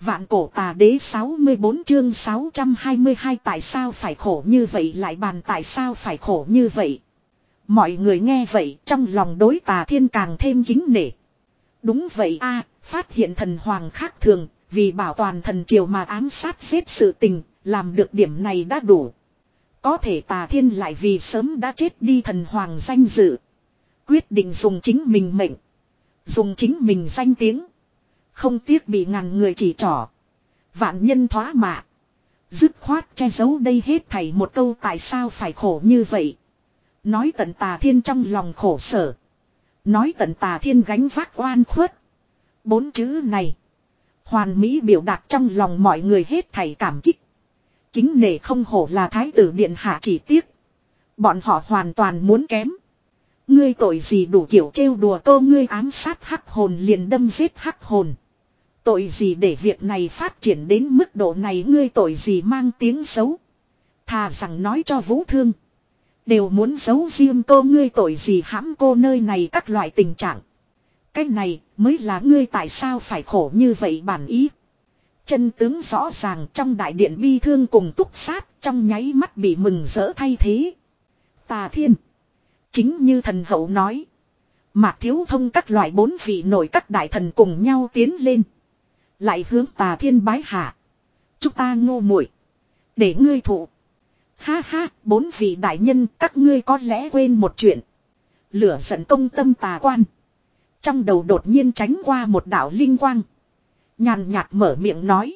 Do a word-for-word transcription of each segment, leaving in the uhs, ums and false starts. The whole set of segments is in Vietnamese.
Vạn cổ tà đế sáu mươi bốn chương sáu trăm hai mươi hai tại sao phải khổ như vậy lại bàn tại sao phải khổ như vậy. Mọi người nghe vậy trong lòng đối Tà Thiên càng thêm kính nể. Đúng vậy a, phát hiện thần hoàng khác thường, vì bảo toàn thần triều mà ám sát giết sự tình, làm được điểm này đã đủ. Có thể Tà Thiên lại vì sớm đã chết đi thần hoàng danh dự. Quyết định dùng chính mình mệnh. Dùng chính mình danh tiếng. Không tiếc bị ngàn người chỉ trỏ. Vạn nhân thoá mạ. Dứt khoát che giấu đây hết thảy một câu tại sao phải khổ như vậy. Nói tận Tà Thiên trong lòng khổ sở. Nói tận Tà Thiên gánh vác oan khuất. Bốn chữ này. Hoàn mỹ biểu đạt trong lòng mọi người hết thảy cảm kích. Kính nể không hổ là thái tử điện hạ, chỉ tiếc. Bọn họ hoàn toàn muốn kém. Ngươi tội gì đủ kiểu trêu đùa cô, ngươi ám sát hắc hồn liền đâm giết hắc hồn. Tội gì để việc này phát triển đến mức độ này, ngươi tội gì mang tiếng xấu. Thà rằng nói cho Vũ Thương. Đều muốn giấu riêng cô, ngươi tội gì hãm cô nơi này các loại tình trạng. Cái này mới là ngươi tại sao phải khổ như vậy bản ý. Chân tướng rõ ràng, trong đại điện bi thương cùng túc sát trong nháy mắt bị mừng rỡ thay thế. Tà Thiên. Chính như thần hậu nói. Mạc Thiếu Thông các loại bốn vị nội các đại thần cùng nhau tiến lên. Lại hướng Tà Thiên bái hạ. Chúng ta ngô muội để ngươi thụ. Ha ha, bốn vị đại nhân, các ngươi có lẽ quên một chuyện. Lửa giận công tâm Tà Quan. Trong đầu đột nhiên tránh qua một đạo linh quang. Nhàn nhạt mở miệng nói.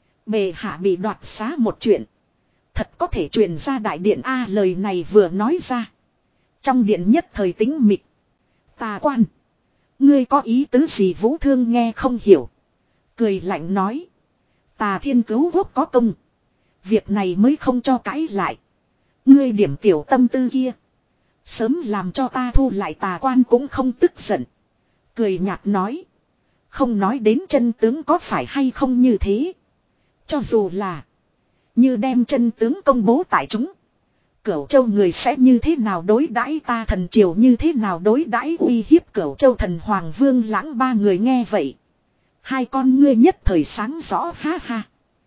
Bệ hạ bị đoạt xá một chuyện. Thật có thể truyền ra đại điện a, lời này vừa nói ra. Trong điện nhất thời tĩnh mịch. Tà Quan. Ngươi có ý tứ gì? Vũ Thương nghe không hiểu. Cười lạnh nói. Tà Thiên cứu quốc có công. Việc này mới không cho cãi lại. Ngươi điểm tiểu tâm tư kia. Sớm làm cho ta thu lại. Tà Quan cũng không tức giận. Cười nhạt nói. Không nói đến chân tướng có phải hay không như thế. Cho dù là. Như đem chân tướng công bố tại chúng. Cửu Châu người sẽ như thế nào đối đãi ta, thần triều như thế nào đối đãi uy hiếp Cửu Châu thần hoàng Vương Lãng ba người nghe vậy. Hai con ngươi nhất thời sáng rõ, ha ha.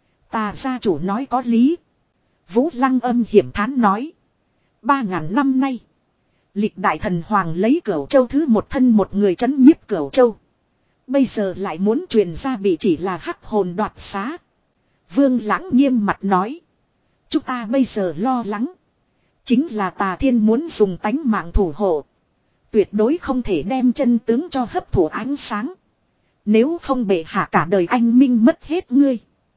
Tà gia chủ nói có lý. Vũ Lăng âm hiểm thán nói. Ba ngàn năm nay. Lịch đại thần hoàng lấy Cửu Châu thứ một thân một người trấn nhiếp Cửu Châu. Bây giờ lại muốn truyền ra bị chỉ là hắc hồn đoạt xá. Vương Lãng nghiêm mặt nói. Chúng ta bây giờ lo lắng. Chính là Tà Thiên muốn dùng tánh mạng thủ hộ. Tuyệt đối không thể đem chân tướng cho hấp thụ ánh sáng. Nếu không bệ hạ cả đời anh minh mất hết ngươi.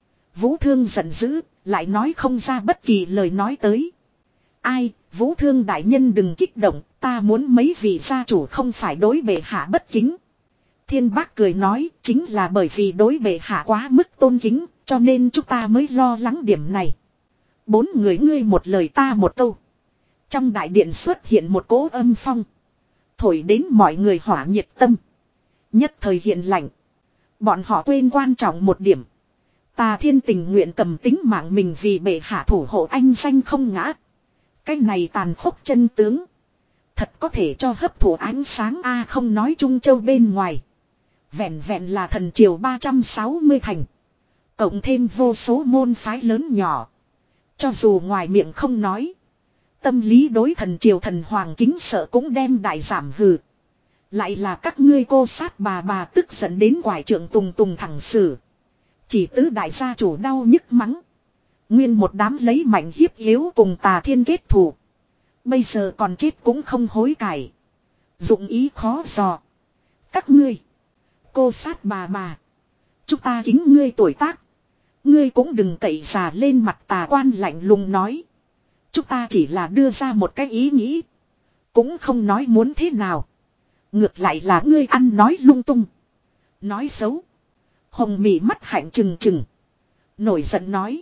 Vũ Thương giận dữ, lại nói không ra bất kỳ lời nói tới. Ai, Vũ Thương đại nhân đừng kích động, ta muốn mấy vị gia chủ không phải đối bệ hạ bất kính. Thiên Bác cười nói, chính là bởi vì đối bệ hạ quá mức tôn kính, cho nên chúng ta mới lo lắng điểm này. Bốn người ngươi một lời ta một câu. Trong đại điện xuất hiện một cỗ âm phong. Thổi đến mọi người hỏa nhiệt tâm. Nhất thời hiện lạnh. Bọn họ quên quan trọng một điểm. Tà Thiên tình nguyện cầm tính mạng mình vì bệ hạ thủ hộ anh danh không ngã. Cái này tàn khốc chân tướng. Thật có thể cho hấp thụ ánh sáng a, không nói Trung Châu bên ngoài. Vẹn vẹn là thần triều ba trăm sáu mươi thành. Cộng thêm vô số môn phái lớn nhỏ. Cho dù ngoài miệng không nói. Tâm lý đối thần triều thần hoàng kính sợ cũng đem đại giảm hừ. Lại là các ngươi cô sát bà bà tức giận đến quải trưởng tùng tùng thẳng xử. Chỉ tứ đại gia chủ đau nhức mắng. Nguyên một đám lấy mạnh hiếp yếu cùng Tà Thiên kết thù. Bây giờ còn chết cũng không hối cải. Dụng ý khó dò. Các ngươi. Cô sát bà bà. Chúng ta kính ngươi tuổi tác. Ngươi cũng đừng cậy già lên mặt. Tà Quan lạnh lùng nói. Chúng ta chỉ là đưa ra một cái ý nghĩ. Cũng không nói muốn thế nào. Ngược lại là ngươi ăn nói lung tung. Nói xấu. Hồng Mị mắt hạnh trừng trừng. Nổi giận nói.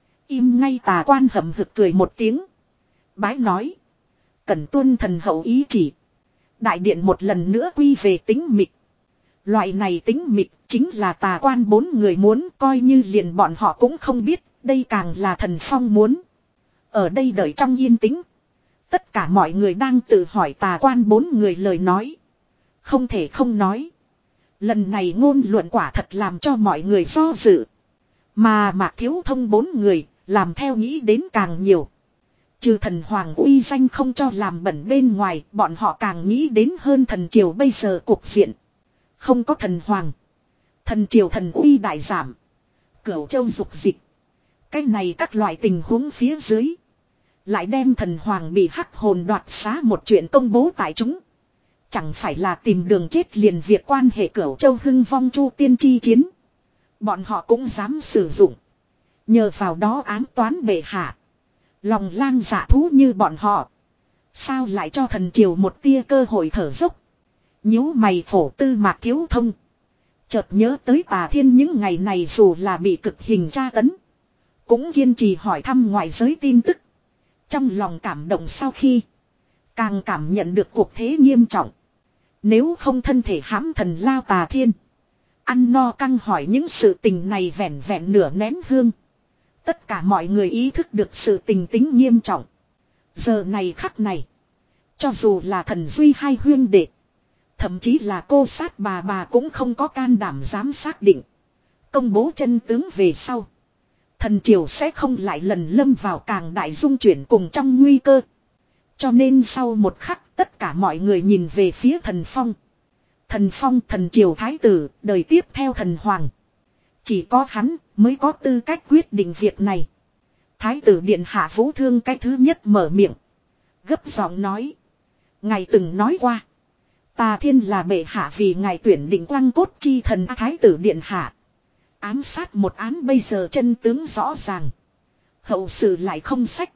Im ngay. Tà Quan hậm hực cười một tiếng. Bái nói. Cần tuân thần hậu ý chỉ. Đại điện một lần nữa quy về tính mịch. Loại này tính mịch chính là Tà Quan bốn người muốn, coi như liền bọn họ cũng không biết. Đây càng là thần phong muốn. Ở đây đợi trong yên tĩnh. Tất cả mọi người đang tự hỏi Tà Quan bốn người lời nói. Không thể không nói. Lần này ngôn luận quả thật làm cho mọi người do dự. Mà Mạc Thiếu Thông bốn người, làm theo nghĩ đến càng nhiều. Trừ thần hoàng uy danh không cho làm bẩn bên ngoài, bọn họ càng nghĩ đến hơn thần triều bây giờ cuộc diện. Không có thần hoàng. Thần triều thần uy đại giảm. Cửu châu dục dịch. Cái này các loại tình huống phía dưới. Lại đem thần hoàng bị hắc hồn đoạt xá một chuyện công bố tại chúng. Chẳng phải là tìm đường chết liền việc quan hệ cửu châu hưng vong chu tiên chi chiến. Bọn họ cũng dám sử dụng. Nhờ vào đó ám toán bệ hạ. Lòng lang dạ thú như bọn họ. Sao lại cho thần triều một tia cơ hội thở dốc. Nhíu mày phổ tư Mạc Thiếu Thông. Chợt nhớ tới Tà Thiên những ngày này dù là bị cực hình tra tấn. Cũng kiên trì hỏi thăm ngoại giới tin tức. Trong lòng cảm động sau khi. Càng cảm nhận được cuộc thế nghiêm trọng. Nếu không thân thể hãm thần lao Tà Thiên. Ăn no căng hỏi những sự tình này vẹn vẹn nửa nén hương. Tất cả mọi người ý thức được sự tình tính nghiêm trọng. Giờ này khắc này. Cho dù là thần duy hai huyên đệ. Thậm chí là cô sát bà bà cũng không có can đảm dám xác định. Công bố chân tướng về sau. Thần triều sẽ không lại lần lâm vào càng đại dung chuyển cùng trong nguy cơ. Cho nên sau một khắc tất cả mọi người nhìn về phía thần phong. Thần phong thần triều thái tử đời tiếp theo thần hoàng. Chỉ có hắn mới có tư cách quyết định việc này. Thái tử điện hạ Vũ Thương cái thứ nhất mở miệng. Gấp giọng nói. Ngài từng nói qua. Tà Thiên là bệ hạ vì ngài tuyển định quang cốt chi thần thái tử điện hạ. Ám sát một án bây giờ chân tướng rõ ràng. Hậu sự lại không sách.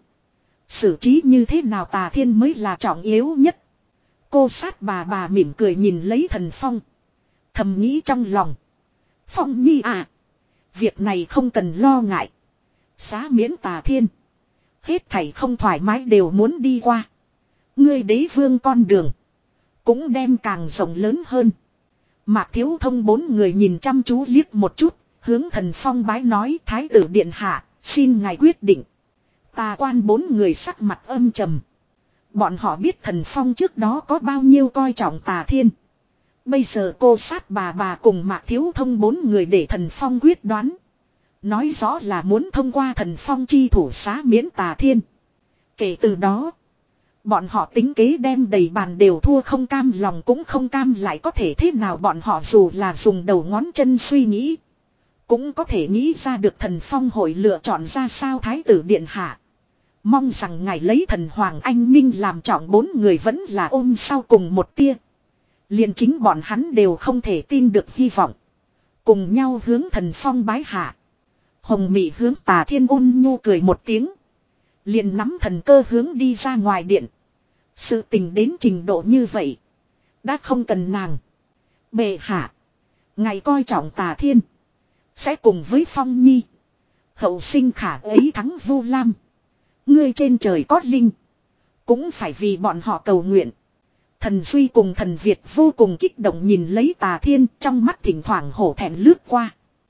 Xử trí như thế nào Tà Thiên mới là trọng yếu nhất. Cô sát bà bà mỉm cười nhìn lấy thần phong. Thầm nghĩ trong lòng. Phong nhi à. Việc này không cần lo ngại. Xá miễn Tà Thiên. Hết thảy không thoải mái đều muốn đi qua. Ngươi đế vương con đường. Cũng đem càng rộng lớn hơn. Mạc Thiếu Thông bốn người nhìn chăm chú liếc một chút. Hướng thần phong bái nói thái tử điện hạ. Xin ngài quyết định. Tà quan bốn người sắc mặt âm trầm. Bọn họ biết thần phong trước đó có bao nhiêu coi trọng Tà Thiên. Bây giờ cô sát bà bà cùng Mạc Thiếu Thông bốn người để thần phong quyết đoán. Nói rõ là muốn thông qua thần phong chi thủ xá miễn Tà Thiên. Kể từ đó. Bọn họ tính kế đem đầy bàn đều thua không cam lòng cũng không cam lại có thể thế nào bọn họ dù là dùng đầu ngón chân suy nghĩ. Cũng có thể nghĩ ra được thần phong hội lựa chọn ra sao thái tử điện hạ. Mong rằng ngài lấy thần Hoàng Anh Minh làm trọng bốn người vẫn là ôm sau cùng một tia. Liền chính bọn hắn đều không thể tin được hy vọng. Cùng nhau hướng thần phong bái hạ. Hồng Mị hướng Tà Thiên ôn nhu cười một tiếng. Liền nắm thần cơ hướng đi ra ngoài điện. Sự tình đến trình độ như vậy. Đã không cần nàng. Bệ hạ. Ngài coi trọng Tà Thiên. Sẽ cùng với Phong Nhi. Hậu sinh khả ấy thắng Vu Lam. Ngươi trên trời có linh. Cũng phải vì bọn họ cầu nguyện. Thần Duy cùng thần Việt vô cùng kích động nhìn lấy Tà Thiên. Trong mắt thỉnh thoảng hổ thẹn lướt qua.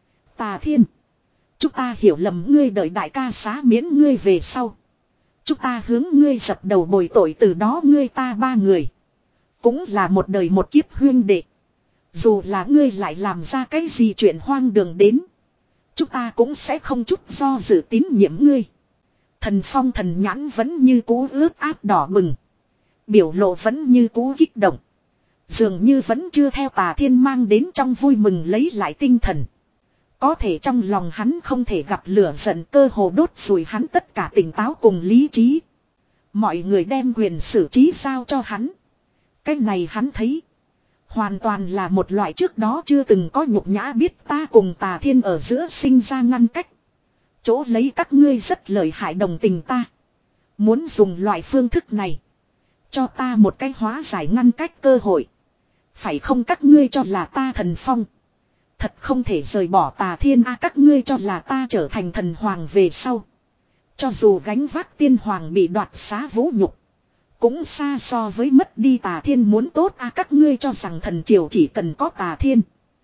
Tà Thiên. Chúng ta hiểu lầm ngươi đợi đại ca xá miễn ngươi về sau. Chúng ta hướng ngươi dập đầu bồi tội từ đó ngươi ta ba người. Cũng là một đời một kiếp huyên đệ. Dù là ngươi lại làm ra cái gì chuyện hoang đường đến. Chúng ta cũng sẽ không chút do dự tín nhiệm ngươi. Thần phong thần nhãn vẫn như cú ướt át đỏ bừng. Biểu lộ vẫn như cú kích động. Dường như vẫn chưa theo Tà Thiên mang đến trong vui mừng lấy lại tinh thần. Có thể trong lòng hắn không thể gặp lửa giận cơ hồ đốt rùi hắn tất cả tỉnh táo cùng lý trí. Mọi người đem quyền xử trí giao cho hắn. Cái này hắn thấy. Hoàn toàn là một loại trước đó chưa từng có nhục nhã biết ta cùng Tà Thiên ở giữa sinh ra ngăn cách. Chỗ lấy các ngươi rất lợi hại đồng tình ta. Muốn dùng loại phương thức này. Cho ta một cái hóa giải ngăn cách cơ hội. Phải không các ngươi cho là ta thần phong. Thật không thể rời bỏ Tà Thiên a các ngươi cho là ta trở thành thần hoàng về sau. Cho dù gánh vác tiên hoàng bị đoạt xá vũ nhục. Cũng xa so với mất đi Tà Thiên muốn tốt a các ngươi cho rằng thần triều chỉ cần có Tà Thiên.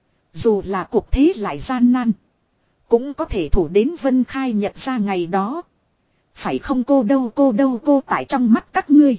Dù là cuộc thế lại gian nan. Cũng có thể thủ đến Vân Khai Nhật ra ngày đó. Phải không cô đâu cô đâu cô tại trong mắt các ngươi.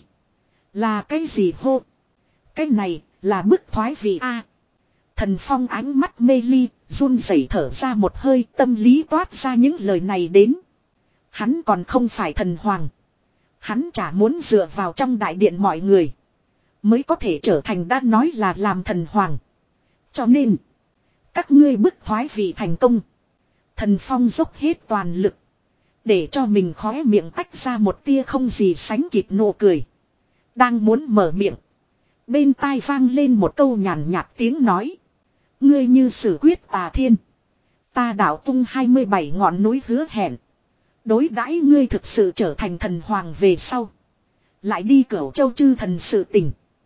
Là cái gì hô? Cái này là bức thoái vị a. Thần phong ánh mắt mê ly, Run rẩy thở ra một hơi, tâm lý toát ra những lời này đến. Hắn còn không phải thần hoàng. Hắn chả muốn dựa vào trong đại điện mọi người mới có thể trở thành, đã nói là làm thần hoàng. Cho nên, các ngươi bức thoái vị thành công. Thần Phong dốc hết toàn lực, để cho mình khóe miệng tách ra một tia không gì sánh kịp nụ cười. Đang muốn mở miệng, bên tai vang lên một câu nhàn nhạt tiếng nói. Ngươi như xử quyết Tà Thiên, ta đạo tung hai mươi bảy ngọn núi hứa hẹn. Đối đãi ngươi thực sự trở thành thần hoàng về sau, lại đi Cửu Châu chư thần sự tình.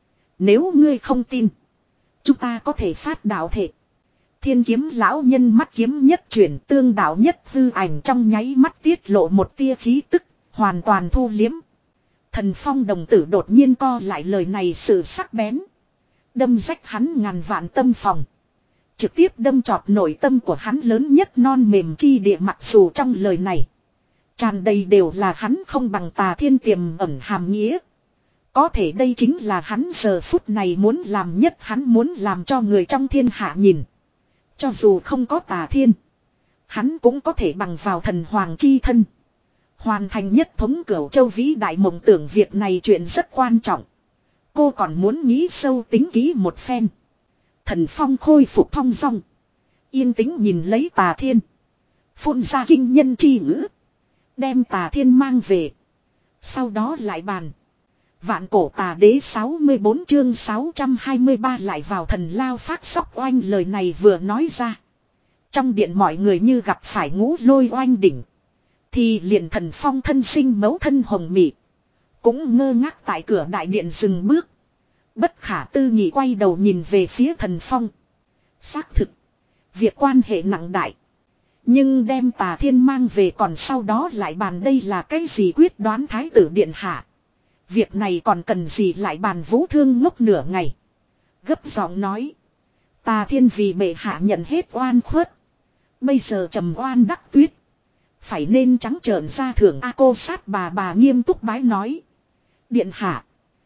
Nếu ngươi không tin, chúng ta có thể phát đạo thể. Thiên kiếm lão nhân mắt kiếm nhất chuyển, tương đạo nhất hư ảnh trong nháy mắt tiết lộ một tia khí tức, hoàn toàn thu liếm. Thần Phong đồng tử đột nhiên co lại, lời này sự sắc bén, đâm rách hắn ngàn vạn tâm phòng. Trực tiếp đâm trọt nội tâm của hắn lớn nhất non mềm chi địa, mặc dù trong lời này tràn đầy đều là hắn không bằng Tà Thiên tiềm ẩn hàm nghĩa. Có thể đây chính là hắn giờ phút này muốn làm nhất, hắn muốn làm cho người trong thiên hạ nhìn. Cho dù không có Tà Thiên, hắn cũng có thể bằng vào thần hoàng chi thân hoàn thành nhất thống Cửu Châu vĩ đại mộng tưởng. Việc này chuyện rất quan trọng, cô còn muốn nghĩ sâu tính kỹ một phen. Thần Phong khôi phục thong dong, yên tĩnh nhìn lấy Tà Thiên, phun ra kinh nhân chi ngữ, đem Tà Thiên mang về, sau đó lại bàn. Vạn cổ tà đế sáu mươi bốn chương sáu trăm hai mươi ba lại vào thần lao phát sóc oanh. Lời này vừa nói ra, trong điện mọi người như gặp phải ngũ lôi oanh đỉnh. Thì liền Thần Phong thân sinh mẫu thân Hồng Mị cũng ngơ ngác tại cửa đại điện dừng bước, bất khả tư nghị quay đầu nhìn về phía Thần Phong. Xác thực, việc quan hệ nặng đại, nhưng đem Tà Thiên mang về còn sau đó lại bàn, đây là cái gì quyết đoán thái tử điện hạ? Việc này còn cần gì lại bàn? Vũ Thương ngốc nửa ngày, gấp giọng nói. Tà Thiên vì bệ hạ nhận hết oan khuất, bây giờ trầm oan đắc tuyết, phải nên trắng trợn ra thưởng. A Cô Sát bà bà nghiêm túc bái nói. Điện hạ,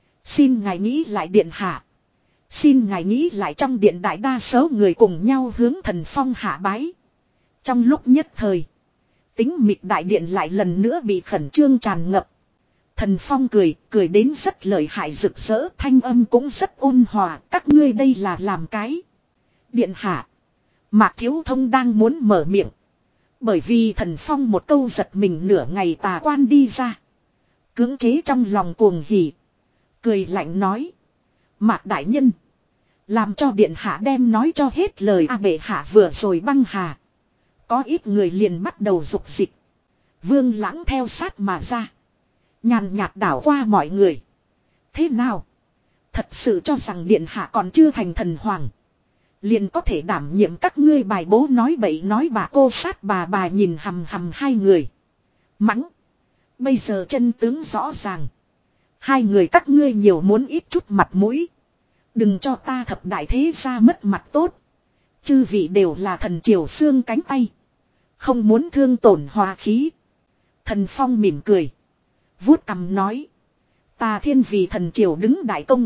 xin ngài nghĩ lại. Điện hạ, xin ngài nghĩ lại. Trong điện đại đa số người cùng nhau hướng Thần Phong hạ bái. Trong lúc nhất thời, tính mịt đại điện lại lần nữa bị khẩn trương tràn ngập. Thần Phong cười, cười đến rất lợi hại rực rỡ, thanh âm cũng rất ôn hòa. Các ngươi đây là làm cái? Điện hạ, Mạc Thiếu Thông đang muốn mở miệng, bởi vì Thần Phong một câu giật mình nửa ngày tà quan đi ra, cưỡng chế trong lòng cuồng hỉ, cười lạnh nói. Mạc đại nhân, làm cho điện hạ đem nói cho hết lời. A bệ hạ vừa rồi băng hà, có ít người liền bắt đầu dục dịch. Vương Lãng theo sát mà ra, nhàn nhạt đảo qua mọi người. Thế nào? Thật sự cho rằng điện hạ còn chưa thành thần hoàng, liền có thể đảm nhiệm các ngươi bài bố nói bậy nói bạ? Cô Sát bà bà nhìn hằm hằm hai người, mắng. Bây giờ chân tướng rõ ràng, hai người các ngươi nhiều muốn ít chút mặt mũi, đừng cho ta thập đại thế gia mất mặt tốt. Chư vị đều là thần triều xương cánh tay, không muốn thương tổn hòa khí. Thần Phong mỉm cười, vuốt cằm nói. Tà Thiên vì thần triều đứng đại công,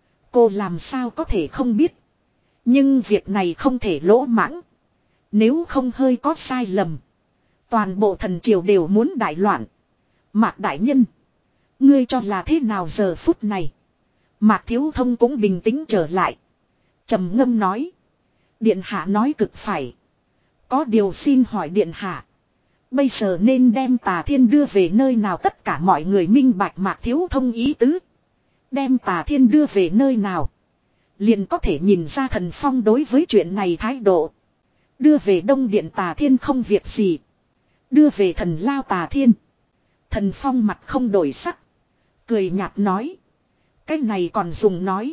cô làm sao có thể không biết. Nhưng việc này không thể lỗ mãng, nếu không hơi có sai lầm, toàn bộ thần triều đều muốn đại loạn. Mạc đại nhân, ngươi cho là thế nào? Giờ phút này, Mạc Thiếu Thông cũng bình tĩnh trở lại, trầm ngâm nói. Điện hạ nói cực phải, có điều xin hỏi điện hạ, bây giờ nên đem Tà Thiên đưa về nơi nào? Tất cả mọi người minh bạch Mạc Thiếu Thông ý tứ. Đem Tà Thiên đưa về nơi nào, liền có thể nhìn ra Thần Phong đối với chuyện này thái độ. Đưa về Đông Điện Tà Thiên không việc gì, đưa về thần lao Tà Thiên. Thần Phong mặt không đổi sắc, cười nhạt nói. Cái này còn dùng nói.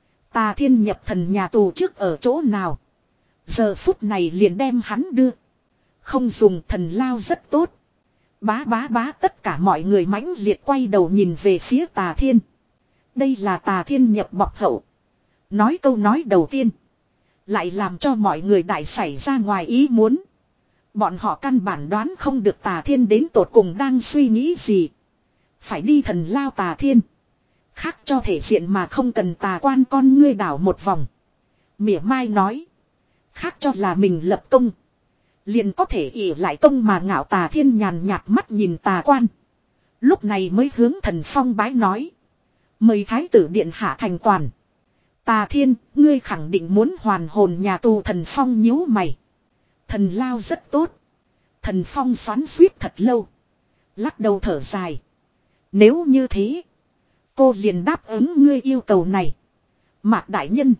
Tà Thiên nhập thần nhà tù trước ở chỗ nào, giờ phút này liền đem hắn đưa. Không dùng, thần lao rất tốt. Bá bá bá, tất cả mọi người mãnh liệt quay đầu nhìn về phía Tà Thiên. Đây là Tà Thiên nhập bọc hậu. Nói câu nói đầu tiên, lại làm cho mọi người đại xảy ra ngoài ý muốn. Bọn họ căn bản đoán không được Tà Thiên đến tột cùng đang suy nghĩ gì. Phải đi thần lao Tà Thiên, khác cho thể diện mà không cần tà quan con ngươi đảo một vòng. Mỉa mai nói. Khác cho là mình lập công. Liền có thể ỷ lại công mà ngạo. Tà Thiên nhàn nhạt mắt nhìn Tà Quan. Lúc này mới hướng Thần Phong bái nói. Mời thái tử điện hạ thành toàn. Tà Thiên, ngươi khẳng định muốn hoàn hồn nhà tù. Thần Phong nhíu mày. Thần Lao rất tốt. Thần Phong xoắn xuýt thật lâu. Lắc đầu thở dài. Nếu như thế, cô liền đáp ứng ngươi yêu cầu này. Mạc đại nhân.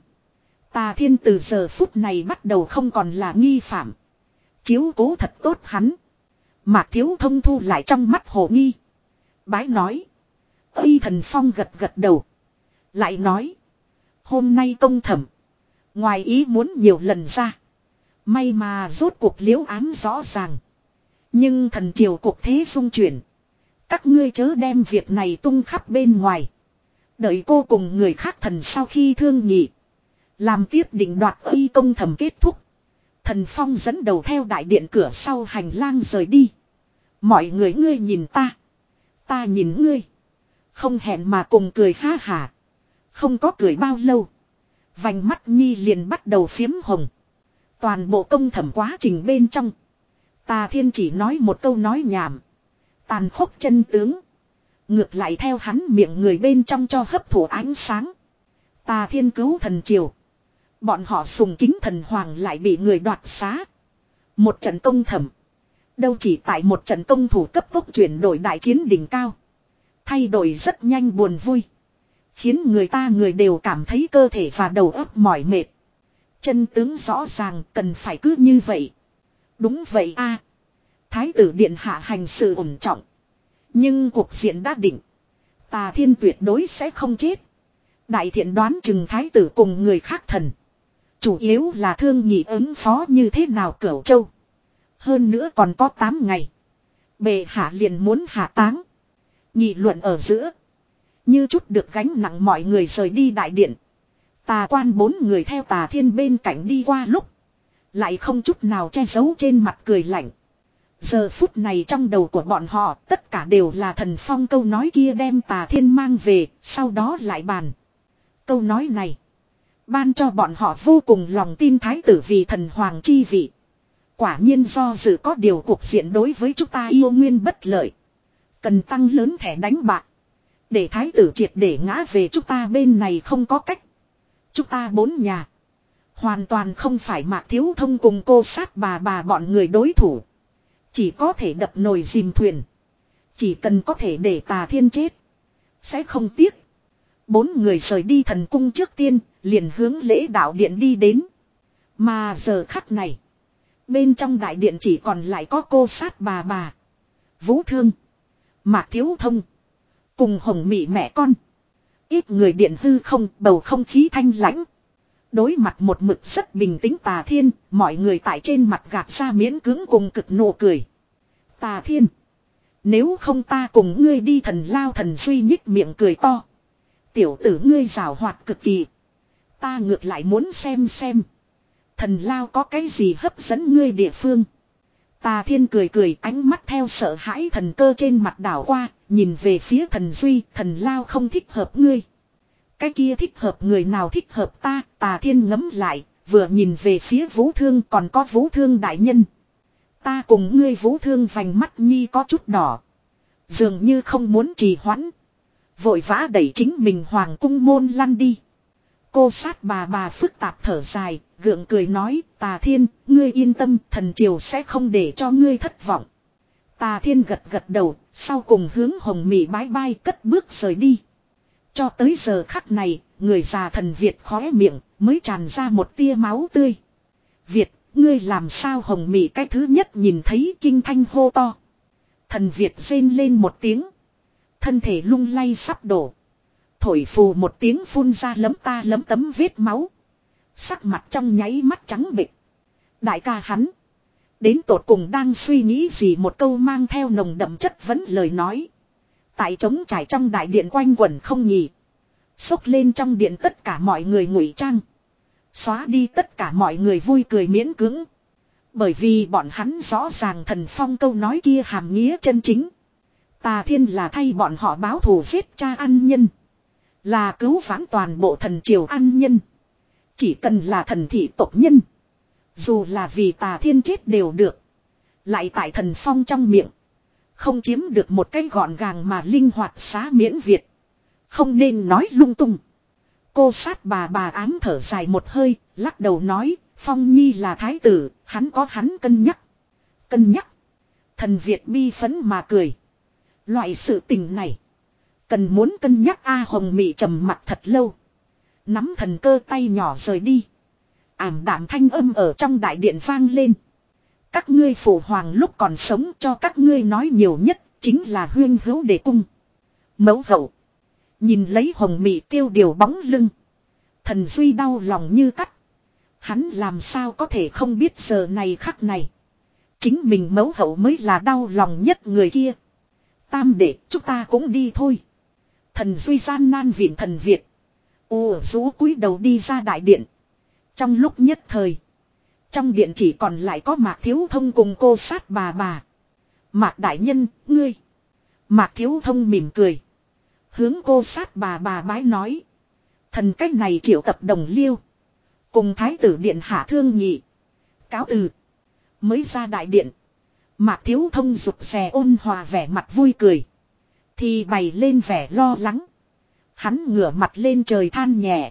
Tà Thiên từ giờ phút này bắt đầu không còn là nghi phạm. Chiếu cố thật tốt hắn. Mạc Thiếu Thông thu lại trong mắt hồ nghi. Bái nói. Ây Thần Phong gật gật đầu. Lại nói. Hôm nay công thẩm. Ngoài ý muốn nhiều lần ra. May mà rốt cuộc liễu án rõ ràng. Nhưng thần triều cuộc thế xung chuyển. Các ngươi chớ đem việc này tung khắp bên ngoài. Đợi cô cùng người khác thần sau khi thương nghị. Làm tiếp định đoạt y công thẩm kết thúc. Thần Phong dẫn đầu theo đại điện cửa sau hành lang rời đi. Mọi người ngươi nhìn ta. Ta nhìn ngươi. Không hẹn mà cùng cười ha hả. Không có cười bao lâu. Vành mắt Nhi liền bắt đầu phiếm hồng. Toàn bộ công thẩm quá trình bên trong. Tà Thiên chỉ nói một câu nói nhảm. Tàn khốc chân tướng. Ngược lại theo hắn miệng người bên trong cho hấp thụ ánh sáng. Tà Thiên cứu thần triều. Bọn họ sùng kính thần hoàng lại bị người đoạt xá. Một trận công thẩm. Đâu chỉ tại một trận công thủ cấp tốc chuyển đổi đại chiến đỉnh cao. Thay đổi rất nhanh buồn vui. Khiến người ta người đều cảm thấy cơ thể và đầu óc mỏi mệt. Chân tướng rõ ràng cần phải cứ như vậy. Đúng vậy a. Thái tử điện hạ hành sự ổn trọng. Nhưng cuộc diện đã định. Tà Thiên tuyệt đối sẽ không chết. Đại thiện đoán chừng thái tử cùng người khác thần. Chủ yếu là thương nghị ứng phó như thế nào Cửu Châu. Hơn nữa còn có tám ngày. Bệ hạ liền muốn hạ táng. Nghị luận ở giữa. Như chút được gánh nặng mọi người rời đi đại điện. Tà Quan bốn người theo Tà Thiên bên cạnh đi qua lúc. Lại không chút nào che giấu trên mặt cười lạnh. Giờ phút này trong đầu của bọn họ tất cả đều là Thần Phong câu nói kia đem Tà Thiên mang về, sau đó lại bàn. Câu nói này ban cho bọn họ vô cùng lòng tin thái tử vì thần hoàng chi vị. Quả nhiên do dự có điều cuộc diện đối với chúng ta yêu nguyên bất lợi. Cần tăng lớn thẻ đánh bạc. Để thái tử triệt để ngã về chúng ta bên này không có cách. Chúng ta bốn nhà. Hoàn toàn không phải Mạc Thiếu Thông cùng cô sát bà bà bọn người đối thủ. Chỉ có thể đập nồi dìm thuyền. Chỉ cần có thể để Tà Thiên chết. Sẽ không tiếc. Bốn người rời đi thần cung trước tiên. Liền hướng lễ đạo điện đi đến. Mà giờ khắc này. Bên trong đại điện chỉ còn lại có cô sát bà bà. Vũ Thương. Mạc Thiếu Thông. Cùng Hồng Mị mẹ con. Ít người điện hư không, bầu không khí thanh lãnh. Đối mặt một mực rất bình tĩnh Tà Thiên, mọi người tại trên mặt gạt ra miễn cưỡng cùng cực nụ cười. Tà Thiên. Nếu không ta cùng ngươi đi. Thần Lao thần suy nhích miệng cười to. Tiểu tử ngươi giảo hoạt cực kỳ. Ta ngược lại muốn xem xem. Thần Lao có cái gì hấp dẫn ngươi địa phương. Tà Thiên cười cười ánh mắt theo sợ hãi thần cơ trên mặt đảo qua. Nhìn về phía thần Duy. Thần Lao không thích hợp ngươi. Cái kia thích hợp người nào thích hợp ta. Tà Thiên ngấm lại. Vừa nhìn về phía Vũ Thương còn có Vũ Thương đại nhân. Ta cùng ngươi Vũ Thương vành mắt nhi có chút đỏ. Dường như không muốn trì hoãn. Vội vã đẩy chính mình hoàng cung môn lăn đi. Cô sát bà bà phức tạp thở dài, gượng cười nói, Tà Thiên, ngươi yên tâm, thần triều sẽ không để cho ngươi thất vọng. Tà Thiên gật gật đầu, sau cùng hướng Hồng Mị bái bai cất bước rời đi. Cho tới giờ khắc này, người già thần Việt khóe miệng, mới tràn ra một tia máu tươi. Việt, ngươi làm sao Hồng Mị cái thứ nhất nhìn thấy kinh thanh hô to. Thần Việt rên lên một tiếng. Thân thể lung lay sắp đổ. Thổi phù một tiếng phun ra lấm ta lấm tấm vết máu. Sắc mặt trong nháy mắt trắng bệch. Đại ca hắn. Đến tột cùng đang suy nghĩ gì một câu mang theo nồng đậm chất vấn lời nói. Tại trống trải trong đại điện quanh quẩn không nhỉ. Xốc lên trong điện tất cả mọi người ngụy trang. Xóa đi tất cả mọi người vui cười miễn cưỡng. Bởi vì bọn hắn rõ ràng Thần Phong câu nói kia hàm nghĩa chân chính. Tà Thiên là thay bọn họ báo thù giết cha ăn nhân. Là cứu vãn toàn bộ thần triều ăn nhân. Chỉ cần là thần thị tộc nhân. Dù là vì tà thiên chết đều được. Lại tại Thần Phong trong miệng. Không chiếm được một cái gọn gàng mà linh hoạt xá miễn Việt. Không nên nói lung tung. Cô sát bà bà ám thở dài một hơi, lắc đầu nói, Phong Nhi là thái tử, hắn có hắn cân nhắc. Cân nhắc. Thần Việt bi phấn mà cười. Loại sự tình này. Cần muốn cân nhắc A Hồng Mị trầm mặt thật lâu. Nắm thần cơ tay nhỏ rời đi. Ảm đạm thanh âm ở trong đại điện vang lên. Các ngươi phụ hoàng lúc còn sống cho các ngươi nói nhiều nhất chính là huyên hữu để cung. Mẫu hậu. Nhìn lấy Hồng Mị tiêu điều bóng lưng. Thần Duy đau lòng như cắt. Hắn làm sao có thể không biết giờ này khắc này. Chính mình mẫu hậu mới là đau lòng nhất người kia. Tam đệ chúng ta cũng đi thôi. Thần Duy gian nan viện thần Việt. Ồ rú cúi đầu đi ra đại điện. Trong lúc nhất thời. Trong điện chỉ còn lại có Mạc Thiếu Thông cùng cô sát bà bà. Mạc đại nhân, ngươi. Mạc Thiếu Thông mỉm cười. Hướng cô sát bà bà bái nói. Thần cách này triệu tập đồng liêu. Cùng thái tử điện hạ thương nghị. Cáo từ. Mới ra đại điện. Mạc Thiếu Thông rụt rè ôn hòa vẻ mặt vui cười. Thì bày lên vẻ lo lắng. Hắn ngửa mặt lên trời than nhẹ.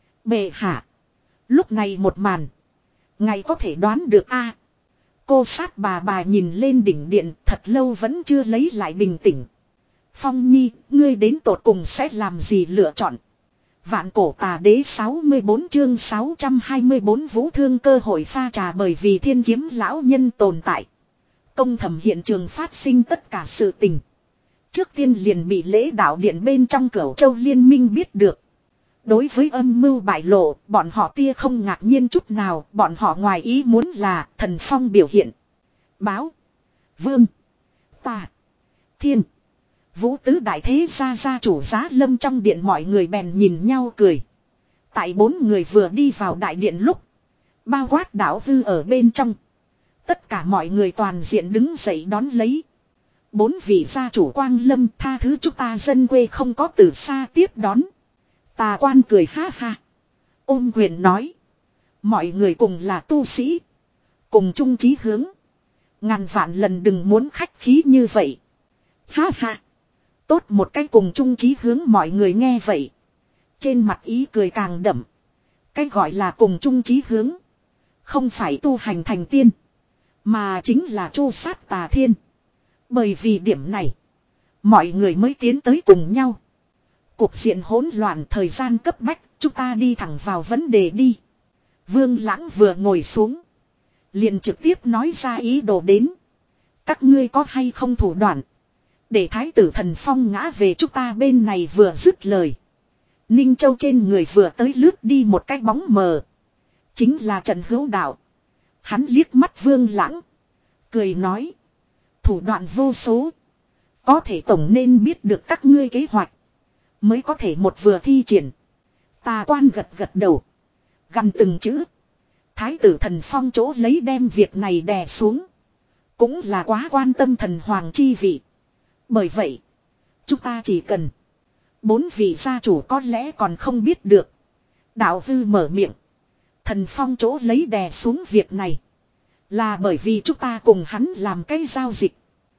Bệ hạ. Lúc này một màn. Ngài có thể đoán được a? Cô sát bà bà nhìn lên đỉnh điện thật lâu vẫn chưa lấy lại bình tĩnh. Phong Nhi, ngươi đến tột cùng sẽ làm gì lựa chọn? Vạn cổ tà đế sáu mươi bốn chương sáu trăm hai mươi bốn vũ thương cơ hội pha trà bởi vì thiên kiếm lão nhân tồn tại. Công thẩm hiện trường phát sinh tất cả sự tình. Trước tiên liền bị lễ đạo điện bên trong Cửu Châu liên minh biết được. Đối với âm mưu bại lộ, bọn họ tia không ngạc nhiên chút nào, bọn họ ngoài ý muốn là Thần Phong biểu hiện. Báo. Vương. Tà. Thiên. Vũ tứ đại thế gia gia chủ giá lâm trong điện mọi người bèn nhìn nhau cười. Tại bốn người vừa đi vào đại điện lúc. Bao quát đảo hư ở bên trong. Tất cả mọi người toàn diện đứng dậy đón lấy. Bốn vị gia chủ quang lâm tha thứ chúng ta dân quê không có từ xa tiếp đón. Tà quan cười ha ha. Ôm quyền nói. Mọi người cùng là tu sĩ. Cùng chung chí hướng. Ngàn vạn lần đừng muốn khách khí như vậy. Ha ha. Tốt một cái cùng chung chí hướng mọi người nghe vậy. Trên mặt ý cười càng đậm. Cái gọi là cùng chung chí hướng. Không phải tu hành thành tiên. Mà chính là chu sát tà thiên. Bởi vì điểm này. Mọi người mới tiến tới cùng nhau. Cuộc diện hỗn loạn thời gian cấp bách. Chúng ta đi thẳng vào vấn đề đi. Vương Lãng vừa ngồi xuống. Liền trực tiếp nói ra ý đồ đến. Các ngươi có hay không thủ đoạn. Để thái tử Thần Phong ngã về chúng ta bên này vừa dứt lời. Ninh Châu trên người vừa tới lướt đi một cái bóng mờ. Chính là Trần Hữu Đạo. Hắn liếc mắt Vương Lãng. Cười nói. Thủ đoạn vô số. Có thể tổng nên biết được các ngươi kế hoạch. Mới có thể một vừa thi triển. Tà quan gật gật đầu. Gần từng chữ. Thái tử Thần Phong chỗ lấy đem việc này đè xuống. Cũng là quá quan tâm thần hoàng chi vị. Bởi vậy. Chúng ta chỉ cần. Bốn vị gia chủ có lẽ còn không biết được. Đạo hư mở miệng. Thần Phong chỗ lấy đè xuống việc này. Là bởi vì chúng ta cùng hắn làm cái giao dịch.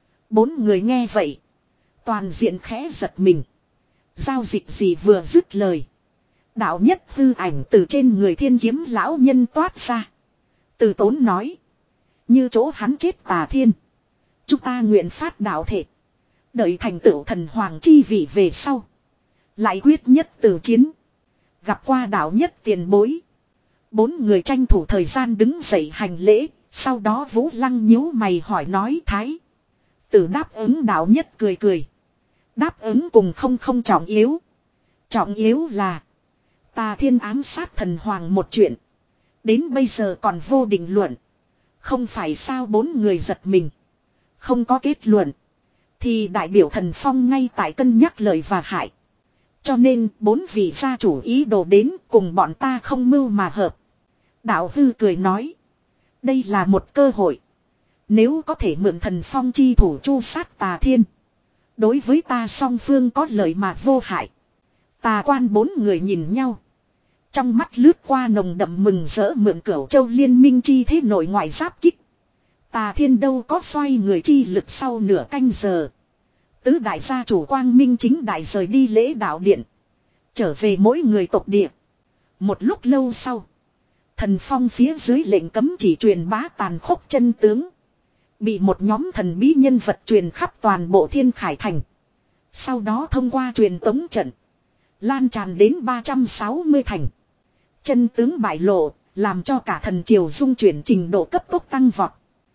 Bốn người nghe vậy. Toàn diện khẽ giật mình. Giao dịch gì vừa dứt lời. Đạo nhất hư ảnh từ trên người thiên kiếm lão nhân toát ra. Từ tốn nói. Như chỗ hắn chết tà thiên. Chúng ta nguyện phát đạo thể. Đợi thành tựu thần hoàng chi vị về sau. Lại quyết nhất tử chiến. Gặp qua đạo nhất tiền bối. Bốn người tranh thủ thời gian đứng dậy hành lễ. Sau đó Vũ Lăng nhíu mày hỏi nói thái. Tử đáp ứng đạo nhất cười cười. Đáp ứng cùng không không trọng yếu. Trọng yếu là. Tà thiên ám sát thần hoàng một chuyện. Đến bây giờ còn vô định luận. Không phải sao bốn người giật mình. Không có kết luận. Thì đại biểu Thần Phong ngay tại cân nhắc lời và hại. Cho nên bốn vị gia chủ ý đồ đến cùng bọn ta không mưu mà hợp. Đạo hư cười nói. Đây là một cơ hội. Nếu có thể mượn Thần Phong chi thủ chu sát tà thiên. Đối với ta song phương có lợi mà vô hại. Tà quan bốn người nhìn nhau. Trong mắt lướt qua nồng đậm mừng rỡ mượn Cửu Châu liên minh chi thế nội ngoại giáp kích. Tà Thiên đâu có xoay người chi lực sau nửa canh giờ. Tứ đại gia chủ Quang Minh chính đại rời đi lễ đạo điện. Trở về mỗi người tộc địa. Một lúc lâu sau. Thần phong phía dưới lệnh cấm chỉ truyền bá tàn khốc chân tướng. Bị một nhóm thần bí nhân vật truyền khắp toàn bộ Thiên Khải Thành. Sau đó thông qua truyền tống trận. Lan tràn đến ba trăm sáu mươi thành. Chân tướng bại lộ. Làm cho cả thần triều dung chuyển trình độ cấp tốc tăng vọt.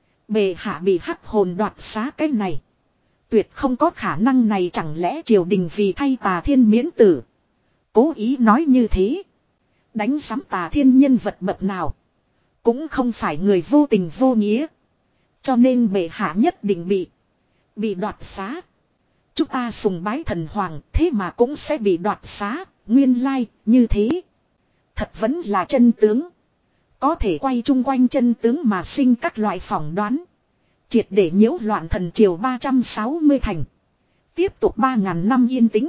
Bệ hạ bị hắc hồn đoạt xá cái này. Tuyệt không có khả năng này, chẳng lẽ triều đình vì thay Tà Thiên miễn tử. Cố ý nói như thế. Đánh sắm Tà Thiên nhân vật bậc nào. Cũng không phải người vô tình vô nghĩa. Cho nên bệ hạ nhất định bị. Bị đoạt xá. Chúng ta sùng bái thần hoàng thế mà cũng sẽ bị đoạt xá. Nguyên lai như thế. Thật vẫn là chân tướng. Có thể quay chung quanh chân tướng mà sinh các loại phỏng đoán. Triệt để nhiễu loạn thần triều ba trăm sáu mươi thành. Tiếp tục ba ngàn năm yên tĩnh.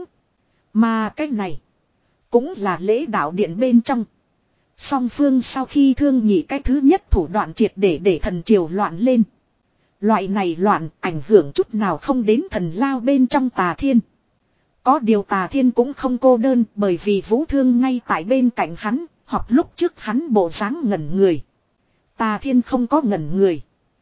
Mà cái này. Cũng là lễ đạo điện bên trong. Song phương sau khi thương nghị cái thứ nhất thủ đoạn triệt để để thần triều loạn lên. Loại này loạn ảnh hưởng chút nào không đến thần lao bên trong Tà Thiên. Có điều Tà Thiên cũng không cô đơn, bởi vì Vũ Thương ngay tại bên cạnh hắn. Hoặc lúc trước hắn bộ dáng ngẩn người. Tà Thiên không có ngẩn người.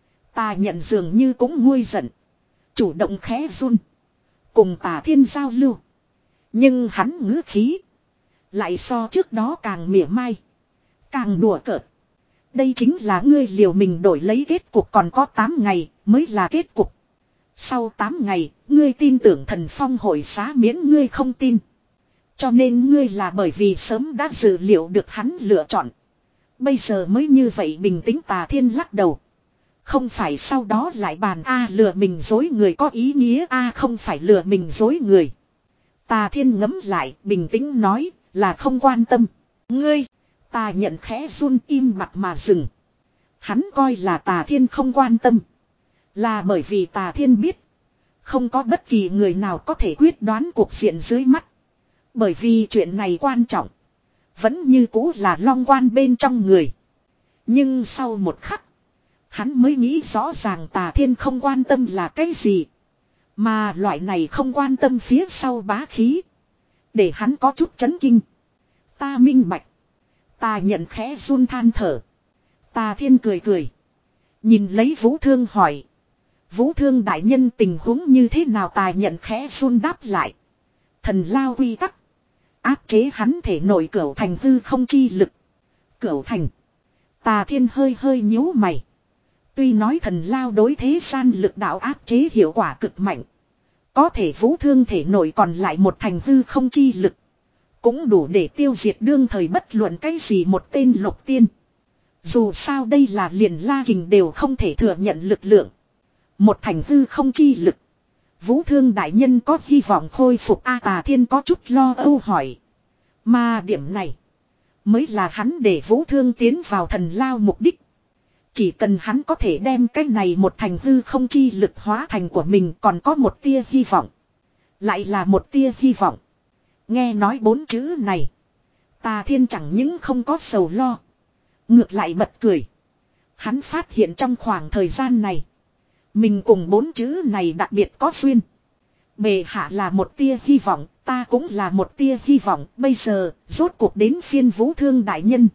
Tà nhận dường như cũng nguôi giận. Chủ động khẽ run. Cùng Tà Thiên giao lưu. Nhưng hắn ngữ khí. Lại so trước đó càng mỉa mai. Càng đùa cợt. Đây chính là ngươi liều mình đổi lấy kết cục, còn có tám ngày mới là kết cục. Sau tám ngày, ngươi tin tưởng thần phong hội xá miễn ngươi không tin. Cho nên ngươi là bởi vì sớm đã dự liệu được hắn lựa chọn. Bây giờ mới như vậy bình tĩnh. Tà Thiên lắc đầu. Không phải sau đó lại bàn a lừa mình dối người có ý nghĩa a không phải lừa mình dối người. Tà Thiên ngẫm lại bình tĩnh nói là không quan tâm. Ngươi, Tà nhận khẽ run im bặt mà dừng. Hắn coi là Tà Thiên không quan tâm. Là bởi vì Tà Thiên biết. Không có bất kỳ người nào có thể quyết đoán cuộc diện dưới mắt. Bởi vì chuyện này quan trọng. Vẫn như cũ là Long Quan bên trong người. Nhưng sau một khắc. Hắn mới nghĩ rõ ràng Tà Thiên không quan tâm là cái gì. Mà loại này không quan tâm phía sau bá khí. Để hắn có chút chấn kinh. Ta minh bạch. Tà nhận khẽ run than thở. Tà Thiên cười cười. Nhìn lấy Vũ Thương hỏi. Vũ Thương đại nhân tình huống như thế nào? Tà nhận khẽ run đáp lại. Thần lao quy tắc. Áp chế hắn thể nội Cửu Thành hư không chi lực. Cửu Thành. Tà Thiên hơi hơi nhíu mày. Tuy nói thần lao đối thế gian lực đạo áp chế hiệu quả cực mạnh. Có thể Vũ Thương thể nội còn lại một thành hư không chi lực. Cũng đủ để tiêu diệt đương thời bất luận cái gì một tên lục tiên. Dù sao đây là liền La Kình đều không thể thừa nhận lực lượng. Một thành hư không chi lực. Vũ Thương đại nhân có hy vọng khôi phục A. Tà Thiên có chút lo âu hỏi. Mà điểm này mới là hắn để Vũ Thương tiến vào thần lao mục đích. Chỉ cần hắn có thể đem cái này một thành hư không chi lực hóa thành của mình, còn có một tia hy vọng. Lại là một tia hy vọng. Nghe nói bốn chữ này. Tà Thiên chẳng những không có sầu lo. Ngược lại bật cười. Hắn phát hiện trong khoảng thời gian này. Mình cùng bốn chữ này đặc biệt có duyên. Bệ hạ là một tia hy vọng. Ta cũng là một tia hy vọng. Bây giờ rốt cuộc đến phiên Vũ Thương đại nhân.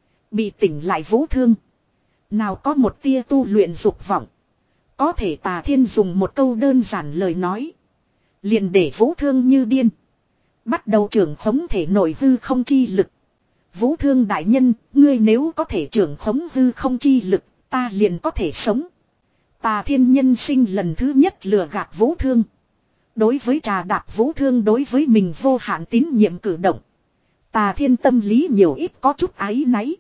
Bị tỉnh lại Vũ Thương. Nào có một tia tu luyện dục vọng. Có thể Tà Thiên dùng một câu đơn giản lời nói. Liền để Vũ Thương như điên. Bắt đầu trưởng khống thể nội hư không chi lực. Vũ Thương đại nhân, ngươi nếu có thể trưởng khống hư không chi lực, ta liền có thể sống. Tà Thiên nhân sinh lần thứ nhất lừa gạt Vũ Thương. Đối với trà đạp Vũ Thương đối với mình vô hạn tín nhiệm cử động. Tà Thiên tâm lý nhiều ít có chút áy náy.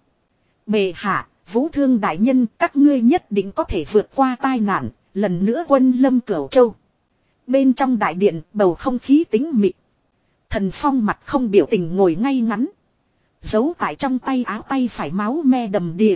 Bệ hạ, Vũ Thương đại nhân, các ngươi nhất định có thể vượt qua tai nạn, lần nữa quân lâm Cửu Châu. Bên trong đại điện bầu không khí tĩnh mịch. Thần Phong mặt không biểu tình ngồi ngay ngắn. Giấu tại trong tay áo tay phải máu me đầm đìa.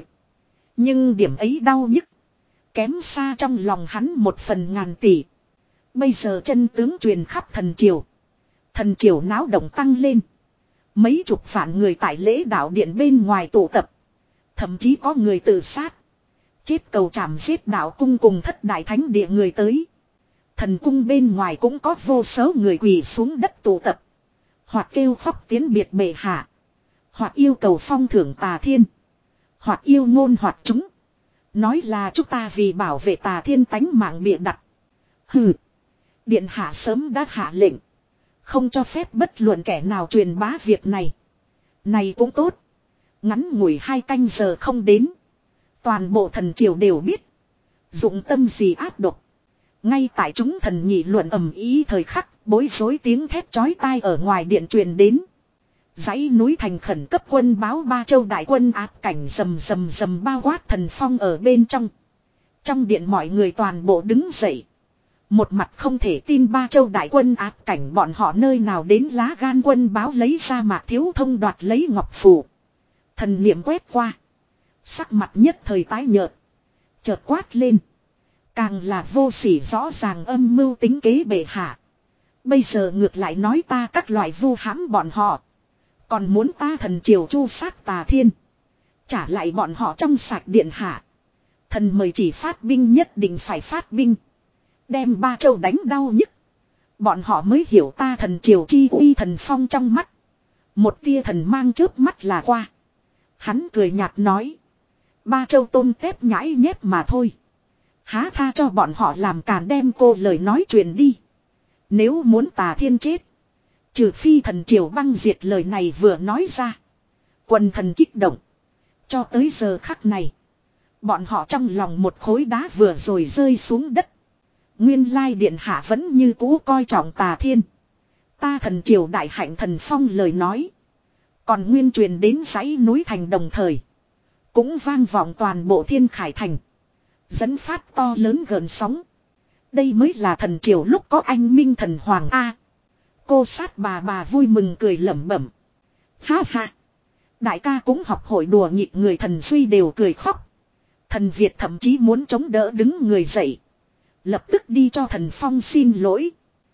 Nhưng điểm ấy đau nhức. Kém xa trong lòng hắn một phần ngàn tỷ. Bây giờ chân tướng truyền khắp thần triều. Thần triều náo động tăng lên. Mấy chục vạn người tại lễ đạo điện bên ngoài tụ tập. Thậm chí có người tự sát. Chết cầu trảm giết đạo cung cùng thất đại thánh địa người tới. Thần cung bên ngoài cũng có vô số người quỳ xuống đất tụ tập. Hoặc kêu khóc tiến biệt bệ hạ. Hoặc yêu cầu phong thưởng Tà Thiên. Hoặc yêu ngôn hoặc chúng. Nói là chúng ta vì bảo vệ Tà Thiên tánh mạng bịa đặt. Hừ. Điện hạ sớm đã hạ lệnh. Không cho phép bất luận kẻ nào truyền bá việc này. Này cũng tốt. Ngắn ngủi hai canh giờ không đến. Toàn bộ thần triều đều biết. Dụng tâm gì ác độc. Ngay tại chúng thần nghị luận ầm ý thời khắc. Bối rối tiếng thét chói tai ở ngoài điện truyền đến. Dãy núi thành khẩn cấp quân báo ba châu đại quân áp cảnh rầm rầm rầm bao quát Thần Phong ở bên trong. Trong điện mọi người toàn bộ đứng dậy. Một mặt không thể tin ba châu đại quân áp cảnh bọn họ nơi nào đến lá gan quân báo lấy ra Mạc Thiếu Thông đoạt lấy ngọc phù. Thần niệm quét qua. Sắc mặt nhất thời tái nhợt. Chợt quát lên. Càng là vô sỉ rõ ràng âm mưu tính kế bệ hạ. Bây giờ ngược lại nói ta các loại vu hãm bọn họ. Còn muốn ta thần triều chu sát Tà Thiên. Trả lại bọn họ trong sạch điện hạ. Thần mời chỉ phát binh nhất định phải phát binh. Đem ba châu đánh đau nhức. Bọn họ mới hiểu ta thần triều chi uy. Thần Phong trong mắt. Một tia thần mang chớp mắt là qua. Hắn cười nhạt nói. Ba châu tôm tép nhãi nhép mà thôi. Há tha cho bọn họ làm càn đem cô lời nói chuyện đi. Nếu muốn Tà Thiên chết. Trừ phi thần triều băng diệt lời này vừa nói ra. Quần thần kích động. Cho tới giờ khắc này. Bọn họ trong lòng một khối đá vừa rồi rơi xuống đất. Nguyên lai điện hạ vẫn như cũ coi trọng Tà Thiên. Ta thần triều đại hạnh. Thần Phong lời nói. Còn nguyên truyền đến dãy núi thành đồng thời. Cũng vang vọng toàn bộ Thiên Khải thành. Dẫn phát to lớn gần sóng. Đây mới là thần triều lúc có anh minh thần hoàng A. Cô sát bà bà vui mừng cười lẩm bẩm. Ha ha. Đại ca cũng học hội đùa nghịch người. Thần Duy đều cười khóc. Thần Việt thậm chí muốn chống đỡ đứng người dậy. Lập tức đi cho Thần Phong xin lỗi.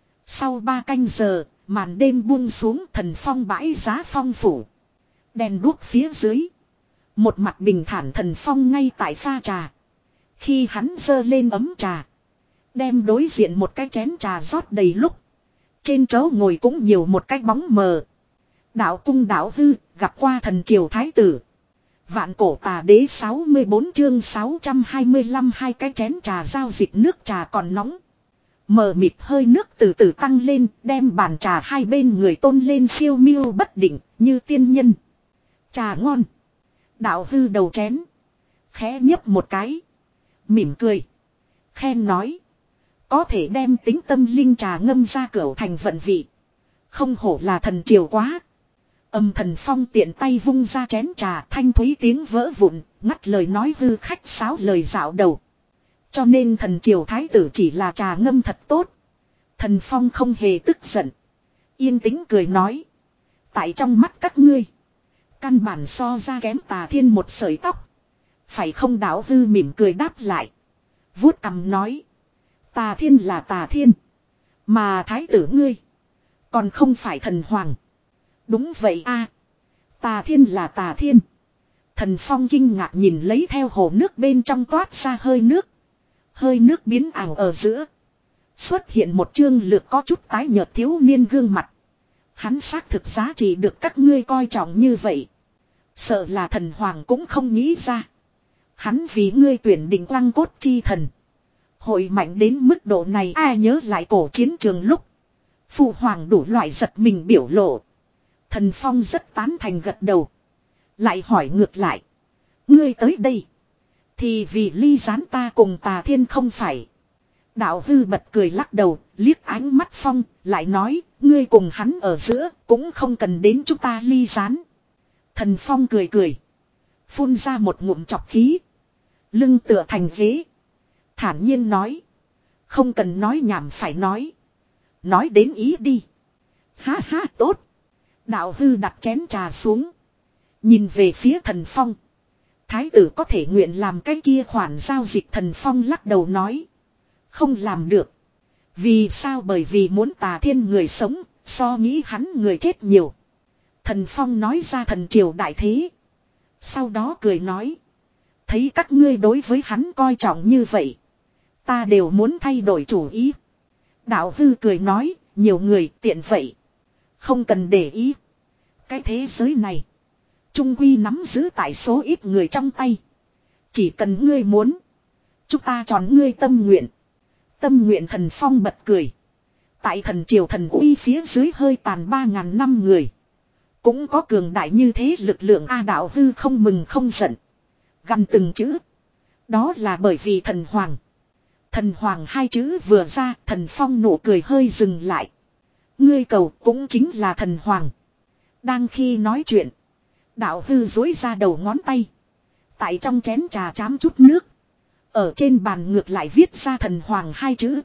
Sau ba canh giờ, màn đêm buông xuống. Thần Phong bãi giá phong phủ. Đèn đuốc phía dưới. Một mặt bình thản Thần Phong ngay tại pha trà. Khi hắn giơ lên ấm trà. Đem đối diện một cái chén trà rót đầy lúc. Trên chỗ ngồi cũng nhiều một cái bóng mờ. Đạo cung đạo hư gặp qua thần triều thái tử. Vạn cổ tà đế sáu mươi bốn chương sáu trăm hai mươi lăm hai cái chén trà giao dịch nước trà còn nóng. Mờ mịt hơi nước từ từ tăng lên đem bàn trà hai bên người tôn lên phiêu miêu bất định như tiên nhân. Trà ngon. Đạo hư đầu chén. Khẽ nhấp một cái. Mỉm cười. Khen nói. Có thể đem tính tâm linh trà ngâm ra cửu thành vận vị. Không hổ là thần triều quá. Âm Thần Phong tiện tay vung ra chén trà thanh thúy tiếng vỡ vụn, ngắt lời nói hư khách sáo lời dạo đầu. Cho nên thần triều thái tử chỉ là trà ngâm thật tốt. Thần Phong không hề tức giận. Yên tĩnh cười nói. Tại trong mắt các ngươi. Căn bản so ra kém Tà Thiên một sợi tóc. Phải không? Đạo hư mỉm cười đáp lại. Vuốt cằm nói. Tà Thiên là Tà Thiên. Mà thái tử ngươi. Còn không phải thần hoàng. Đúng vậy a. Tà Thiên là Tà Thiên. Thần Phong kinh ngạc nhìn lấy theo hồ nước bên trong toát ra hơi nước. Hơi nước biến ảo ở giữa. Xuất hiện một chương lược có chút tái nhợt thiếu niên gương mặt. Hắn xác thực giá trị được các ngươi coi trọng như vậy. Sợ là thần hoàng cũng không nghĩ ra. Hắn vì ngươi tuyển định lăng cốt chi thần. Hội mạnh đến mức độ này ai nhớ lại cổ chiến trường lúc. Phụ hoàng đủ loại giật mình biểu lộ. Thần Phong rất tán thành gật đầu. Lại hỏi ngược lại. Ngươi tới đây. Thì vì ly gián ta cùng Tà Thiên không phải. Đạo hư bật cười lắc đầu. Liếc ánh mắt Phong. Lại nói. Ngươi cùng hắn ở giữa. Cũng không cần đến chúng ta ly gián. Thần Phong cười cười. Phun ra một ngụm chọc khí. Lưng tựa thành ghế. Thản nhiên nói. Không cần nói nhảm phải nói. Nói đến ý đi. Ha ha tốt. Đạo hư đặt chén trà xuống. Nhìn về phía Thần Phong. Thái tử có thể nguyện làm cái kia khoản giao dịch. Thần Phong lắc đầu nói. Không làm được. Vì sao? Bởi vì muốn Tà Thiên người sống. So nghĩ hắn người chết nhiều. Thần Phong nói ra thần triều đại thế. Sau đó cười nói. Thấy các ngươi đối với hắn coi trọng như vậy. Ta đều muốn thay đổi chủ ý. Đạo hư cười nói, nhiều người tiện vậy. Không cần để ý. Cái thế giới này. Trung quy nắm giữ tại số ít người trong tay. Chỉ cần ngươi muốn. Chúng ta chọn ngươi tâm nguyện. Tâm nguyện Thần Phong bật cười. Tại thần triều thần uy phía dưới hơi tàn ba ngàn năm người. Cũng có cường đại như thế lực lượng A đạo hư không mừng không giận. Gần từng chữ. Đó là bởi vì thần hoàng. Thần hoàng hai chữ vừa ra, Thần Phong nụ cười hơi dừng lại. Ngươi cầu cũng chính là thần hoàng. Đang khi nói chuyện. Đạo hư dối ra đầu ngón tay. Tại trong chén trà chám chút nước. Ở trên bàn ngược lại viết ra thần hoàng hai chữ.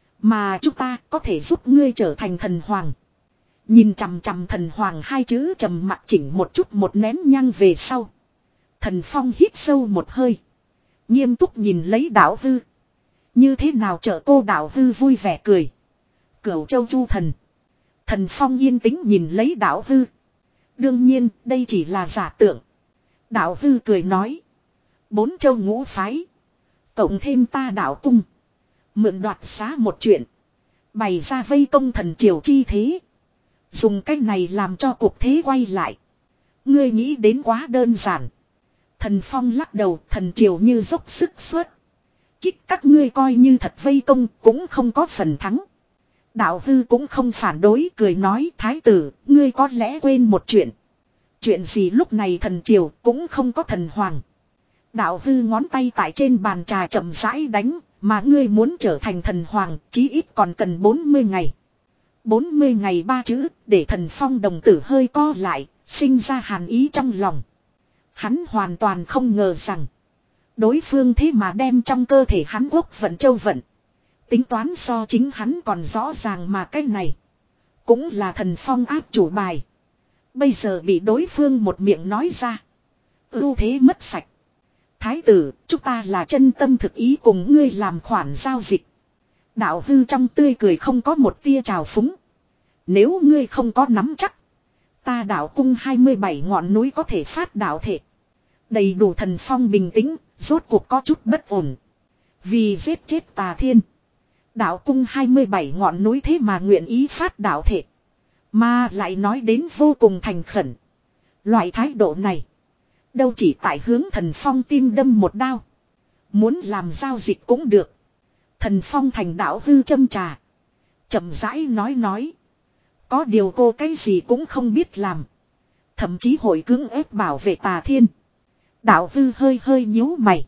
Mà chúng ta có thể giúp ngươi trở thành thần hoàng. Nhìn chằm chằm thần hoàng hai chữ trầm mặc chỉnh một chút một nén nhang về sau. Thần Phong hít sâu một hơi. Nghiêm túc nhìn lấy đạo hư. Như thế nào trợ cô đạo hư vui vẻ cười. Cửu châu chu thần. Thần Phong yên tĩnh nhìn lấy đạo hư. Đương nhiên đây chỉ là giả tượng. Đạo hư cười nói. Bốn châu ngũ phái. Cộng thêm ta đạo cung. Mượn đoạt xá một chuyện. Bày ra vây công thần triều chi thế. Dùng cách này làm cho cuộc thế quay lại. Ngươi nghĩ đến quá đơn giản. Thần Phong lắc đầu, thần triều như dốc sức suốt. Kích các ngươi coi như thật vây công cũng không có phần thắng. Đạo hư cũng không phản đối, cười nói thái tử, ngươi có lẽ quên một chuyện. Chuyện gì lúc này thần triều cũng không có thần hoàng. Đạo hư ngón tay tại trên bàn trà chậm rãi đánh, mà ngươi muốn trở thành thần hoàng, chí ít còn cần bốn mươi ngày. bốn mươi ngày ba chữ, để Thần Phong đồng tử hơi co lại, sinh ra hàn ý trong lòng. Hắn hoàn toàn không ngờ rằng, đối phương thế mà đem trong cơ thể hắn quốc vận châu vận. Tính toán so chính hắn còn rõ ràng mà cái này. Cũng là Thần Phong áp chủ bài. Bây giờ bị đối phương một miệng nói ra. Ưu thế mất sạch. Thái tử, chúng ta là chân tâm thực ý cùng ngươi làm khoản giao dịch. Đạo hư trong tươi cười không có một tia trào phúng. Nếu ngươi không có nắm chắc. Ta đạo cung hai mươi bảy ngọn núi có thể phát đạo thể. Đầy đủ Thần Phong bình tĩnh, rốt cuộc có chút bất ổn. Vì giết chết Tà Thiên. Đạo cung hai mươi bảy ngọn núi thế mà nguyện ý phát đạo thể. Mà lại nói đến vô cùng thành khẩn. Loại thái độ này. Đâu chỉ tại hướng Thần Phong tim đâm một đao. Muốn làm giao dịch cũng được. Thần Phong thành đạo hư châm trà. Chậm rãi nói nói. Có điều cô cái gì cũng không biết làm. Thậm chí hội cưỡng ép bảo vệ Tà Thiên. Đạo hư hơi hơi nhíu mày.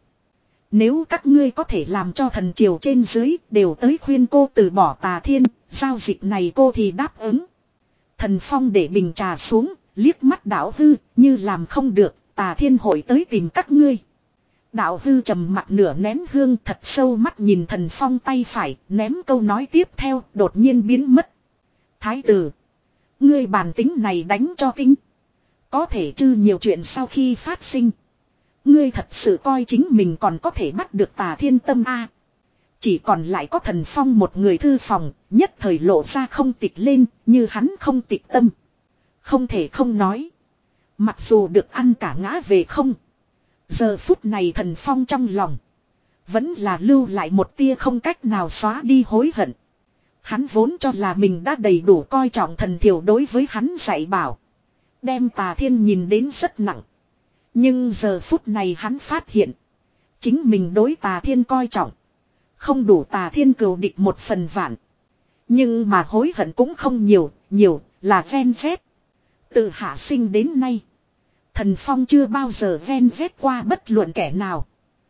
Nếu các ngươi có thể làm cho thần triều trên dưới đều tới khuyên cô từ bỏ Tà Thiên, giao dịch này cô thì đáp ứng. Thần Phong để bình trà xuống, liếc mắt đạo hư, như làm không được, Tà Thiên hội tới tìm các ngươi. Đạo hư trầm mặt nửa nén hương thật sâu mắt nhìn Thần Phong tay phải, ném câu nói tiếp theo, đột nhiên biến mất. Thái tử, ngươi bản tính này đánh cho tính. Có thể chứ nhiều chuyện sau khi phát sinh. Ngươi thật sự coi chính mình còn có thể bắt được Tà Thiên tâm a? Chỉ còn lại có Thần Phong một người thư phòng, nhất thời lộ ra không tịch lên, như hắn không tịch tâm. Không thể không nói. Mặc dù được ăn cả ngã về không. Giờ phút này Thần Phong trong lòng. Vẫn là lưu lại một tia không cách nào xóa đi hối hận. Hắn vốn cho là mình đã đầy đủ coi trọng thần thiểu đối với hắn dạy bảo. Đem Tà Thiên nhìn đến rất nặng. Nhưng giờ phút này hắn phát hiện. Chính mình đối Tà Thiên coi trọng. Không đủ Tà Thiên cừu địch một phần vạn. Nhưng mà hối hận cũng không nhiều, nhiều là ven vét. Từ hạ sinh đến nay. Thần Phong chưa bao giờ ven vét qua bất luận kẻ nào.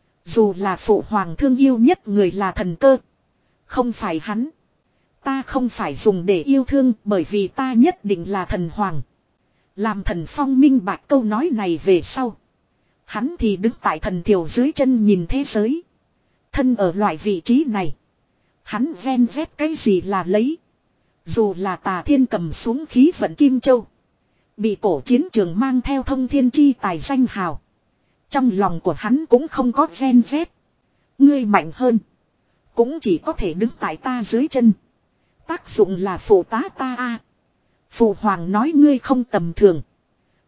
Dù là phụ hoàng thương yêu nhất người là thần cơ. Không phải hắn. Ta không phải dùng để yêu thương bởi vì ta nhất định là thần hoàng. Làm Thần Phong minh bạch câu nói này về sau. Hắn thì đứng tại thần thiểu dưới chân nhìn thế giới. Thân ở loại vị trí này. Hắn ven vét cái gì là lấy. Dù là Tà Thiên cầm xuống khí vận Kim Châu. Bị cổ chiến trường mang theo thông thiên chi tài danh hào. Trong lòng của hắn cũng không có ven vét. Ngươi mạnh hơn. Cũng chỉ có thể đứng tại ta dưới chân. Tác dụng là phụ tá ta a. Phụ hoàng nói ngươi không tầm thường.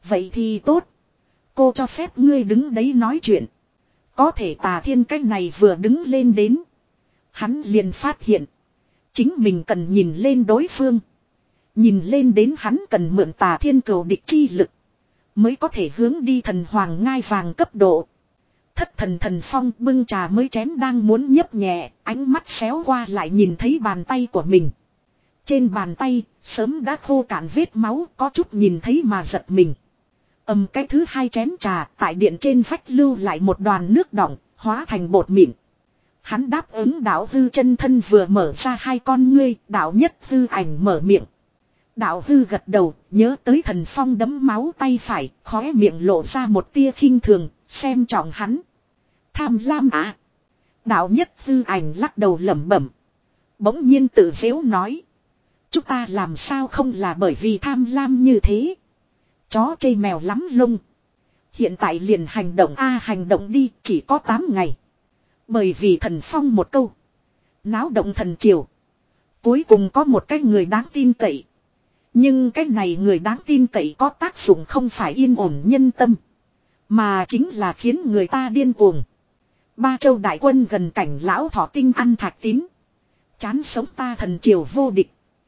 Vậy thì tốt. Cô cho phép ngươi đứng đấy nói chuyện. Có thể Tà Thiên cái này vừa đứng lên đến. Hắn liền phát hiện. Chính mình cần nhìn lên đối phương. Nhìn lên đến hắn cần mượn Tà Thiên cừu địch chi lực. Mới có thể hướng đi thần hoàng ngai vàng cấp độ. Thất thần thần phong bưng trà mới chén đang muốn nhấp nhẹ. Ánh mắt xéo qua lại nhìn thấy bàn tay của mình. Trên bàn tay sớm đã khô cạn vết máu. Có chút nhìn thấy mà giật mình. Ầm cái thứ hai chén trà tại điện trên vách lưu lại một đoàn nước đọng. Hóa thành bột mịn. Hắn đáp ứng đạo hư chân thân vừa mở ra hai con ngươi. Đạo nhất hư ảnh mở miệng. Đạo hư gật đầu, nhớ tới thần phong đấm máu tay phải, khóe miệng lộ ra một tia khinh thường, xem trọng hắn. Tham lam à? Đạo nhất hư ảnh lắc đầu lẩm bẩm. Bỗng nhiên tự dễu nói. Chúng ta làm sao không là bởi vì tham lam như thế. Chó chê mèo lắm lông. Hiện tại liền hành động a hành động đi, chỉ có tám ngày. Bởi vì thần phong một câu. Náo động thần triều. Cuối cùng có một cái người đáng tin cậy. Nhưng cái này người đáng tin cậy có tác dụng không phải yên ổn nhân tâm. Mà chính là khiến người ta điên cuồng. Ba châu đại quân gần cảnh lão thọ tinh ăn thạch tín. Chán sống ta thần triều vô địch.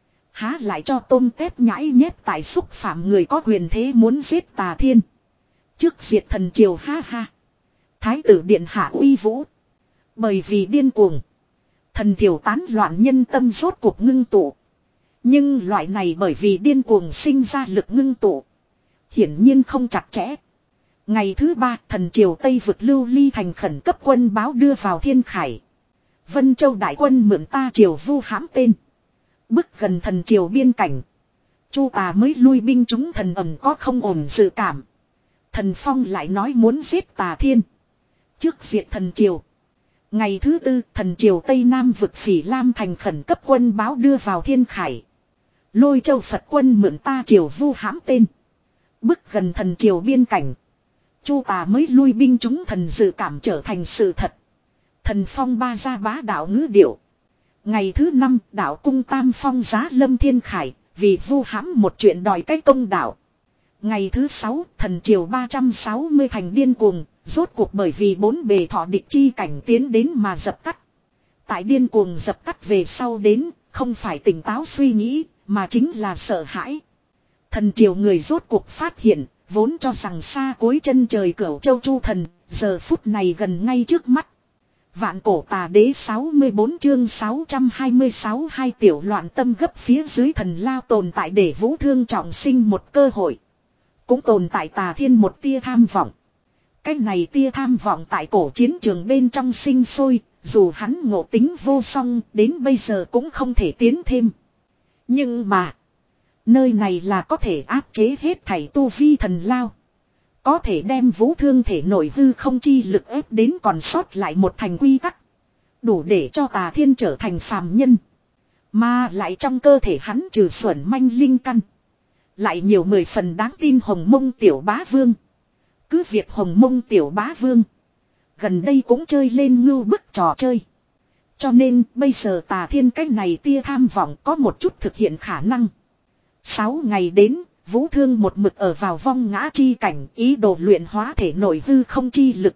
Há lại cho tôm tép nhãi nhép tại xúc phạm người có quyền thế muốn giết Tà Thiên. Trước diệt thần triều ha ha. Thái tử điện hạ uy vũ. Bởi vì điên cuồng. Thần triều tán loạn nhân tâm rốt cuộc ngưng tụ. Nhưng loại này bởi vì điên cuồng sinh ra lực ngưng tụ. Hiển nhiên không chặt chẽ. Ngày thứ ba thần triều Tây vực lưu ly thành khẩn cấp quân báo đưa vào thiên khải. Vân Châu đại quân mượn ta triều vu hãm tên. Bước gần thần triều biên cảnh. Chu Tà mới lui binh chúng thần ẩm có không ổn dự cảm. Thần Phong lại nói muốn giết Tà Thiên. Trước diệt thần triều. Ngày thứ tư thần triều Tây Nam vực Phỉ Lam thành khẩn cấp quân báo đưa vào thiên khải. Lôi Châu Phật quân mượn ta triều vu hãm tên. Bước gần thần triều biên cảnh. Chu Tà mới lui binh chúng thần dự cảm trở thành sự thật. Thần Phong ba ra bá đạo ngữ điệu. Ngày thứ năm đạo cung Tam Phong giá lâm thiên khải. Vì vu hãm một chuyện đòi cách công đạo. Ngày thứ sáu thần triều ba trăm sáu mươi thành điên cuồng. Rốt cuộc bởi vì bốn bề thọ địch chi cảnh tiến đến mà dập tắt. Tại điên cuồng dập tắt về sau đến. Không phải tỉnh táo suy nghĩ. Mà chính là sợ hãi. Thần triều người rốt cuộc phát hiện. Vốn cho rằng xa cuối chân trời Cửu Châu Chu thần. Giờ phút này gần ngay trước mắt. Vạn cổ tà đế sáu mươi bốn chương sáu trăm hai mươi sáu hai tiểu loạn tâm gấp phía dưới thần lao tồn tại để vũ thương trọng sinh một cơ hội. Cũng tồn tại Tà Thiên một tia tham vọng. Cái này tia tham vọng tại cổ chiến trường bên trong sinh sôi. Dù hắn ngộ tính vô song đến bây giờ cũng không thể tiến thêm. Nhưng mà. Nơi này là có thể áp chế hết thảy tu vi thần lao. Có thể đem vũ thương thể nổi hư không chi lực ép đến còn sót lại một thành quy tắc. Đủ để cho Tà Thiên trở thành phàm nhân. Mà lại trong cơ thể hắn trừ xuẩn manh linh căn. Lại nhiều mười phần đáng tin hồng mông tiểu bá vương. Cứ việc hồng mông tiểu bá vương. Gần đây cũng chơi lên ngưu bức trò chơi. Cho nên bây giờ Tà Thiên cách này tia tham vọng có một chút thực hiện khả năng. Sáu ngày đến. Vũ thương một mực ở vào vong ngã chi cảnh ý đồ luyện hóa thể nổi hư không chi lực.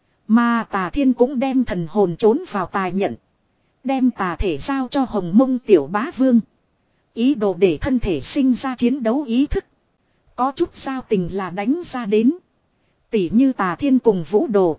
Mà Tà Thiên cũng đem thần hồn trốn vào tài nhận. Đem tà thể giao cho hồng mông tiểu bá vương. Ý đồ để thân thể sinh ra chiến đấu ý thức. Có chút giao tình là đánh ra đến. Tỉ như Tà Thiên cùng vũ đồ.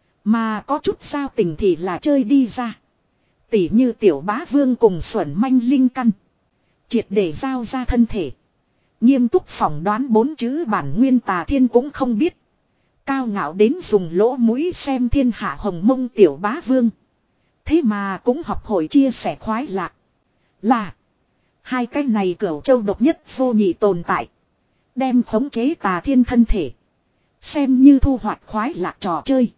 Mà có chút giao tình thì là chơi đi ra. Tỉ như tiểu bá vương cùng xuẩn manh linh căn. Triệt để giao ra thân thể. Nghiêm túc phỏng đoán bốn chữ bản nguyên Tà Thiên cũng không biết. Cao ngạo đến dùng lỗ mũi xem thiên hạ hồng mông tiểu bá vương. Thế mà cũng học hội chia sẻ khoái lạc. Là. Hai cái này Cửu Châu độc nhất vô nhị tồn tại. Đem khống chế Tà Thiên thân thể. Xem như thu hoạch khoái lạc trò chơi.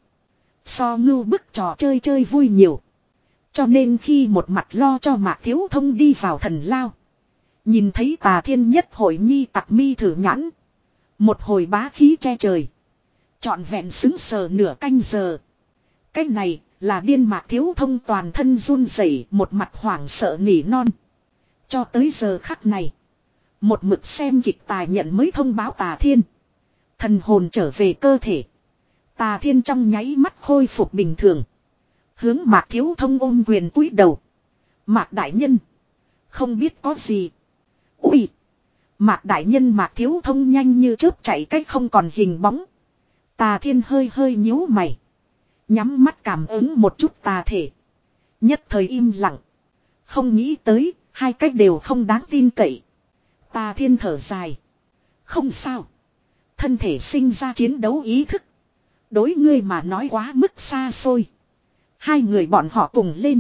So ngưu bức trò chơi chơi vui nhiều. Cho nên khi một mặt lo cho Mạc Thiếu Thông đi vào thần lao. Nhìn thấy Tà Thiên nhất hội nhi tặc mi thử nhãn. Một hồi bá khí che trời. Trọn vẹn xứng sờ nửa canh giờ. Cái này là điên Mạc Thiếu Thông toàn thân run rẩy, một mặt hoảng sợ nỉ non. Cho tới giờ khắc này. Một mực xem kịch tài nhận mới thông báo Tà Thiên. Thần hồn trở về cơ thể. Tà Thiên trong nháy mắt khôi phục bình thường. Hướng Mạc Thiếu Thông ôm quyền cúi đầu. Mạc đại nhân. Không biết có gì. Ui. Mạc đại nhân Mạc Thiếu Thông nhanh như chớp chạy cách không còn hình bóng. Tà Thiên hơi hơi nhíu mày. Nhắm mắt cảm ứng một chút tà thể. Nhất thời im lặng. Không nghĩ tới, hai cách đều không đáng tin cậy. Tà Thiên thở dài. Không sao. Thân thể sinh ra chiến đấu ý thức. Đối ngươi mà nói quá mức xa xôi. Hai người bọn họ cùng lên.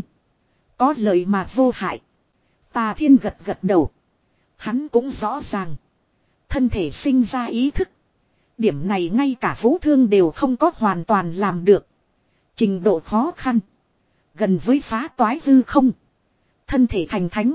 Có lợi mà vô hại. Tà Thiên gật gật đầu. Hắn cũng rõ ràng. Thân thể sinh ra ý thức. Điểm này ngay cả Vũ Thương đều không có hoàn toàn làm được. Trình độ khó khăn. Gần với phá toái hư không. Thân thể thành thánh.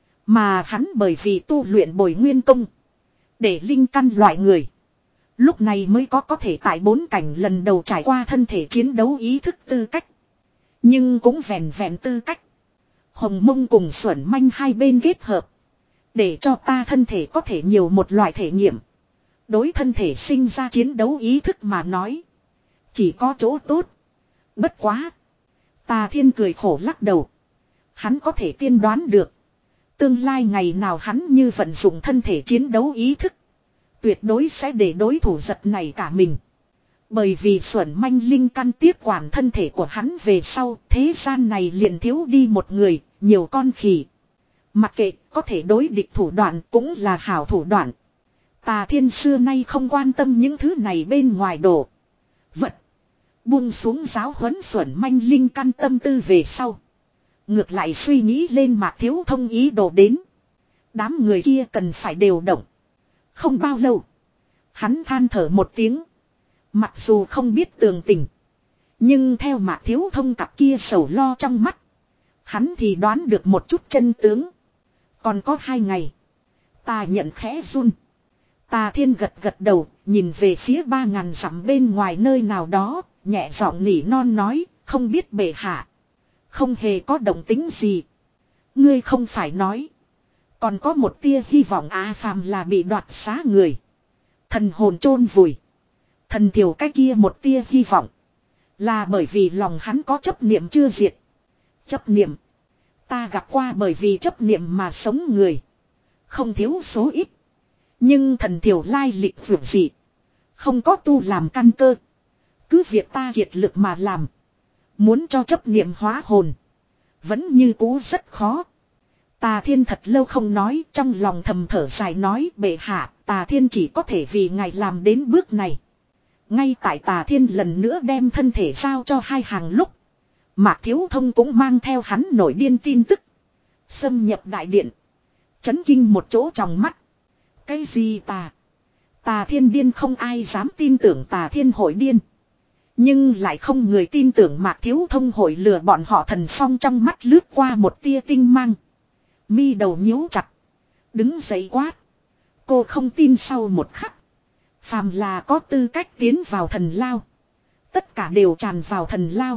Mà hắn bởi vì tu luyện bồi nguyên công. Để linh căn loại người. Lúc này mới có có thể tại bốn cảnh lần đầu trải qua thân thể chiến đấu ý thức tư cách. Nhưng cũng vẹn vẹn tư cách. Hồng Mông cùng Xuẩn Manh hai bên kết hợp. Để cho ta thân thể có thể nhiều một loại thể nghiệm. Đối thân thể sinh ra chiến đấu ý thức mà nói. Chỉ có chỗ tốt. Bất quá. Tà Thiên cười khổ lắc đầu. Hắn có thể tiên đoán được. Tương lai ngày nào hắn như vận dụng thân thể chiến đấu ý thức. Tuyệt đối sẽ để đối thủ giật này cả mình. Bởi vì Xuẩn Manh linh căn tiếp quản thân thể của hắn về sau. Thế gian này liền thiếu đi một người. Nhiều con khỉ. Mặc kệ có thể đối địch thủ đoạn cũng là hảo thủ đoạn. Tà Thiên xưa nay không quan tâm những thứ này bên ngoài đổ. Vật. Buông xuống giáo huấn Xuẩn Manh linh căn tâm tư về sau. Ngược lại suy nghĩ lên Mạc Thiếu Thông ý đồ đến. Đám người kia cần phải đều động. Không bao lâu. Hắn than thở một tiếng. Mặc dù không biết tường tình. Nhưng theo Mạc Thiếu Thông cặp kia sầu lo trong mắt. Hắn thì đoán được một chút chân tướng. Còn có hai ngày. Ta nhận khẽ run. Tà Thiên gật gật đầu. Nhìn về phía ba ngàn dặm bên ngoài nơi nào đó. Nhẹ giọng nỉ non nói. Không biết bệ hạ. Không hề có động tính gì. Ngươi không phải nói. Còn có một tia hy vọng á phàm là bị đoạt xá người. Thần hồn chôn vùi. Thần thiểu cái kia một tia hy vọng. Là bởi vì lòng hắn có chấp niệm chưa diệt. Chấp niệm. Ta gặp qua bởi vì chấp niệm mà sống người. Không thiếu số ít. Nhưng thần thiểu lai lịch vượt dị. Không có tu làm căn cơ. Cứ việc ta kiệt lực mà làm. Muốn cho chấp niệm hóa hồn. Vẫn như cũ rất khó. Tà Thiên thật lâu không nói. Trong lòng thầm thở dài nói. Bệ hạ, Tà Thiên chỉ có thể vì ngài làm đến bước này. Ngay tại Tà Thiên lần nữa đem thân thể giao cho hai hàng lúc. Mạc Thiếu Thông cũng mang theo hắn nổi điên tin tức. Xâm nhập đại điện. Chấn kinh một chỗ trong mắt. Cái gì tà? Tà Thiên điên không ai dám tin tưởng Tà Thiên hội điên. Nhưng lại không người tin tưởng Mạc Thiếu Thông hội lừa bọn họ. Thần Phong trong mắt lướt qua một tia tinh mang. Mi đầu nhíu chặt. Đứng dậy quát. Cô không tin sau một khắc. Phàm là có tư cách tiến vào thần lao. Tất cả đều tràn vào thần lao.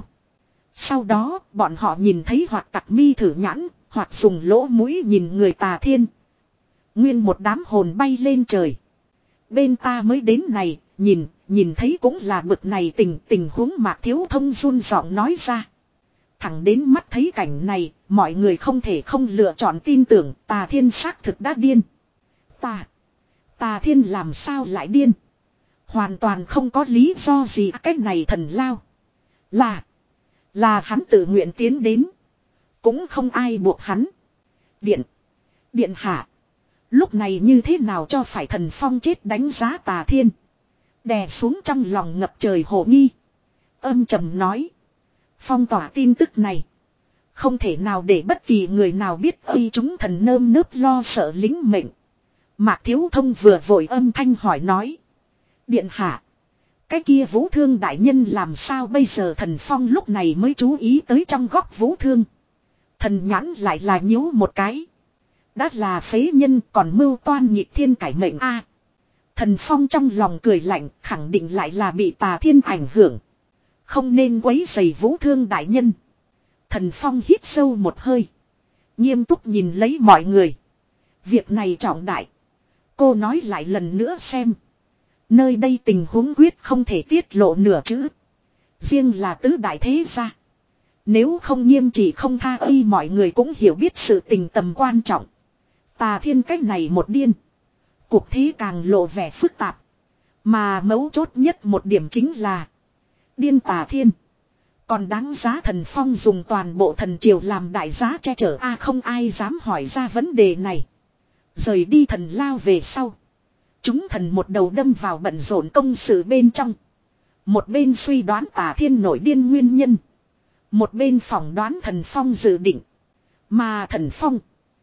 Sau đó bọn họ nhìn thấy hoặc tặc mi thử nhãn. Hoặc dùng lỗ mũi nhìn người Tà Thiên. Nguyên một đám hồn bay lên trời. Bên ta mới đến này. Nhìn, nhìn thấy cũng là bực này tình tình huống Mạc Thiếu Thông run giọng nói ra. Thẳng đến mắt thấy cảnh này, mọi người không thể không lựa chọn tin tưởng Tà Thiên xác thực đã điên. Tà, Tà Thiên làm sao lại điên? Hoàn toàn không có lý do gì cách này thần lao. Là, là hắn tự nguyện tiến đến. Cũng không ai buộc hắn. Điện, điện hạ. Lúc này như thế nào cho phải Thần Phong chết đánh giá Tà Thiên. Đè xuống trong lòng ngập trời hồ nghi. Âm trầm nói. Phong tỏa tin tức này. Không thể nào để bất kỳ người nào biết ơi chúng thần nơm nớp lo sợ lính mệnh. Mạc Thiếu Thông vừa vội âm thanh hỏi nói. Điện hạ. Cái kia Vũ Thương đại nhân làm sao bây giờ? Thần Phong lúc này mới chú ý tới trong góc Vũ Thương. Thần nhãn lại là nhíu một cái. Đã là phế nhân còn mưu toan nhịp thiên cải mệnh a. Thần Phong trong lòng cười lạnh, khẳng định lại là bị Tà Thiên ảnh hưởng. Không nên quấy rầy Vũ Thương đại nhân. Thần Phong hít sâu một hơi. Nghiêm túc nhìn lấy mọi người. Việc này trọng đại. Cô nói lại lần nữa xem. Nơi đây tình huống quyết không thể tiết lộ nửa chữ. Riêng là tứ đại thế gia. Nếu không nghiêm trị không tha y mọi người cũng hiểu biết sự tình tầm quan trọng. Tà Thiên cách này một điên. Cuộc thế càng lộ vẻ phức tạp. Mà mấu chốt nhất một điểm chính là. Điên Tà Thiên. Còn đáng giá Thần Phong dùng toàn bộ thần triều làm đại giá che chở a không ai dám hỏi ra vấn đề này. Rời đi thần lao về sau. Chúng thần một đầu đâm vào bận rộn công sự bên trong. Một bên suy đoán Tà Thiên nổi điên nguyên nhân. Một bên phỏng đoán Thần Phong dự định. Mà Thần Phong.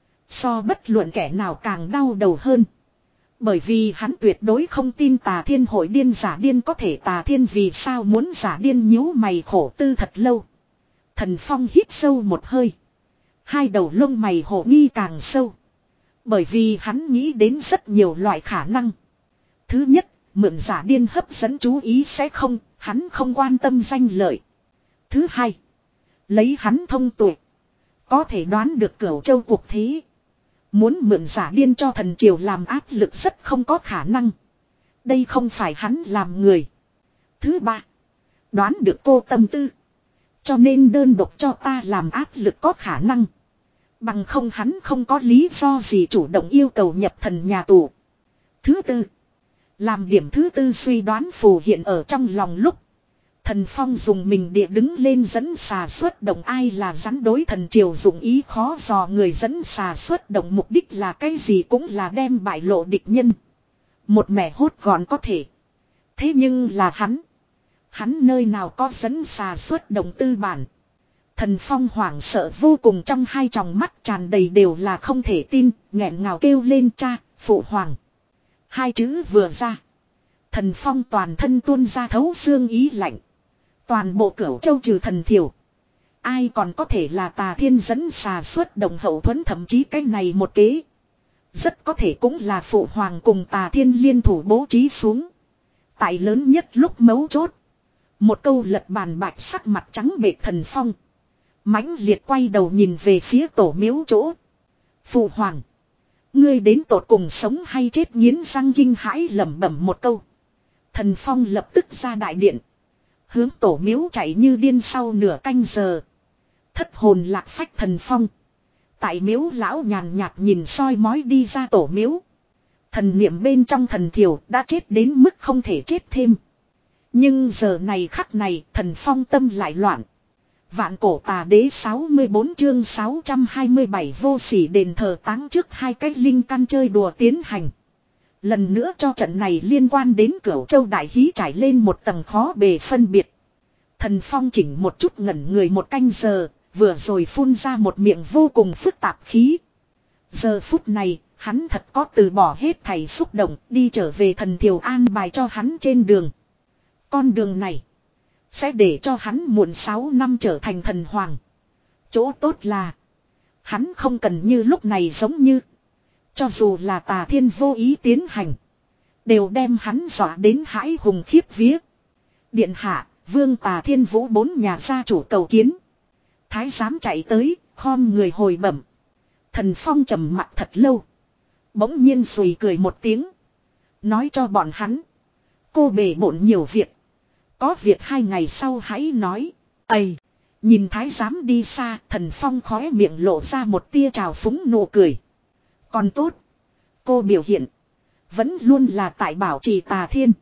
So bất luận kẻ nào càng đau đầu hơn. Bởi vì hắn tuyệt đối không tin Tà Thiên hội điên giả điên có thể Tà Thiên vì sao muốn giả điên nhíu mày khổ tư thật lâu. Thần Phong hít sâu một hơi. Hai đầu lông mày hổ nghi càng sâu. Bởi vì hắn nghĩ đến rất nhiều loại khả năng. Thứ nhất, mượn giả điên hấp dẫn chú ý sẽ không, hắn không quan tâm danh lợi. Thứ hai, lấy hắn thông tuệ. Có thể đoán được Cửu Châu cuộc thế. Muốn mượn giả điên cho thần triều làm áp lực rất không có khả năng. Đây không phải hắn làm người. Thứ ba, đoán được cô tâm tư. Cho nên đơn độc cho ta làm áp lực có khả năng. Bằng không hắn không có lý do gì chủ động yêu cầu nhập thần nhà tù. Thứ tư, làm điểm thứ tư suy đoán phù hiện ở trong lòng lúc. Thần Phong dùng mình địa đứng lên dẫn xà xuất động ai là rắn đối thần triều dụng ý khó dò người dẫn xà xuất động mục đích là cái gì cũng là đem bại lộ địch nhân. Một mẻ hốt gọn có thể. Thế nhưng là hắn. Hắn nơi nào có dẫn xà xuất động tư bản. Thần Phong hoảng sợ vô cùng trong hai tròng mắt tràn đầy đều là không thể tin, nghẹn ngào kêu lên cha, phụ hoàng. Hai chữ vừa ra. Thần Phong toàn thân tuôn ra thấu xương ý lạnh. Toàn bộ Cửu Châu trừ thần thiểu. Ai còn có thể là Tà Thiên dẫn xà xuất động hậu thuẫn thậm chí cái này một kế. Rất có thể cũng là phụ hoàng cùng Tà Thiên liên thủ bố trí xuống. Tại lớn nhất lúc mấu chốt. Một câu lật bàn bạch sắc mặt trắng bệch Thần Phong. Mãnh liệt quay đầu nhìn về phía tổ miếu chỗ. Phụ hoàng. Ngươi đến tột cùng sống hay chết nghiến răng kinh hãi lẩm bẩm một câu. Thần Phong lập tức ra đại điện. Hướng tổ miếu chạy như điên sau nửa canh giờ. Thất hồn lạc phách Thần Phong. Tại miếu lão nhàn nhạt nhìn soi mói đi ra tổ miếu. Thần niệm bên trong thần thiểu đã chết đến mức không thể chết thêm. Nhưng giờ này khắc này Thần Phong tâm lại loạn. Vạn cổ tà đế sáu mươi bốn chương sáu trăm hai mươi bảy vô sỉ đền thờ táng trước hai cái linh căn chơi đùa tiến hành. Lần nữa cho trận này liên quan đến Cửu Châu đại hí trải lên một tầng khó bề phân biệt. Thần Phong chỉnh một chút ngẩn người một canh giờ, vừa rồi phun ra một miệng vô cùng phức tạp khí. Giờ phút này, hắn thật có từ bỏ hết thảy xúc động đi trở về thần thiều an bài cho hắn trên đường. Con đường này sẽ để cho hắn muộn sáu năm trở thành thần hoàng. Chỗ tốt là hắn không cần như lúc này giống như cho dù là Tà Thiên vô ý tiến hành đều đem hắn dọa đến hãi hùng khiếp vía. Điện hạ, Vương Tà Thiên Vũ bốn nhà gia chủ cầu kiến. Thái giám chạy tới, khom người hồi bẩm. Thần Phong trầm mặt thật lâu. Bỗng nhiên sùi cười một tiếng. Nói cho bọn hắn. Cô bề bộn nhiều việc. Có việc hai ngày sau hãy nói. Ây! Nhìn thái giám đi xa, Thần Phong khóe miệng lộ ra một tia trào phúng nụ cười. Còn tốt. Cô biểu hiện. Vẫn luôn là tại bảo trì Tà Thiên.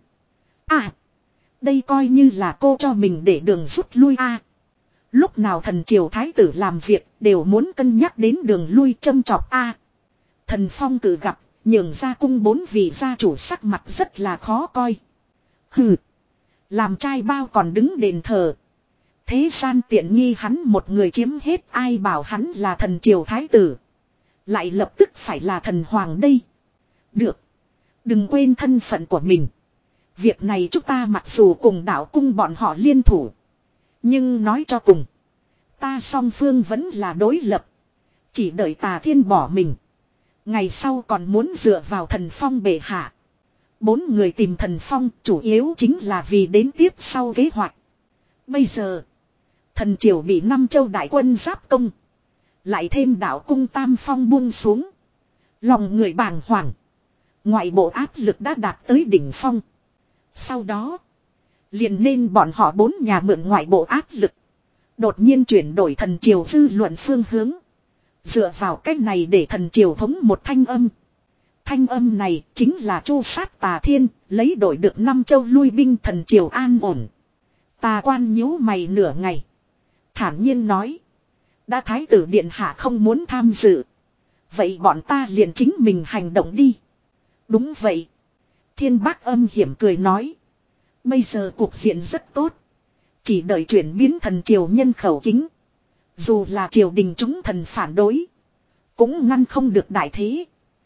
À! Đây coi như là cô cho mình để đường rút lui a. À, lúc nào thần triều thái tử làm việc đều muốn cân nhắc đến đường lui châm chọc a. À, Thần Phong cử gặp, nhường ra cung bốn vị gia chủ sắc mặt rất là khó coi. Hừ. Làm trai bao còn đứng đền thờ. Thế gian tiện nghi hắn một người chiếm hết ai bảo hắn là thần triều thái tử. Lại lập tức phải là thần hoàng đây. Được. Đừng quên thân phận của mình. Việc này chúng ta mặc dù cùng đạo cung bọn họ liên thủ. Nhưng nói cho cùng. Ta song phương vẫn là đối lập. Chỉ đợi Tà Thiên bỏ mình. Ngày sau còn muốn dựa vào Thần Phong bệ hạ. Bốn người tìm Thần Phong chủ yếu chính là vì đến tiếp sau kế hoạch. Bây giờ. Thần triều bị năm châu đại quân giáp công. Lại thêm đạo cung tam phong buông xuống. Lòng người bàng hoàng. Ngoại bộ áp lực đã đạt tới đỉnh phong. Sau đó. Liền nên bọn họ bốn nhà mượn ngoại bộ áp lực. Đột nhiên chuyển đổi thần triều dư luận phương hướng. Dựa vào cách này để thần triều thống một thanh âm. Thanh âm này chính là chu sát Tà Thiên, lấy đổi được năm châu lui binh thần triều an ổn. Tà Quan nhíu mày nửa ngày. Thản nhiên nói. Đã thái tử điện hạ không muốn tham dự. Vậy bọn ta liền chính mình hành động đi. Đúng vậy. Thiên Bác âm hiểm cười nói. Bây giờ cuộc diện rất tốt. Chỉ đợi chuyển biến thần triều nhân khẩu kính. Dù là triều đình chúng thần phản đối. Cũng ngăn không được đại thế.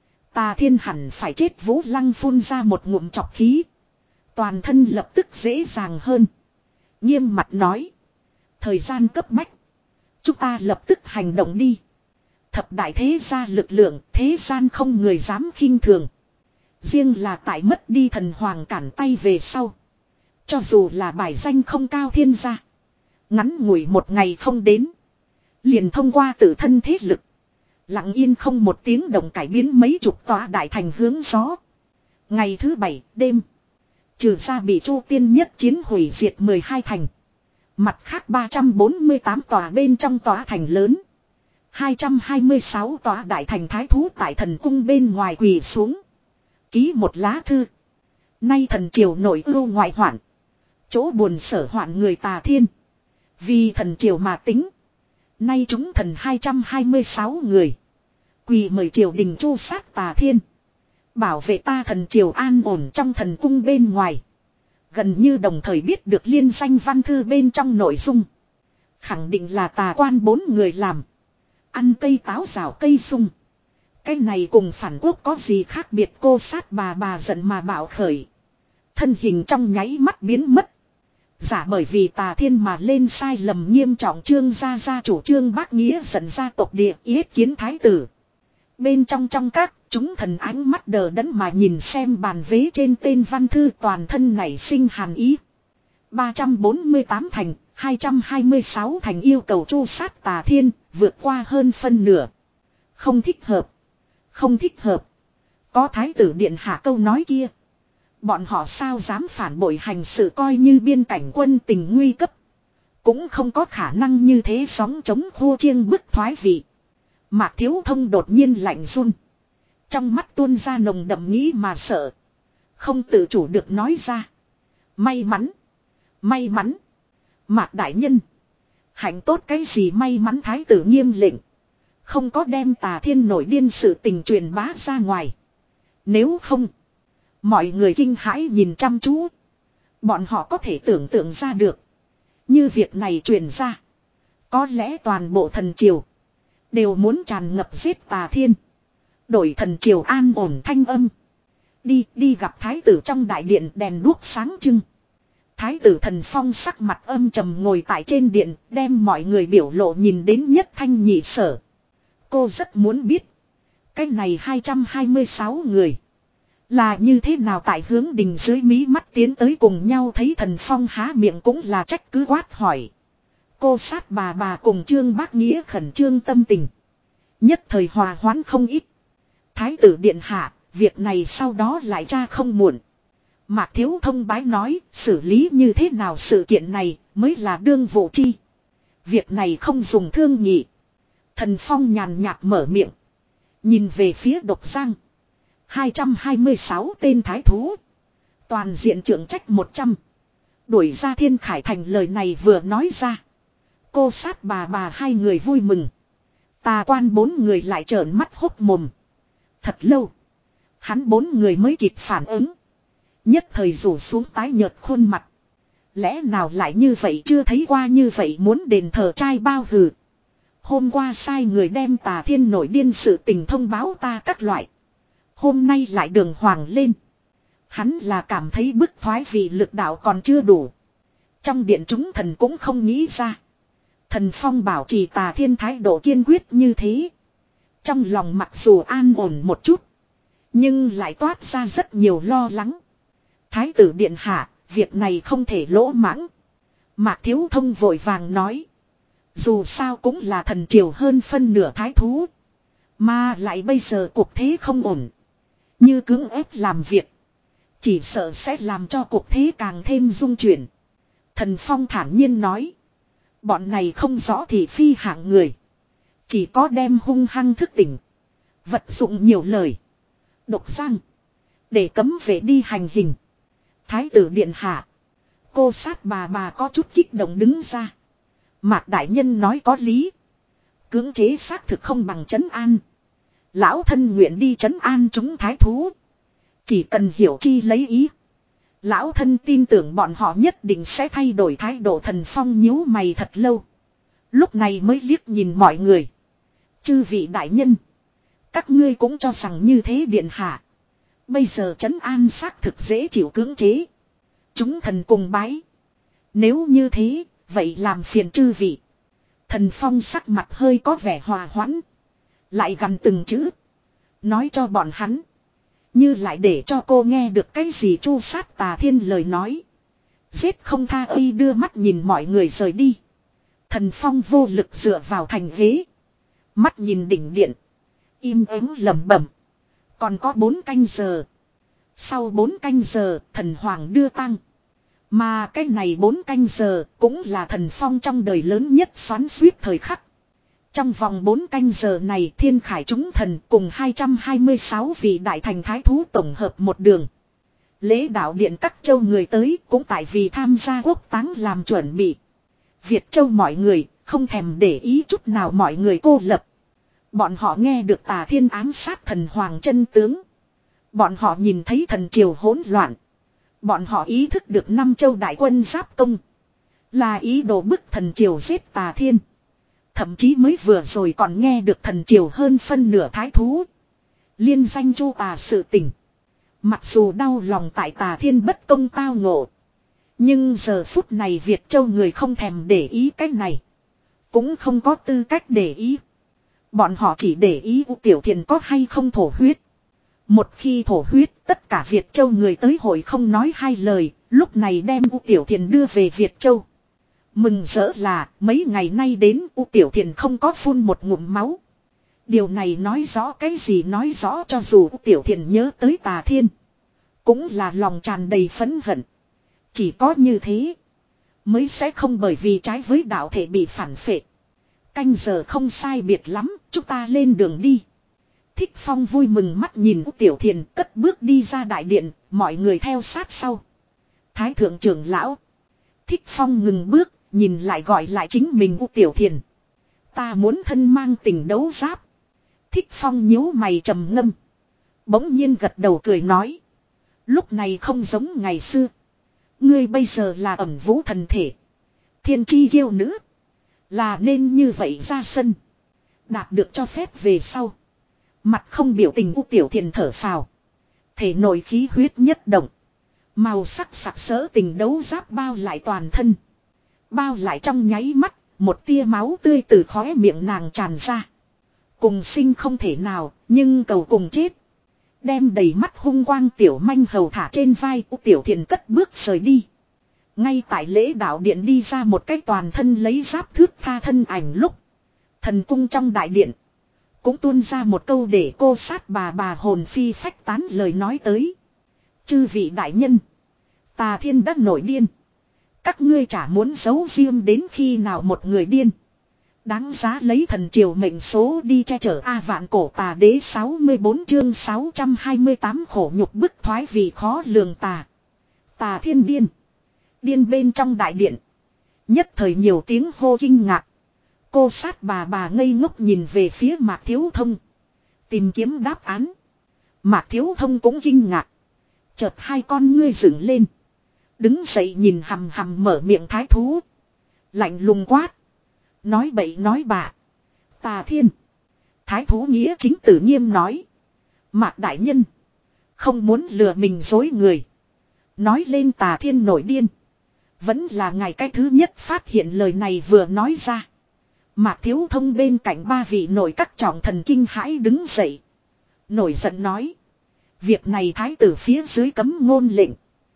Tà Thiên hẳn phải chết. Vũ Lăng phun ra một ngụm chọc khí. Toàn thân lập tức dễ dàng hơn. Nghiêm mặt nói. Thời gian cấp bách. Chúng ta lập tức hành động đi. Thập đại thế gia lực lượng. Thế gian không người dám khinh thường. Riêng là tại mất đi thần hoàng cản tay về sau. Cho dù là bài danh không cao thiên gia. Ngắn ngủi một ngày không đến. Liền thông qua tự thân thế lực. Lặng yên không một tiếng động cải biến mấy chục tòa đại thành hướng gió. Ngày thứ bảy đêm. Trừ ra bị Chu Tiên nhất chiến hủy diệt mười hai thành. Mặt khác ba trăm bốn mươi tám tòa bên trong tòa thành lớn. hai trăm hai mươi sáu tòa đại thành thái thú tại thần cung bên ngoài quỳ xuống. Ký một lá thư. Nay thần triều nội ưu ngoại hoạn. Chỗ buồn sở hoạn người Tà Thiên. Vì thần triều mà tính. Nay chúng thần hai trăm hai mươi sáu người. Quỳ mời triều đình chu sát Tà Thiên. Bảo vệ ta thần triều an ổn trong thần cung bên ngoài. Gần như đồng thời biết được liên danh văn thư bên trong nội dung. Khẳng định là Tà Quan bốn người làm. Ăn cây táo rào cây sung. Cái này cùng phản quốc có gì khác biệt, cô sát bà bà giận mà bạo khởi. Thân hình trong nháy mắt biến mất. Giả bởi vì Tà Thiên mà lên sai lầm nghiêm trọng, Trương gia gia chủ Trương Bác Nghĩa dẫn gia tộc địa yết kiến thái tử. Bên trong trong các chúng thần ánh mắt đờ đẫn mà nhìn xem bàn vế trên tên văn thư, toàn thân nảy sinh hàn ý. ba trăm bốn mươi tám thành, hai trăm hai mươi sáu thành yêu cầu chu sát Tà Thiên, vượt qua hơn phân nửa. Không thích hợp. Không thích hợp. Có thái tử điện hạ câu nói kia. Bọn họ sao dám phản bội hành sự, coi như biên cảnh quân tình nguy cấp. Cũng không có khả năng như thế sóng chống khô chiêng bức thoái vị. Mạc Thiếu Thông đột nhiên lạnh run. Trong mắt tuôn ra nồng đậm nghĩ mà sợ. Không tự chủ được nói ra. May mắn. May mắn. Mạc Đại Nhân. Hạnh tốt cái gì may mắn, thái tử nghiêm lệnh. Không có đem Tà Thiên nổi điên sự tình truyền bá ra ngoài. Nếu không. Mọi người kinh hãi nhìn chăm chú. Bọn họ có thể tưởng tượng ra được. Như việc này truyền ra. Có lẽ toàn bộ thần triều. Đều muốn tràn ngập giết Tà Thiên. Đổi thần triều an ổn thanh âm. Đi đi gặp thái tử trong đại điện, đèn đuốc sáng trưng. Thái tử Thần Phong sắc mặt âm trầm ngồi tại trên điện. Đem mọi người biểu lộ nhìn đến nhất thanh nhị sở. Cô rất muốn biết. Cái này hai trăm hai mươi sáu người. Là như thế nào tại hướng đình dưới mí mắt tiến tới cùng nhau, thấy Thần Phong há miệng cũng là trách cứ quát hỏi. Cô sát bà bà cùng Trương Bác Nghĩa khẩn trương tâm tình. Nhất thời hòa hoãn không ít. Thái tử điện hạ, việc này sau đó lại tra không muộn. Mạc Thiếu Thông bái nói, xử lý như thế nào sự kiện này mới là đương vụ chi. Việc này không dùng thương nghị. Thần Phong nhàn nhạt mở miệng. Nhìn về phía Độc Giang. hai trăm hai mươi sáu tên thái thú. Toàn diện trưởng trách một trăm. Đuổi ra Thiên Khải Thành, lời này vừa nói ra. Cô sát bà bà hai người vui mừng. Tà Quan bốn người lại trợn mắt hốc mồm. Thật lâu. Hắn bốn người mới kịp phản ứng. Nhất thời rủ xuống tái nhợt khuôn mặt. Lẽ nào lại như vậy, chưa thấy qua như vậy muốn đền thờ trai bao hừ. Hôm qua sai người đem Tà Thiên nổi điên sự tình thông báo ta các loại. Hôm nay lại đường hoàng lên. Hắn là cảm thấy bức thoái vì lực đạo còn chưa đủ. Trong điện chúng thần cũng không nghĩ ra. Thần Phong bảo trì Tà Thiên thái độ kiên quyết như thế. Trong lòng mặc dù an ổn một chút. Nhưng lại toát ra rất nhiều lo lắng. Thái tử điện hạ, việc này không thể lỗ mãng. Mạc Thiếu Thông vội vàng nói. Dù sao cũng là thần triều hơn phân nửa thái thú. Mà lại bây giờ cuộc thế không ổn. Như cưỡng ép làm việc. Chỉ sợ sẽ làm cho cuộc thế càng thêm rung chuyển. Thần Phong thản nhiên nói. Bọn này không rõ thị phi hạng người. Chỉ có đem hung hăng thức tỉnh. Vật dụng nhiều lời. Độc giang. Để cấm vệ đi hành hình. Thái tử điện hạ. Cô sát bà bà có chút kích động đứng ra. Mạc đại nhân nói có lý. Cưỡng chế xác thực không bằng trấn an. Lão thân nguyện đi trấn an chúng thái thú. Chỉ cần hiểu chi lấy ý. Lão thân tin tưởng bọn họ nhất định sẽ thay đổi thái độ. Thần Phong nhíu mày thật lâu. Lúc này mới liếc nhìn mọi người. Chư vị đại nhân. Các ngươi cũng cho rằng như thế điện hạ. Bây giờ trấn an xác thực dễ chịu cưỡng chế. Chúng thần cùng bái. Nếu như thế, vậy làm phiền chư vị. Thần Phong sắc mặt hơi có vẻ hòa hoãn. Lại gần từng chữ. Nói cho bọn hắn. Như lại để cho cô nghe được cái gì chu sát tà thiên lời nói. Giết không tha y đưa mắt nhìn mọi người rời đi. Thần Phong vô lực dựa vào thành ghế. Mắt nhìn đỉnh điện. Im ắng lẩm bẩm. Còn có bốn canh giờ. Sau bốn canh giờ thần hoàng đưa tang. Mà cái này bốn canh giờ cũng là thần Phong trong đời lớn nhất xoắn xuýt thời khắc. Trong vòng bốn canh giờ này thiên khải chúng thần cùng hai trăm hai mươi sáu vị đại thành thái thú tổng hợp một đường. Lễ đạo điện các châu người tới cũng tại vì tham gia quốc táng làm chuẩn bị. Việt châu mọi người không thèm để ý chút nào mọi người cô lập. Bọn họ nghe được tà thiên ám sát thần hoàng chân tướng. Bọn họ nhìn thấy thần triều hỗn loạn. Bọn họ ý thức được năm châu đại quân giáp công. Là ý đồ bức thần triều giết tà thiên. Thậm chí mới vừa rồi còn nghe được thần triều hơn phân nửa thái thú. Liên danh chu tà sự tình. Mặc dù đau lòng tại tà thiên bất công tao ngộ. Nhưng giờ phút này Việt châu người không thèm để ý cái này. Cũng không có tư cách để ý. Bọn họ chỉ để ý U Tiểu Thiền có hay không thổ huyết. Một khi thổ huyết tất cả Việt châu người tới hội không nói hai lời. Lúc này đem U Tiểu Thiền đưa về Việt châu. Mừng rỡ là mấy ngày nay đến U Tiểu Thiền không có phun một ngụm máu. Điều này nói rõ cái gì, nói rõ cho dù U Tiểu Thiền nhớ tới tà thiên. Cũng là lòng tràn đầy phẫn hận. Chỉ có như thế mới sẽ không bởi vì trái với đạo thể bị phản phệ. Canh giờ không sai biệt lắm, chúng ta lên đường đi. Thích Phong vui mừng mắt nhìn U Tiểu Thiền cất bước đi ra đại điện, mọi người theo sát sau. Thái thượng trưởng lão. Thích Phong ngừng bước, nhìn lại gọi lại chính mình U Tiểu Thiền. Ta muốn thân mang tình đấu giáp. Thích Phong nhíu mày trầm ngâm. Bỗng nhiên gật đầu cười nói. Lúc này không giống ngày xưa. Ngươi bây giờ là ẩm vũ thần thể. Thiên chi kiêu nữ. Là nên như vậy ra sân. Đạt được cho phép về sau. Mặt không biểu tình U Tiểu Thiền thở phào. Thể nội khí huyết nhất động. Màu sắc sặc sỡ tình đấu giáp bao lại toàn thân. Bao lại trong nháy mắt. Một tia máu tươi từ khóe miệng nàng tràn ra. Cùng sinh không thể nào. Nhưng cầu cùng chết. Đem đầy mắt hung quang tiểu manh hầu thả trên vai U Tiểu Thiền cất bước rời đi. Ngay tại lễ đạo điện đi ra một cái toàn thân lấy giáp thước tha thân ảnh lúc. Thần cung trong đại điện. Cũng tuôn ra một câu để cô sát bà bà hồn phi phách tán lời nói tới. Chư vị đại nhân. Tà thiên đã nổi điên. Các ngươi chả muốn giấu riêng đến khi nào một người điên. Đáng giá lấy thần triều mệnh số đi che chở A vạn cổ tà đế sáu mươi bốn chương sáu trăm hai mươi tám khổ nhục bức thoái vì khó lường tà. Tà thiên điên. Điên bên trong đại điện. Nhất thời nhiều tiếng hô kinh ngạc. Cô sát bà bà ngây ngốc nhìn về phía Mạc Thiếu Thông. Tìm kiếm đáp án. Mạc Thiếu Thông cũng kinh ngạc. Chợt hai con ngươi dựng lên. Đứng dậy nhìn hầm hầm mở miệng thái thú. Lạnh lùng quát. Nói bậy nói bạ. Tà thiên. Thái thú nghĩa chính tử nghiêm nói. Mạc đại nhân. Không muốn lừa mình dối người. Nói lên tà thiên nổi điên. Vẫn là ngày cái thứ nhất phát hiện lời này vừa nói ra. Mạc Thiếu Thông bên cạnh ba vị nội các trọng thần kinh hãi đứng dậy. Nổi giận nói. Việc này thái tử phía dưới cấm ngôn lệnh.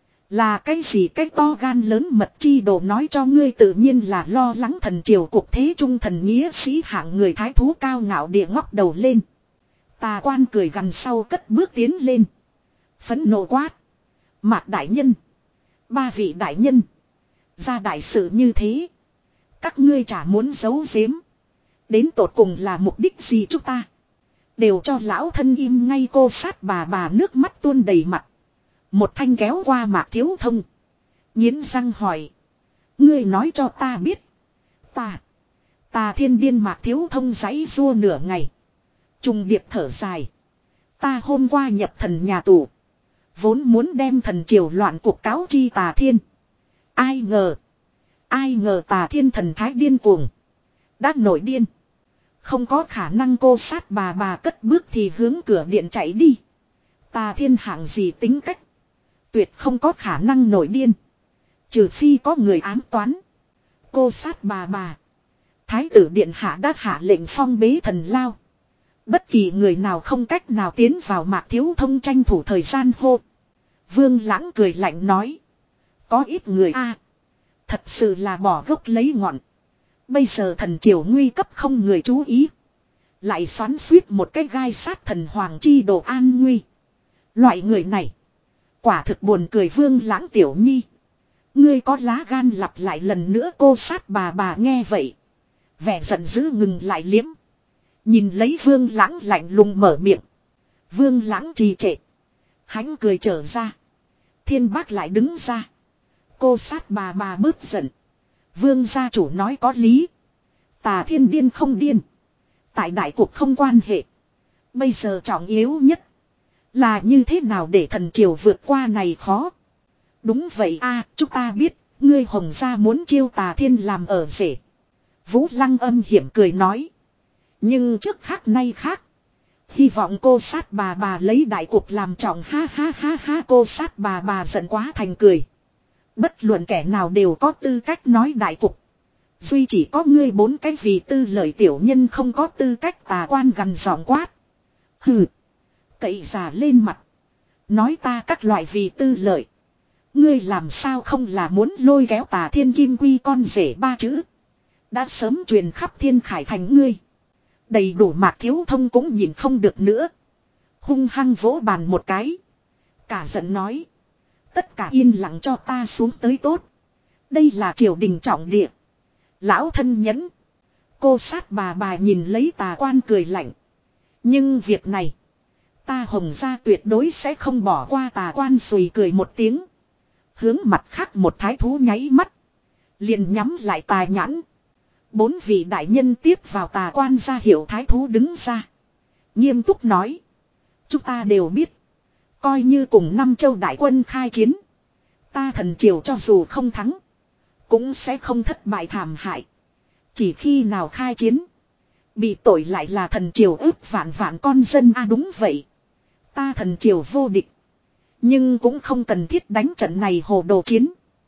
Là cái gì cái to gan lớn mật chi đồ nói cho ngươi tự nhiên là lo lắng thần triều cuộc thế trung thần nghĩa sĩ hạng người thái thú cao ngạo địa ngóc đầu lên. Tà quan cười gần sau cất bước tiến lên. Phẫn nộ quát. Mạc đại nhân. Ba vị đại nhân. Ra đại sự như thế. Các ngươi chả muốn giấu giếm. Đến tột cùng là mục đích gì chúng ta. Đều cho lão thân im ngay. Cô sát bà bà nước mắt tuôn đầy mặt. Một thanh kéo qua Mạc Thiếu Thông. Nghiến răng hỏi. Ngươi nói cho ta biết. Ta. Ta thiên điên. Mạc Thiếu Thông giãy giụa nửa ngày. Trùng điệp thở dài. Ta hôm qua nhập thần nhà tù. Vốn muốn đem thần triều loạn cuộc cáo chi Tà Thiên. Ai ngờ. Ai ngờ Tà Thiên thần thái điên cuồng. Đã nổi điên. Không có khả năng. Cô sát bà bà cất bước thì hướng cửa điện chạy đi. Tà Thiên hạng gì tính cách. Tuyệt không có khả năng nổi điên. Trừ phi có người ám toán. Cô sát bà bà. Thái tử điện hạ đã hạ lệnh phong bế thần lao. Bất kỳ người nào không cách nào tiến vào. Mạc Thiếu Thông tranh thủ thời gian hô. Vương Lãng cười lạnh nói. Có ít người a, thật sự là bỏ gốc lấy ngọn. Bây giờ thần triều nguy cấp không người chú ý. Lại xoắn suýt một cái gai sát thần hoàng chi đồ an nguy. Loại người này. Quả thực buồn cười. Vương Lãng tiểu nhi. Ngươi có lá gan lặp lại lần nữa. Cô sát bà bà nghe vậy. Vẻ giận dữ ngừng lại liếm. Nhìn lấy Vương Lãng lạnh lùng mở miệng. Vương Lãng trì trệ. Hắn cười trở ra. Thiên Bác lại đứng ra. Cô sát bà bà bớt giận. Vương gia chủ nói có lý. Tà Thiên điên không điên. Tại đại cuộc không quan hệ. Bây giờ trọng yếu nhất. Là như thế nào để thần triều vượt qua này khó. Đúng vậy a, chúng ta biết. Ngươi Hồng gia muốn chiêu Tà Thiên làm ở rể. Vũ Lăng âm hiểm cười nói. Nhưng trước khác nay khác. Hy vọng cô sát bà bà lấy đại cuộc làm trọng. Ha ha ha ha. Cô sát bà bà giận quá thành cười. Bất luận kẻ nào đều có tư cách nói đại cục. Duy chỉ có ngươi bốn cái vì tư lợi tiểu nhân không có tư cách. Tà Quan gằn giọng quát. Hừ. Cậy già lên mặt. Nói ta các loại vì tư lợi. Ngươi làm sao không là muốn lôi kéo Tà Thiên kim quy con rể ba chữ. Đã sớm truyền khắp Thiên Khải thành ngươi. Đầy đủ. Mạc Thiếu Thông cũng nhìn không được nữa. Hung hăng vỗ bàn một cái. Cả giận nói. Tất cả yên lặng cho ta xuống tới tốt. Đây là triều đình trọng địa. Lão thân nhẫn. Cô sát bà bà nhìn lấy Tà Quan cười lạnh. Nhưng việc này. Ta Hồng gia tuyệt đối sẽ không bỏ qua. Tà Quan sùi cười một tiếng. Hướng mặt khác một thái thú nháy mắt. Liền nhắm lại tà nhãn. Bốn vị đại nhân tiếp vào. Tà Quan ra hiệu thái thú đứng ra. Nghiêm túc nói. Chúng ta đều biết. Coi như cùng năm châu đại quân khai chiến. Ta thần triều cho dù không thắng. Cũng sẽ không thất bại thảm hại. Chỉ khi nào khai chiến. Bị tội lại là thần triều ức vạn vạn con dân. À đúng vậy. Ta thần triều vô địch. Nhưng cũng không cần thiết đánh trận này hồ đồ chiến.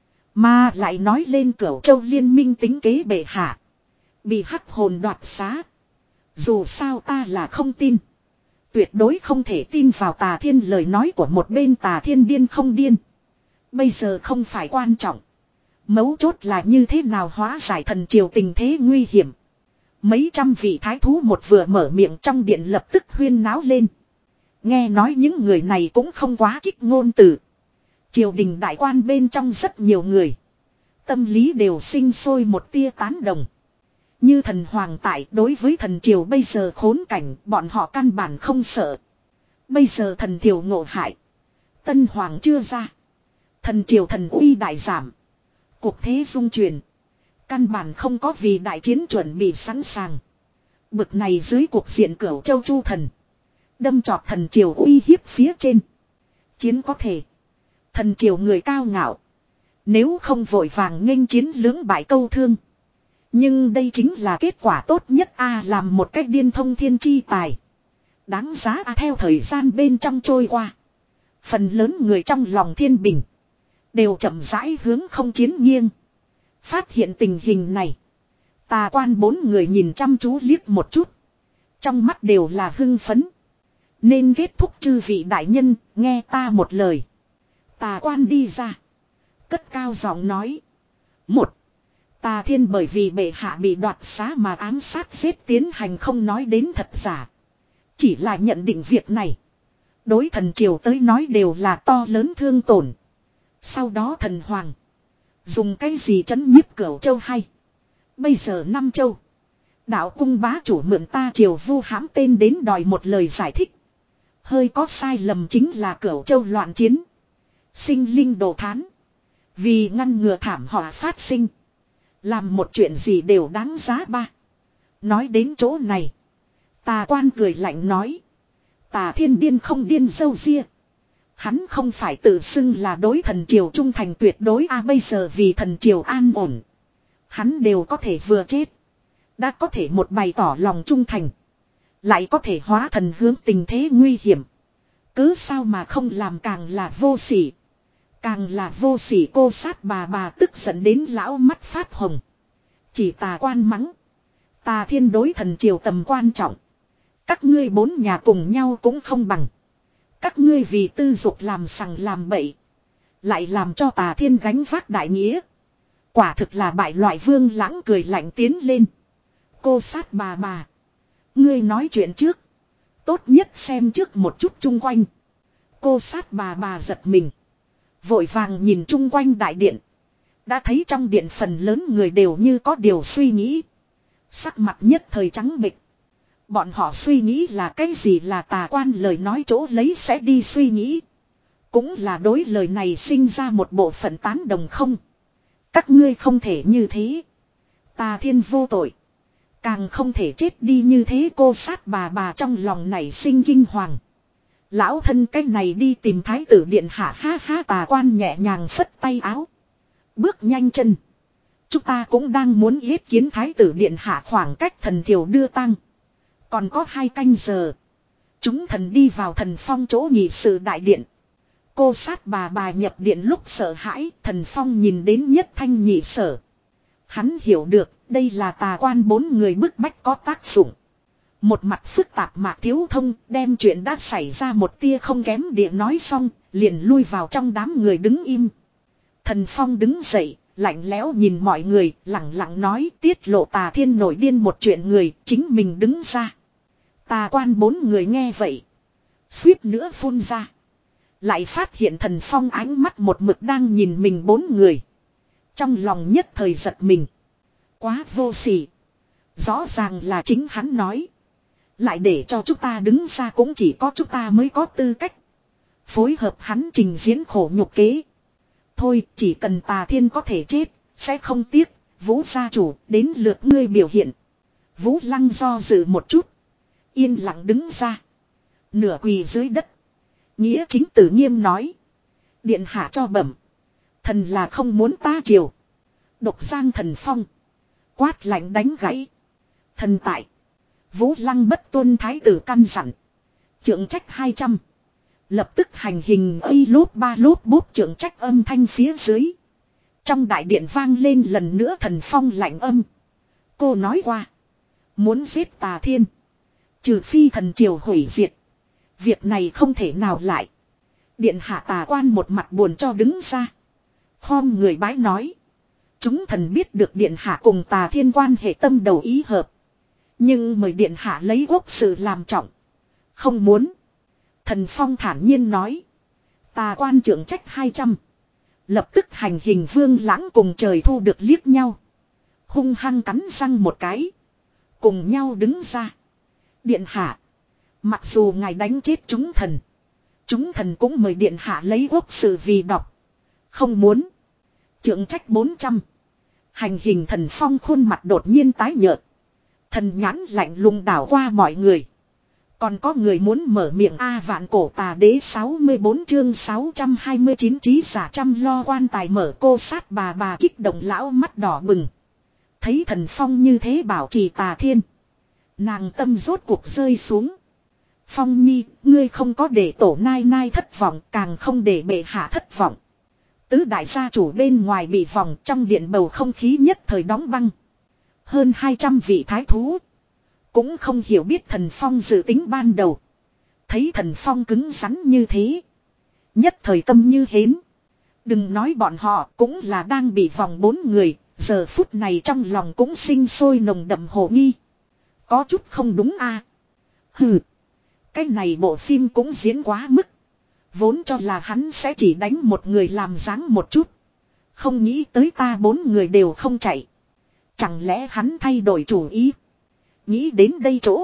Mà lại nói lên Cửu Châu liên minh tính kế bệ hạ. Bị hắc hồn đoạt xá. Dù sao ta là không tin. Tuyệt đối không thể tin vào Tà Thiên lời nói của một bên. Tà Thiên điên không điên. Bây giờ không phải quan trọng. Mấu chốt là như thế nào hóa giải thần triều tình thế nguy hiểm. Mấy trăm vị thái thú một vừa mở miệng trong điện lập tức huyên náo lên. Nghe nói những người này cũng không quá kích ngôn từ. Triều đình đại quan bên trong rất nhiều người. Tâm lý đều sinh sôi một tia tán đồng. Như thần hoàng tại đối với thần triều bây giờ khốn cảnh bọn họ căn bản không sợ. Bây giờ thần triều ngộ hại. Tân hoàng chưa ra. Thần triều thần uy đại giảm. Cuộc thế dung chuyển. Căn bản không có vì đại chiến chuẩn bị sẵn sàng. Bực này dưới cuộc diện Cửu Châu Chu thần. Đâm chọt thần triều uy hiếp phía trên. Chiến có thể. Thần triều người cao ngạo. Nếu không vội vàng nghênh chiến lưỡng bại câu thương. Nhưng đây chính là kết quả tốt nhất a à, làm một cách điên thông thiên chi tài. Đáng giá a à, theo thời gian bên trong trôi qua. Phần lớn người trong lòng thiên bình. Đều chậm rãi hướng không chiến nghiêng. Phát hiện tình hình này. Tà Quan bốn người nhìn chăm chú liếc một chút. Trong mắt đều là hưng phấn. Nên kết thúc chư vị đại nhân, nghe ta một lời. Tà Quan đi ra. Cất cao giọng nói. Một. Tà Thiên bởi vì bệ hạ bị đoạt xá mà ám sát giết tiến hành không nói đến thật giả. Chỉ là nhận định việc này. Đối thần triều tới nói đều là to lớn thương tổn. Sau đó thần hoàng. Dùng cái gì trấn nhiếp Cửu Châu hay. Bây giờ năm châu. Đạo cung bá chủ mượn ta triều vu hãm tên đến đòi một lời giải thích. Hơi có sai lầm chính là Cửu Châu loạn chiến. Sinh linh đồ thán. Vì ngăn ngừa thảm họa phát sinh. Làm một chuyện gì đều đáng giá ba. Nói đến chỗ này. Tà quan cười lạnh nói. Tà thiên điên không điên dâu ria. Hắn không phải tự xưng là đối thần triều trung thành tuyệt đối a à, bây giờ vì thần triều an ổn. Hắn đều có thể vừa chết. Đã có thể một bày tỏ lòng trung thành. Lại có thể hóa thần hướng tình thế nguy hiểm. Cứ sao mà không làm càng là vô sỉ. Càng là vô sỉ cô sát bà bà tức giận đến lão mắt phát hồng. Chỉ tà quan mắng. Tà thiên đối thần triều tầm quan trọng. Các ngươi bốn nhà cùng nhau cũng không bằng. Các ngươi vì tư dục làm sằng làm bậy. Lại làm cho tà thiên gánh vác đại nghĩa. Quả thực là bại loại Vương Lãng cười lạnh tiến lên. Cô sát bà bà. Ngươi nói chuyện trước. Tốt nhất xem trước một chút chung quanh. Cô sát bà bà giật mình. Vội vàng nhìn chung quanh đại điện. Đã thấy trong điện phần lớn người đều như có điều suy nghĩ. Sắc mặt nhất thời trắng bệch. Bọn họ suy nghĩ là cái gì là tà quan lời nói chỗ lấy sẽ đi suy nghĩ. Cũng là đối lời này sinh ra một bộ phận tán đồng không. Các ngươi không thể như thế. Tà thiên vô tội. Càng không thể chết đi như thế cô sát bà bà trong lòng này sinh kinh hoàng. Lão thân cái này đi tìm thái tử điện hạ ha ha tà quan nhẹ nhàng phất tay áo. Bước nhanh chân. Chúng ta cũng đang muốn yết kiến thái tử điện hạ khoảng cách thần thiểu đưa tăng. Còn có hai canh giờ. Chúng thần đi vào thần phong chỗ nghị sự đại điện. Cô sát bà bà nhập điện lúc sợ hãi. Thần phong nhìn đến nhất thanh nhị sở. Hắn hiểu được đây là tà quan bốn người bức bách có tác dụng. Một mặt phức tạp Mạc Thiếu Thông đem chuyện đã xảy ra một tia không kém địa nói xong. Liền lui vào trong đám người đứng im. Thần phong đứng dậy. Lạnh lẽo nhìn mọi người lặng lặng nói tiết lộ tà thiên nổi điên một chuyện người chính mình đứng ra. Tà quan bốn người nghe vậy. Suýt nữa phun ra. Lại phát hiện thần phong ánh mắt một mực đang nhìn mình bốn người. Trong lòng nhất thời giật mình. Quá vô sỉ. Rõ ràng là chính hắn nói. Lại để cho chúng ta đứng ra cũng chỉ có chúng ta mới có tư cách. Phối hợp hắn trình diễn khổ nhục kế. Thôi chỉ cần tà thiên có thể chết. Sẽ không tiếc. Vũ gia chủ đến lượt ngươi biểu hiện. Vũ lăng do dự một chút. Yên lặng đứng ra. Nửa quỳ dưới đất. Nghĩa chính tử nghiêm nói. Điện hạ cho bẩm. Thần là không muốn ta chiều. Độc giang thần phong. Quát lạnh đánh gãy. Thần tại. Vũ lăng bất tuân thái tử căn dặn. Trượng trách hai trăm. Lập tức hành hình ây lốp ba lốp bốp trượng trách âm thanh phía dưới. Trong đại điện vang lên lần nữa thần phong lạnh âm. Cô nói qua. Muốn giết tà thiên. Trừ phi thần triều hủy diệt. Việc này không thể nào lại. Điện hạ tà quan một mặt buồn cho đứng ra. Khom người bái nói. Chúng thần biết được điện hạ cùng tà thiên quan hệ tâm đầu ý hợp. Nhưng mời điện hạ lấy quốc sự làm trọng. Không muốn. Thần phong thản nhiên nói. Tà quan trưởng trách hai trăm. Lập tức hành hình Vương Lãng cùng trời thu được liếc nhau. Hung hăng cắn răng một cái. Cùng nhau đứng ra. Điện hạ. Mặc dù ngài đánh chết chúng thần. Chúng thần cũng mời điện hạ lấy quốc sự vì đọc. Không muốn. Trưởng trách bốn trăm. Hành hình thần phong khuôn mặt đột nhiên tái nhợt. Thần nhãn lạnh lùng đảo qua mọi người. Còn có người muốn mở miệng A vạn cổ tà đế sáu mươi bốn chương sáu trăm hai mươi chín trí giả trăm lo quan tài mở cô sát bà bà kích động lão mắt đỏ bừng. Thấy thần phong như thế bảo trì tà thiên. Nàng tâm rốt cuộc rơi xuống. Phong nhi, ngươi không có để tổ nai nai thất vọng, càng không để bệ hạ thất vọng. Tứ đại gia chủ bên ngoài bị vòng trong điện bầu không khí nhất thời đóng băng. Hơn hai trăm vị thái thú. Cũng không hiểu biết thần phong dự tính ban đầu. Thấy thần phong cứng rắn như thế. Nhất thời tâm như hến. Đừng nói bọn họ cũng là đang bị vòng bốn người. Giờ phút này trong lòng cũng sinh sôi nồng đậm hồ nghi. Có chút không đúng a. Hừ. Cái này bộ phim cũng diễn quá mức. Vốn cho là hắn sẽ chỉ đánh một người làm dáng một chút. Không nghĩ tới ta bốn người đều không chạy. Chẳng lẽ hắn thay đổi chủ ý. Nghĩ đến đây chỗ.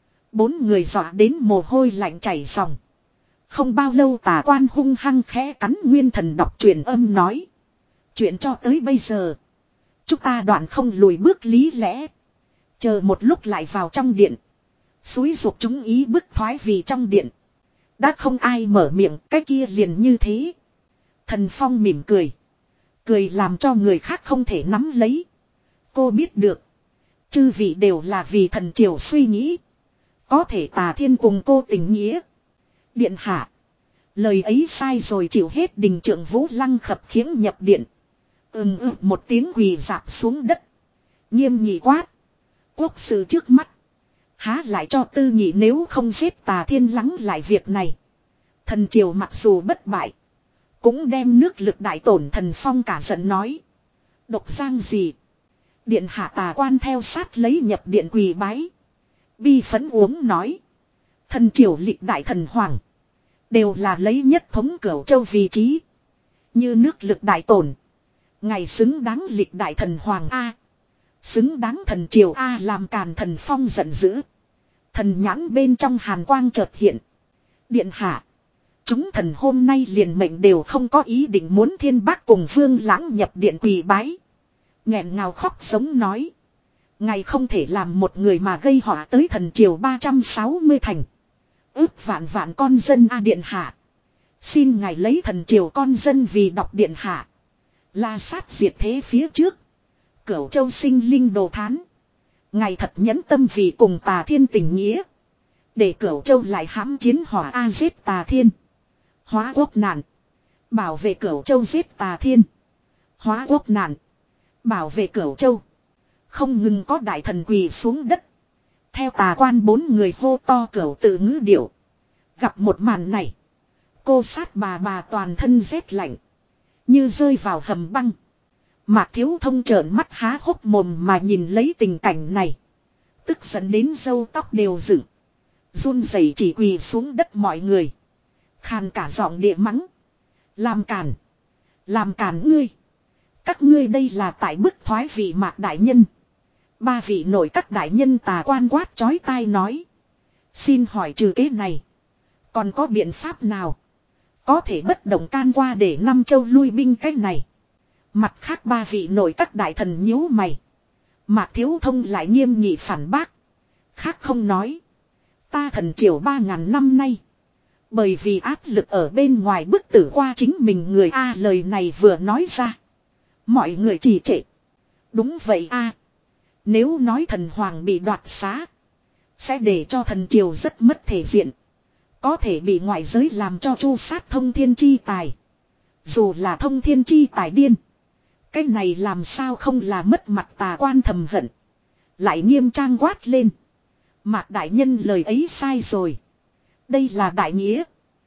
Bốn người dọa đến mồ hôi lạnh chảy ròng. Không bao lâu Tà Quan hung hăng khẽ cắn Nguyên Thần đọc truyền âm nói. Chuyện cho tới bây giờ. Chúng ta đoạn không lùi bước lý lẽ. Chờ một lúc lại vào trong điện. Xúi giục chúng ý bức thoái vì trong điện. Đã không ai mở miệng, cái kia liền như thế. Thần Phong mỉm cười. Cười làm cho người khác không thể nắm lấy. Cô biết được. Chư vị đều là vì thần triều suy nghĩ. Có thể Tà Thiên cùng cô tình nghĩa. Điện hạ. Lời ấy sai rồi chịu hết đình trượng Vũ Lăng khập khiễng nhập điện. Ừm ừm một tiếng quỳ dạp xuống đất. Nghiêm nghị quát. Quốc sự trước mắt. Há lại cho tư nhị nếu không giết Tà Thiên lắng lại việc này. Thần triều mặc dù bất bại. Cũng đem nước lực đại tổn. Thần Phong cả giận nói. Độc giang gì. Điện hạ Tà Quan theo sát lấy nhập điện quỳ bái. Bi phấn uống nói. Thần triều lịch đại thần hoàng. Đều là lấy nhất thống Cửu Châu vị trí. Như nước lực đại tổn. Ngày xứng đáng lịch đại thần hoàng A. Xứng đáng thần triều A làm càn. Thần Phong giận dữ. Thần nhãn bên trong hàn quang chợt hiện. Điện hạ. Chúng thần hôm nay liền mệnh đều không có ý định muốn Thiên Bác cùng Vương Lãng nhập điện quỳ bái. Nghẹn ngào khóc sống nói. Ngài không thể làm một người mà gây họa tới thần triều ba trăm sáu mươi thành. Ước vạn vạn con dân A điện hạ. Xin ngài lấy thần triều con dân vì đọc điện hạ. La sát diệt thế phía trước. Cửu Châu sinh linh đồ thán. Ngài thật nhẫn tâm vì cùng Tà Thiên tình nghĩa. Để Cửu Châu lại hãm chiến hỏa A giết Tà Thiên. Hóa quốc nạn. Bảo vệ Cửu Châu giết Tà Thiên. Hóa quốc nạn. Bảo vệ Cửu Châu. Không ngừng có đại thần quỳ xuống đất. Theo Tà Quan bốn người hô to cửu tự ngữ điệu. Gặp một màn này. Cô sát bà bà toàn thân rét lạnh. Như rơi vào hầm băng. Mạc Thiếu Thông trợn mắt há hốc mồm mà nhìn lấy tình cảnh này. Tức giận đến râu tóc đều dựng. Run rẩy chỉ quỳ xuống đất mọi người. Khàn cả giọng địa mắng. Làm cản. Làm cản ngươi. Các ngươi đây là tại bức thoái vị Mạc đại nhân. Ba vị nội các đại nhân Tà Quan quát chói tai nói. Xin hỏi trừ kế này. Còn có biện pháp nào. Có thể bất động can qua để Nam Châu lui binh cách này. Mặt khác ba vị nội các đại thần nhíu mày. Mạc Thiếu Thông lại nghiêm nghị phản bác. Khác không nói. Ta thần triều ba ngàn năm nay. Bởi vì áp lực ở bên ngoài bức tử qua chính mình người A lời này vừa nói ra. Mọi người trì trệ. Đúng vậy A. Nếu nói thần hoàng bị đoạt xá. Sẽ để cho thần triều rất mất thể diện. Có thể bị ngoại giới làm cho chu sát thông thiên chi tài. Dù là thông thiên chi tài điên. Cái này làm sao không là mất mặt. Tà Quan thầm hận. Lại nghiêm trang quát lên. Mạc đại nhân lời ấy sai rồi. Đây là đại nghĩa.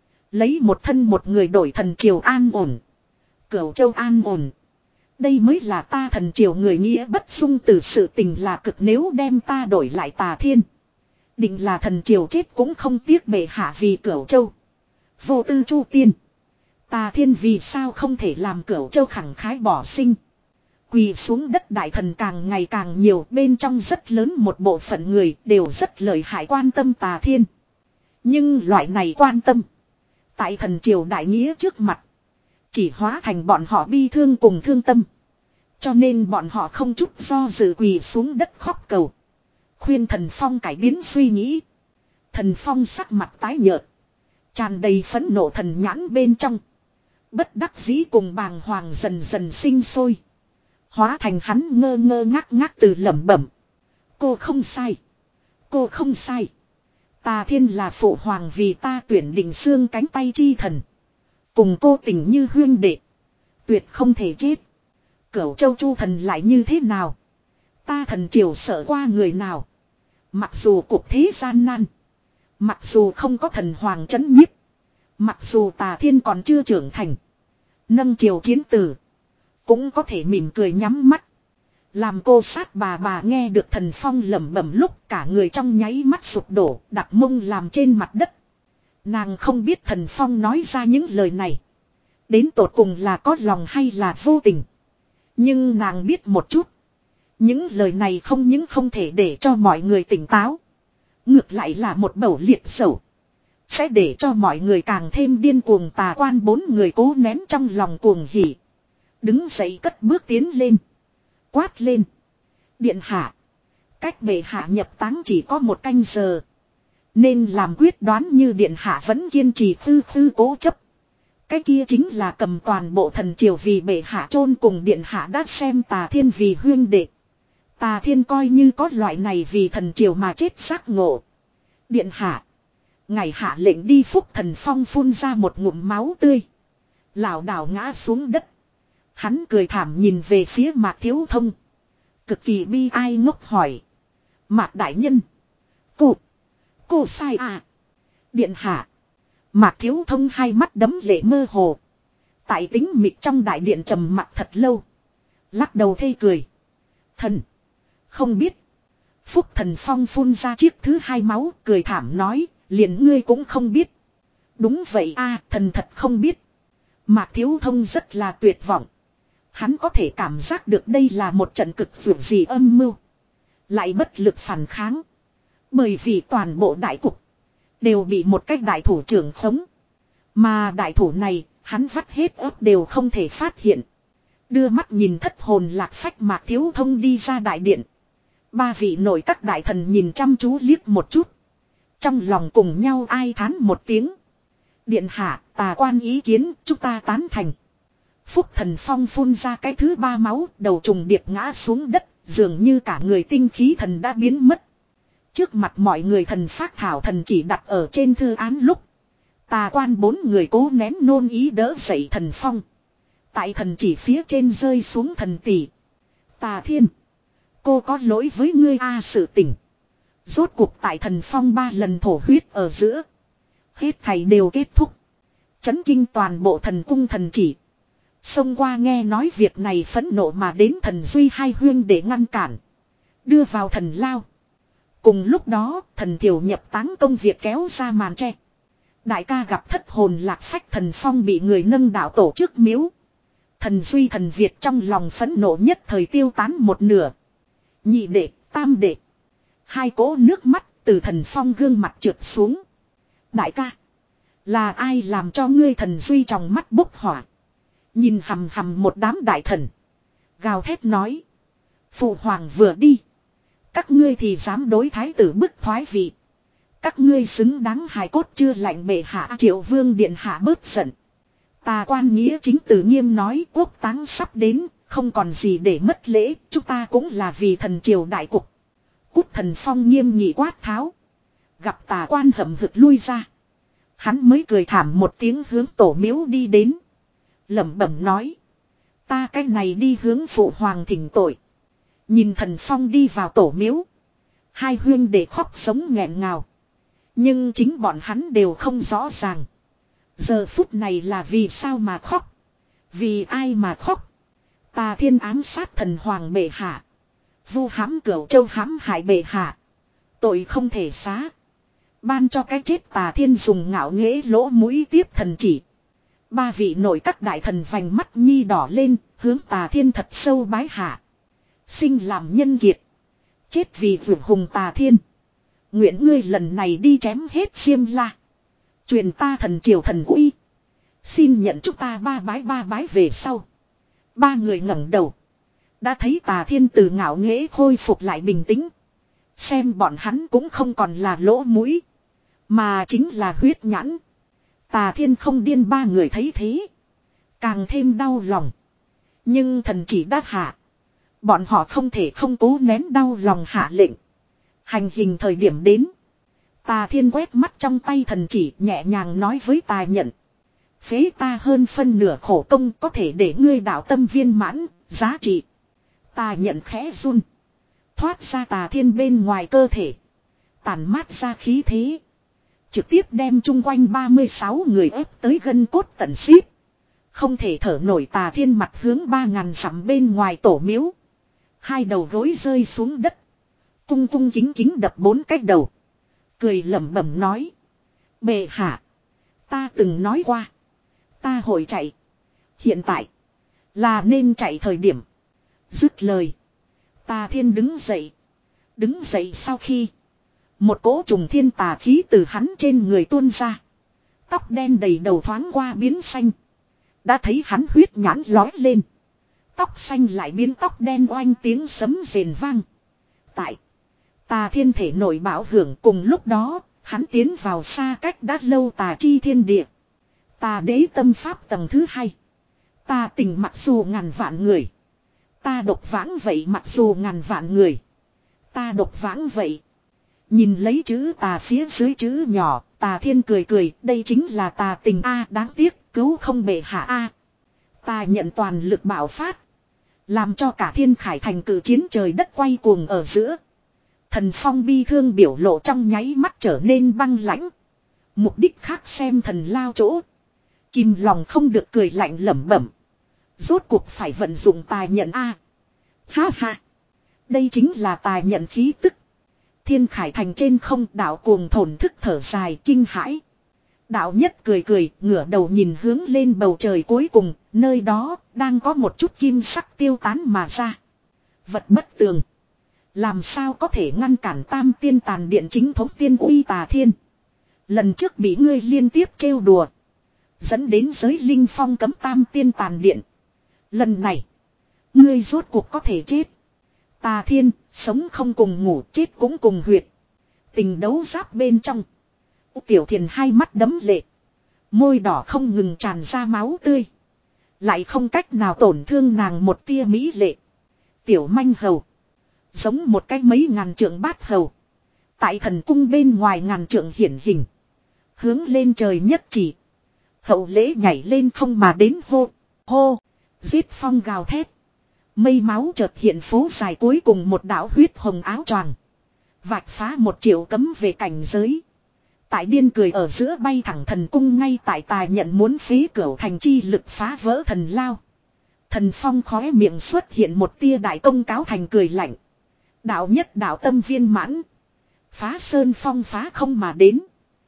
Lấy một thân một người đổi thần triều an ổn. Cửu Châu an ổn. Đây mới là ta thần triều người nghĩa bất dung từ sự tình là cực nếu đem ta đổi lại Tà Thiên. Định là thần triều chết cũng không tiếc bệ hạ vì Cửu Châu. Vô tư chu tiên. Tà Thiên vì sao không thể làm Cửu Châu khẳng khái bỏ sinh. Quỳ xuống đất đại thần càng ngày càng nhiều bên trong rất lớn một bộ phận người đều rất lợi hại quan tâm Tà Thiên. Nhưng loại này quan tâm. Tại thần triều đại nghĩa trước mặt. Chỉ hóa thành bọn họ bi thương cùng thương tâm. Cho nên bọn họ không chút do dự quỳ xuống đất khóc cầu. Khuyên Thần Phong cải biến suy nghĩ. Thần Phong sắc mặt tái nhợt. Tràn đầy phẫn nộ thần nhãn bên trong. Bất đắc dĩ cùng bàng hoàng dần dần sinh sôi. Hóa thành hắn ngơ ngơ ngác ngác từ lẩm bẩm. Cô không sai. Cô không sai. Tà Thiên là phụ hoàng vì ta tuyển định xương cánh tay chi thần. Cùng cô tình như huyên đệ. Tuyệt không thể chết. Cửu Châu Chu thần lại như thế nào? Ta thần triều sợ qua người nào? Mặc dù cuộc thế gian nan. Mặc dù không có thần hoàng chấn nhiếp. Mặc dù Tà Thiên còn chưa trưởng thành. Nâng triều chiến tử. Cũng có thể mỉm cười nhắm mắt. Làm cô sát bà bà nghe được Thần Phong lẩm bẩm lúc cả người trong nháy mắt sụp đổ, đặt mông làm trên mặt đất. Nàng không biết Thần Phong nói ra những lời này đến tột cùng là có lòng hay là vô tình. Nhưng nàng biết một chút. Những lời này không những không thể để cho mọi người tỉnh táo. Ngược lại là một bầu liệt sầu. Sẽ để cho mọi người càng thêm điên cuồng. Tà Quan bốn người cố nén trong lòng cuồng hỉ. Đứng dậy cất bước tiến lên. Quát lên. Điện hạ. Cách bệ hạ nhập táng chỉ có một canh giờ. Nên làm quyết đoán như điện hạ vẫn kiên trì tư tư cố chấp. Cái kia chính là cầm toàn bộ thần triều vì bệ hạ chôn cùng điện hạ đã xem Tà Thiên vì huyên đệ. Tà Thiên coi như có loại này vì thần triều mà chết xác ngộ. Điện hạ. Ngài hạ lệnh đi. Phúc Thần Phong phun ra một ngụm máu tươi. Lảo đảo ngã xuống đất. Hắn cười thảm nhìn về phía Mạc Thiếu Thông. Cực kỳ bi ai ngốc hỏi. Mạc đại nhân. Cô. Cô sai à. Điện hạ. Mạc Thiếu Thông hai mắt đấm lệ mơ hồ. Tại tính mịt trong đại điện trầm mặc thật lâu. Lắc đầu thê cười. Thần. Không biết. Phúc Thần Phong phun ra chiếc thứ hai máu. Cười thảm nói. Liền ngươi cũng không biết. Đúng vậy a, thần thật không biết. Mạc Thiếu Thông rất là tuyệt vọng. Hắn có thể cảm giác được đây là một trận cực vượt gì âm mưu. Lại bất lực phản kháng. Bởi vì toàn bộ đại cục. Đều bị một cách đại thủ trưởng khống. Mà đại thủ này, hắn vắt hết ớt đều không thể phát hiện. Đưa mắt nhìn thất hồn lạc phách Mạc Thiếu Thông đi ra đại điện. Ba vị nội các đại thần nhìn chăm chú liếc một chút. Trong lòng cùng nhau ai thán một tiếng. Điện hạ, Tà Quan ý kiến, chúng ta tán thành. Phúc Thần Phong phun ra cái thứ ba máu, đầu trùng điệp ngã xuống đất, dường như cả người tinh khí thần đã biến mất. Trước mặt mọi người thần phác thảo thần chỉ đặt ở trên thư án lúc. Tà Quan bốn người cố nén nôn ý đỡ dậy Thần Phong. Tại thần chỉ phía trên rơi xuống thần tỷ. Tà Thiên. Cô có lỗi với ngươi a sự tình. Rốt cuộc tại Thần Phong ba lần thổ huyết ở giữa. Hết thảy đều kết thúc. Chấn kinh toàn bộ thần cung thần chỉ. Xông qua nghe nói việc này phẫn nộ mà đến thần Duy hai huyên để ngăn cản. Đưa vào thần lao. Cùng lúc đó thần Thiểu nhập táng công việc kéo ra màn tre. Đại ca gặp thất hồn lạc phách Thần Phong bị người nâng đạo tổ trước miếu. Thần Duy thần Việt trong lòng phẫn nộ nhất thời tiêu tán một nửa. Nhị đệ, tam đệ. Hai cỗ nước mắt từ Thần Phong gương mặt trượt xuống. Đại ca. Là ai làm cho ngươi thần Duy trong mắt bốc hỏa. Nhìn hầm hầm một đám đại thần. Gào thét nói. Phụ hoàng vừa đi. Các ngươi thì dám đối thái tử bức thoái vị. Các ngươi xứng đáng hài cốt chưa lạnh bệ hạ Triệu Vương điện hạ bớt giận. Tà Quan nghĩa chính tử nghiêm nói quốc táng sắp đến. Không còn gì để mất lễ. Chúng ta cũng là vì thần triều đại cục. Cút Thần Phong nghiêm nghị quát tháo. Gặp Tà Quan hậm hực lui ra. Hắn mới cười thảm một tiếng hướng tổ miếu đi đến. Lẩm bẩm nói. Ta cái này đi hướng phụ hoàng thỉnh tội. Nhìn Thần Phong đi vào tổ miếu. Hai huyên để khóc sống nghẹn ngào. Nhưng chính bọn hắn đều không rõ ràng. Giờ phút này là vì sao mà khóc. Vì ai mà khóc. Tà Thiên ám sát thần hoàng bệ hạ. Vu hãm cửu châu hãm hại bệ hạ. Tội không thể xá. Ban cho cái chết Tà Thiên dùng ngạo nghễ lỗ mũi tiếp thần chỉ. Ba vị nội các đại thần vành mắt nhi đỏ lên. Hướng Tà Thiên thật sâu bái hạ. Sinh làm nhân kiệt. Chết vì vượt hùng Tà Thiên. Nguyện ngươi lần này đi chém hết Xiêm La. Truyền ta thần triều thần uy. Xin nhận chúng ta ba bái ba bái về sau. Ba người ngẩng đầu. Đã thấy Tà Thiên từ ngạo nghễ khôi phục lại bình tĩnh. Xem bọn hắn cũng không còn là lỗ mũi. Mà chính là huyết nhãn. Tà Thiên không điên ba người thấy thế. Càng thêm đau lòng. Nhưng thần chỉ đã hạ. Bọn họ không thể không cố nén đau lòng hạ lệnh. Hành hình thời điểm đến. Tà Thiên quét mắt trong tay thần chỉ nhẹ nhàng nói với Tà Nhận. Phế ta hơn phân nửa khổ công có thể để ngươi đạo tâm viên mãn, giá trị. Tà Nhận khẽ run. Thoát ra Tà Thiên bên ngoài cơ thể. Tản mát ra khí thế. Trực tiếp đem chung quanh ba mươi sáu người ép tới gân cốt tận xíp. Không thể thở nổi Tà Thiên mặt hướng ba ngàn dặm bên ngoài tổ miếu. Hai đầu gối rơi xuống đất. Cung cung kính kính đập bốn cái đầu. Cười lẩm bẩm nói. Bệ hạ. Ta từng nói qua. Ta hội chạy. Hiện tại. Là nên chạy thời điểm. Dứt lời. Tà Thiên đứng dậy. Đứng dậy sau khi. Một cỗ trùng thiên tà khí từ hắn trên người tuôn ra. Tóc đen đầy đầu thoáng qua biến xanh. Đã thấy hắn huyết nhãn lói lên. Tóc xanh lại biến tóc đen oanh tiếng sấm rền vang. Tại. Tà Thiên thể nội bảo hưởng cùng lúc đó. Hắn tiến vào xa cách đã lâu tà chi thiên địa. Tà đế tâm pháp tầng thứ hai. Ta tình mặc dù ngàn vạn người. Ta độc vãng vậy mặc dù ngàn vạn người. Ta độc vãng vậy. Nhìn lấy chữ tà phía dưới chữ nhỏ. Tà Thiên cười cười. Đây chính là tà tình A, đáng tiếc cứu không bệ hạ A. Ta nhận toàn lực bạo phát. Làm cho cả thiên khải thành cử chiến trời đất quay cuồng ở giữa. Thần Phong bi thương biểu lộ trong nháy mắt trở nên băng lãnh. Mục đích khác xem thần lao chỗ. Kim lòng không được cười lạnh lẩm bẩm. Rốt cuộc phải vận dụng tài nhận A. Ha ha. Đây chính là tài nhận khí tức. Thiên khải thành trên không đạo cuồng thổn thức thở dài kinh hãi. Đạo nhất cười cười ngửa đầu nhìn hướng lên bầu trời cuối cùng. Nơi đó đang có một chút kim sắc tiêu tán mà ra. Vật bất tường. Làm sao có thể ngăn cản tam tiên tàn điện chính thống tiên uy Tà Thiên. Lần trước bị ngươi liên tiếp trêu đùa. Dẫn đến giới linh phong cấm tam tiên tàn điện. Lần này. Ngươi rốt cuộc có thể chết. Tà Thiên, sống không cùng ngủ chết cũng cùng huyệt. Tình đấu giáp bên trong. Tiểu Thiền hai mắt đấm lệ. Môi đỏ không ngừng tràn ra máu tươi. Lại không cách nào tổn thương nàng một tia mỹ lệ. Tiểu manh hầu. Giống một cái mấy ngàn trượng bát hầu. Tại thần cung bên ngoài ngàn trượng hiển hình. Hướng lên trời nhất chỉ. Hậu lễ nhảy lên không mà đến hô. Hô. Giết phong gào thét. Mây máu chợt hiện phố dài cuối cùng một đạo huyết hồng áo choàng. Vạch phá một triệu cấm về cảnh giới. Tại điên cười ở giữa bay thẳng thần cung ngay tại tài nhận muốn phế cửu thành chi lực phá vỡ thần lao. Thần Phong khóe miệng xuất hiện một tia đại công cáo thành cười lạnh. Đạo nhất đạo tâm viên mãn. Phá sơn phong phá không mà đến.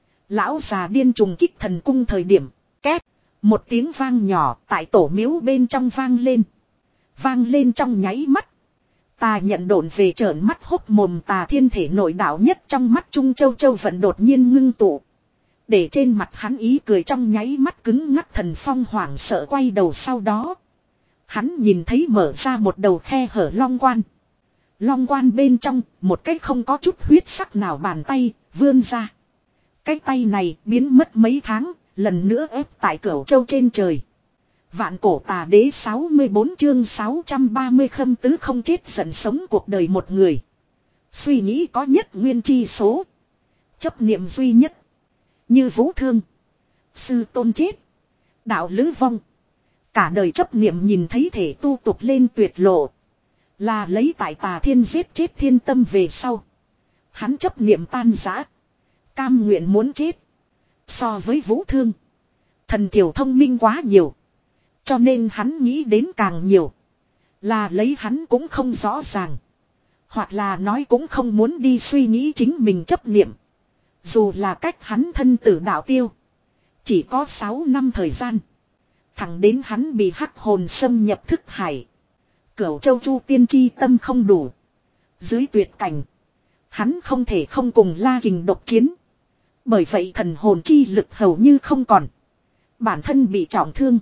Lão già điên trùng kích thần cung thời điểm. Két. Một tiếng vang nhỏ tại tổ miếu bên trong vang lên. Vang lên trong nháy mắt. Tà nhận độn về trợn mắt hốc mồm Tà Thiên thể nội đạo nhất trong mắt Trung Châu Châu vận đột nhiên ngưng tụ. Để trên mặt hắn ý cười trong nháy mắt cứng ngắc. Thần Phong hoảng sợ quay đầu sau đó. Hắn nhìn thấy mở ra một đầu khe hở long quan. Long quan bên trong một cái không có chút huyết sắc nào bàn tay vươn ra. Cái tay này biến mất mấy tháng. Lần nữa ép tại Cửu Châu trên trời. Vạn cổ tà đế sáu mươi bốn chương sáu trăm ba mươi khâm tứ không chết giận sống cuộc đời một người. Suy nghĩ có nhất nguyên chi số. Chấp niệm duy nhất. Như vũ thương. Sư tôn chết. Đạo lữ vong. Cả đời chấp niệm nhìn thấy thể tu tục lên tuyệt lộ. Là lấy tại Tà Thiên giết chết thiên tâm về sau. Hắn chấp niệm tan rã. Cam nguyện muốn chết. So với vũ thương. Thần thiểu thông minh quá nhiều. Cho nên hắn nghĩ đến càng nhiều. Là lấy hắn cũng không rõ ràng. Hoặc là nói cũng không muốn đi suy nghĩ chính mình chấp niệm. Dù là cách hắn thân tử đạo tiêu. Chỉ có sáu năm thời gian. Thẳng đến hắn bị hắc hồn xâm nhập thức hải. Cửu Châu Chu tiên tri tâm không đủ. Dưới tuyệt cảnh. Hắn không thể không cùng La Kình độc chiến. Bởi vậy thần hồn chi lực hầu như không còn. Bản thân bị trọng thương.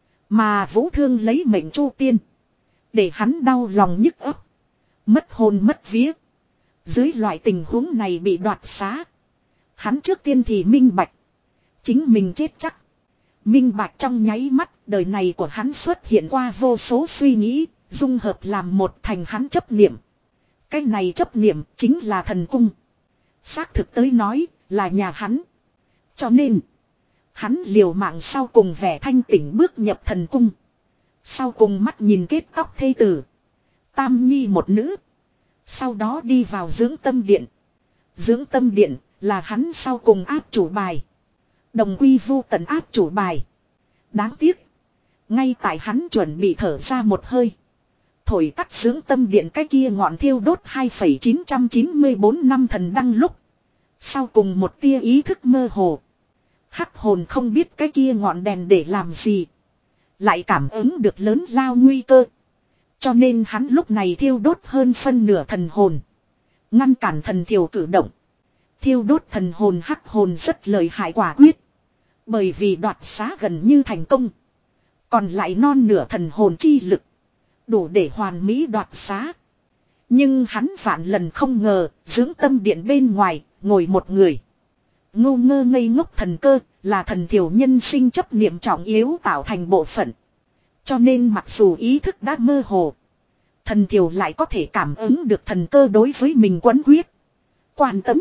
Mà vũ thương lấy mệnh Chu tiên. Để hắn đau lòng nhức ấp. Mất hồn mất vía. Dưới loại tình huống này bị đoạt xá. Hắn trước tiên thì minh bạch. Chính mình chết chắc. Minh bạch trong nháy mắt. Đời này của hắn xuất hiện qua vô số suy nghĩ. Dung hợp làm một thành hắn chấp niệm. Cái này chấp niệm chính là thần cung. Xác thực tới nói là nhà hắn. Cho nên. Hắn liều mạng sau cùng vẻ thanh tỉnh bước nhập thần cung. Sau cùng mắt nhìn kết tóc thê tử. Tam nhi một nữ. Sau đó đi vào dưỡng tâm điện. Dưỡng tâm điện là hắn sau cùng áp chủ bài. Đồng quy vu tận áp chủ bài. Đáng tiếc. Ngay tại hắn chuẩn bị thở ra một hơi. Thổi tắt dưỡng tâm điện cái kia ngọn thiêu đốt hai phẩy chín chín bốn năm thần đăng lúc. Sau cùng một tia ý thức mơ hồ. Hắc hồn không biết cái kia ngọn đèn để làm gì. Lại cảm ứng được lớn lao nguy cơ. Cho nên hắn lúc này thiêu đốt hơn phân nửa thần hồn. Ngăn cản thần thiểu cử động. Thiêu đốt thần hồn hắc hồn rất lợi hại quả quyết. Bởi vì đoạt xá gần như thành công. Còn lại non nửa thần hồn chi lực. Đủ để hoàn mỹ đoạt xá. Nhưng hắn vạn lần không ngờ, dưỡng tâm điện bên ngoài, ngồi một người. Ngô ngơ ngây ngốc thần cơ, là thần thiểu nhân sinh chấp niệm trọng yếu tạo thành bộ phận. Cho nên mặc dù ý thức đã mơ hồ. Thần thiểu lại có thể cảm ứng được thần cơ đối với mình quấn quyết. Quan tâm.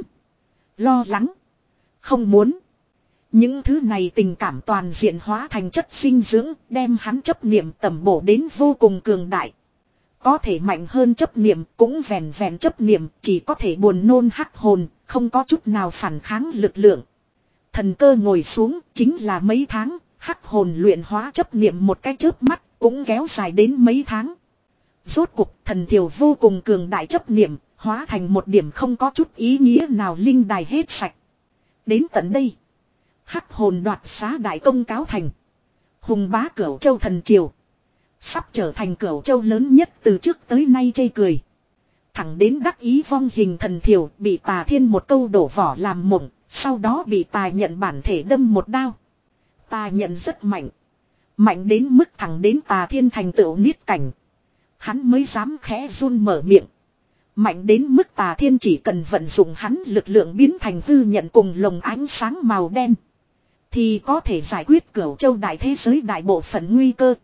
Lo lắng. Không muốn. Những thứ này tình cảm toàn diện hóa thành chất sinh dưỡng, đem hắn chấp niệm tẩm bổ đến vô cùng cường đại. Có thể mạnh hơn chấp niệm, cũng vẹn vẹn chấp niệm, chỉ có thể buồn nôn hắc hồn, không có chút nào phản kháng lực lượng. Thần cơ ngồi xuống, chính là mấy tháng, hắc hồn luyện hóa chấp niệm một cái chớp mắt, cũng kéo dài đến mấy tháng. Rốt cục, thần thiểu vô cùng cường đại chấp niệm, hóa thành một điểm không có chút ý nghĩa nào linh đài hết sạch. Đến tận đây, hắc hồn đoạt xá đại công cáo thành. Hùng bá Cửu Châu thần triều. Sắp trở thành Cửu Châu lớn nhất từ trước tới nay chê cười. Thẳng đến đắc ý vong hình thần thiểu bị Tà Thiên một câu đổ vỏ làm mộng. Sau đó bị Tà Nhận bản thể đâm một đao. Tà Nhận rất mạnh. Mạnh đến mức thẳng đến Tà Thiên thành tựu niết cảnh. Hắn mới dám khẽ run mở miệng. Mạnh đến mức Tà Thiên chỉ cần vận dụng hắn lực lượng biến thành hư nhận cùng lồng ánh sáng màu đen. Thì có thể giải quyết Cửu Châu đại thế giới đại bộ phận nguy cơ.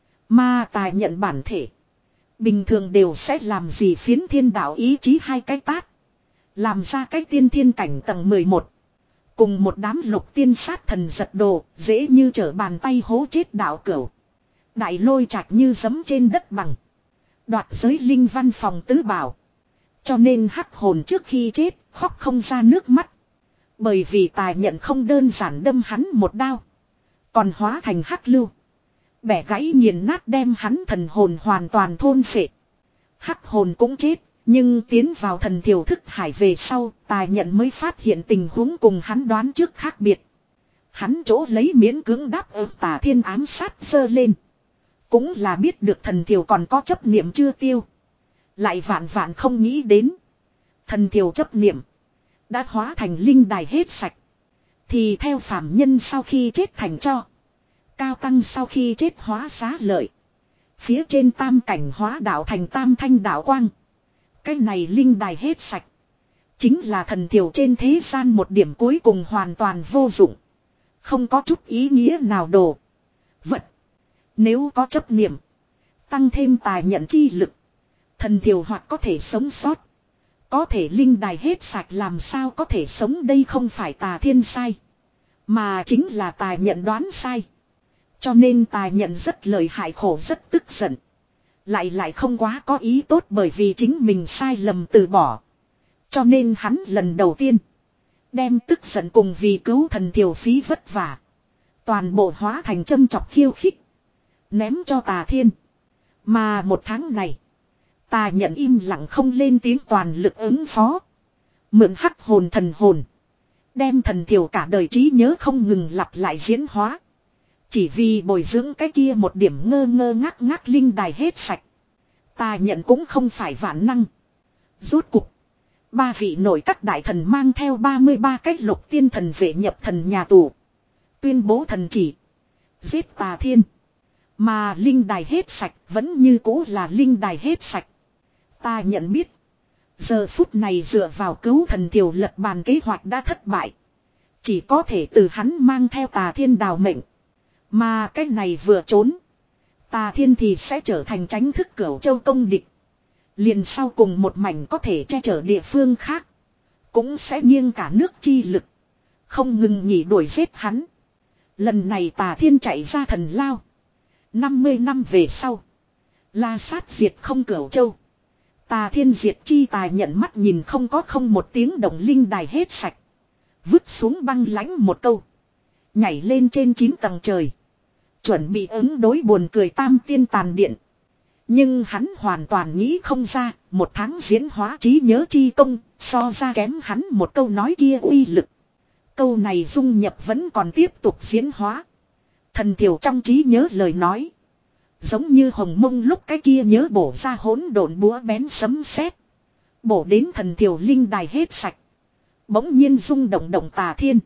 Mà Tà Nhận bản thể. Bình thường đều sẽ làm gì phiến thiên đạo ý chí hai cái tát. Làm ra cái tiên thiên cảnh tầng mười một. Cùng một đám lục tiên sát thần giật đồ, dễ như trở bàn tay hố chết đạo Cửu. Đại lôi chạch như giấm trên đất bằng. Đoạt giới linh văn phòng tứ bảo. Cho nên hắc hồn trước khi chết, khóc không ra nước mắt. Bởi vì Tà Nhận không đơn giản đâm hắn một đao. Còn hóa thành hắc lưu. Bẻ gãy nghiền nát đem hắn thần hồn hoàn toàn thôn phệ. Hắc hồn cũng chết, nhưng tiến vào thần thiểu thức hải về sau, Tà Nhận mới phát hiện tình huống cùng hắn đoán trước khác biệt. Hắn chỗ lấy miễn cưỡng đáp ứng Tà Thiên ám sát giơ lên. Cũng là biết được thần thiểu còn có chấp niệm chưa tiêu. Lại vạn vạn không nghĩ đến. Thần thiểu chấp niệm đã hóa thành linh đài hết sạch. Thì theo phàm nhân sau khi chết thành cho. Cao tăng sau khi chết hóa xá lợi. Phía trên tam cảnh hóa đạo thành tam thanh đạo quang. Cái này linh đài hết sạch. Chính là thần thiểu trên thế gian một điểm cuối cùng hoàn toàn vô dụng. Không có chút ý nghĩa nào đồ. Vật. Nếu có chấp niệm. Tăng thêm Tà Nhận chi lực. Thần thiểu hoặc có thể sống sót. Có thể linh đài hết sạch làm sao có thể sống đây không phải Tà Thiên sai. Mà chính là Tà Nhận đoán sai. Cho nên Tà Nhận rất lợi hại khổ rất tức giận. Lại lại không quá có ý tốt bởi vì chính mình sai lầm từ bỏ. Cho nên hắn lần đầu tiên. Đem tức giận cùng vì cứu thần thiểu phí vất vả. Toàn bộ hóa thành châm chọc khiêu khích. Ném cho Tà Thiên. Mà một tháng này. Tà Nhận im lặng không lên tiếng toàn lực ứng phó. Mượn hắc hồn thần hồn. Đem thần thiểu cả đời trí nhớ không ngừng lặp lại diễn hóa. Chỉ vì bồi dưỡng cái kia một điểm ngơ ngơ ngác ngác linh đài hết sạch. Tà Nhận cũng không phải vạn năng. Rốt cục. Ba vị nội các đại thần mang theo ba mươi ba cách lục tiên thần vệ nhập thần nhà tù. Tuyên bố thần chỉ. Giết Tà Thiên. Mà linh đài hết sạch vẫn như cũ là linh đài hết sạch. Ta nhận biết. Giờ phút này dựa vào cứu thần thiểu lật bàn kế hoạch đã thất bại. Chỉ có thể từ hắn mang theo Tà Thiên đào mệnh. Mà cái này vừa trốn. Tà Thiên thì sẽ trở thành tránh thức Cửu Châu công địch. Liền sau cùng một mảnh có thể che chở địa phương khác. Cũng sẽ nghiêng cả nước chi lực. Không ngừng nghỉ đuổi giết hắn. Lần này Tà Thiên chạy ra thần lao. năm mươi năm về sau. La sát diệt không Cửu Châu. Tà Thiên diệt chi Tà Nhận mắt nhìn không có không một tiếng động linh đài hết sạch. Vứt xuống băng lãnh một câu. Nhảy lên trên chín tầng trời. Chuẩn bị ứng đối buồn cười tam tiên tàn điện. Nhưng hắn hoàn toàn nghĩ không ra. Một tháng diễn hóa trí nhớ chi công. So ra kém hắn một câu nói kia uy lực. Câu này dung nhập vẫn còn tiếp tục diễn hóa. Thần thiểu trong trí nhớ lời nói. Giống như hồng mông lúc cái kia nhớ bổ ra hỗn độn búa bén sấm sét, bổ đến thần thiểu linh đài hết sạch. Bỗng nhiên rung động động Tà Thiên.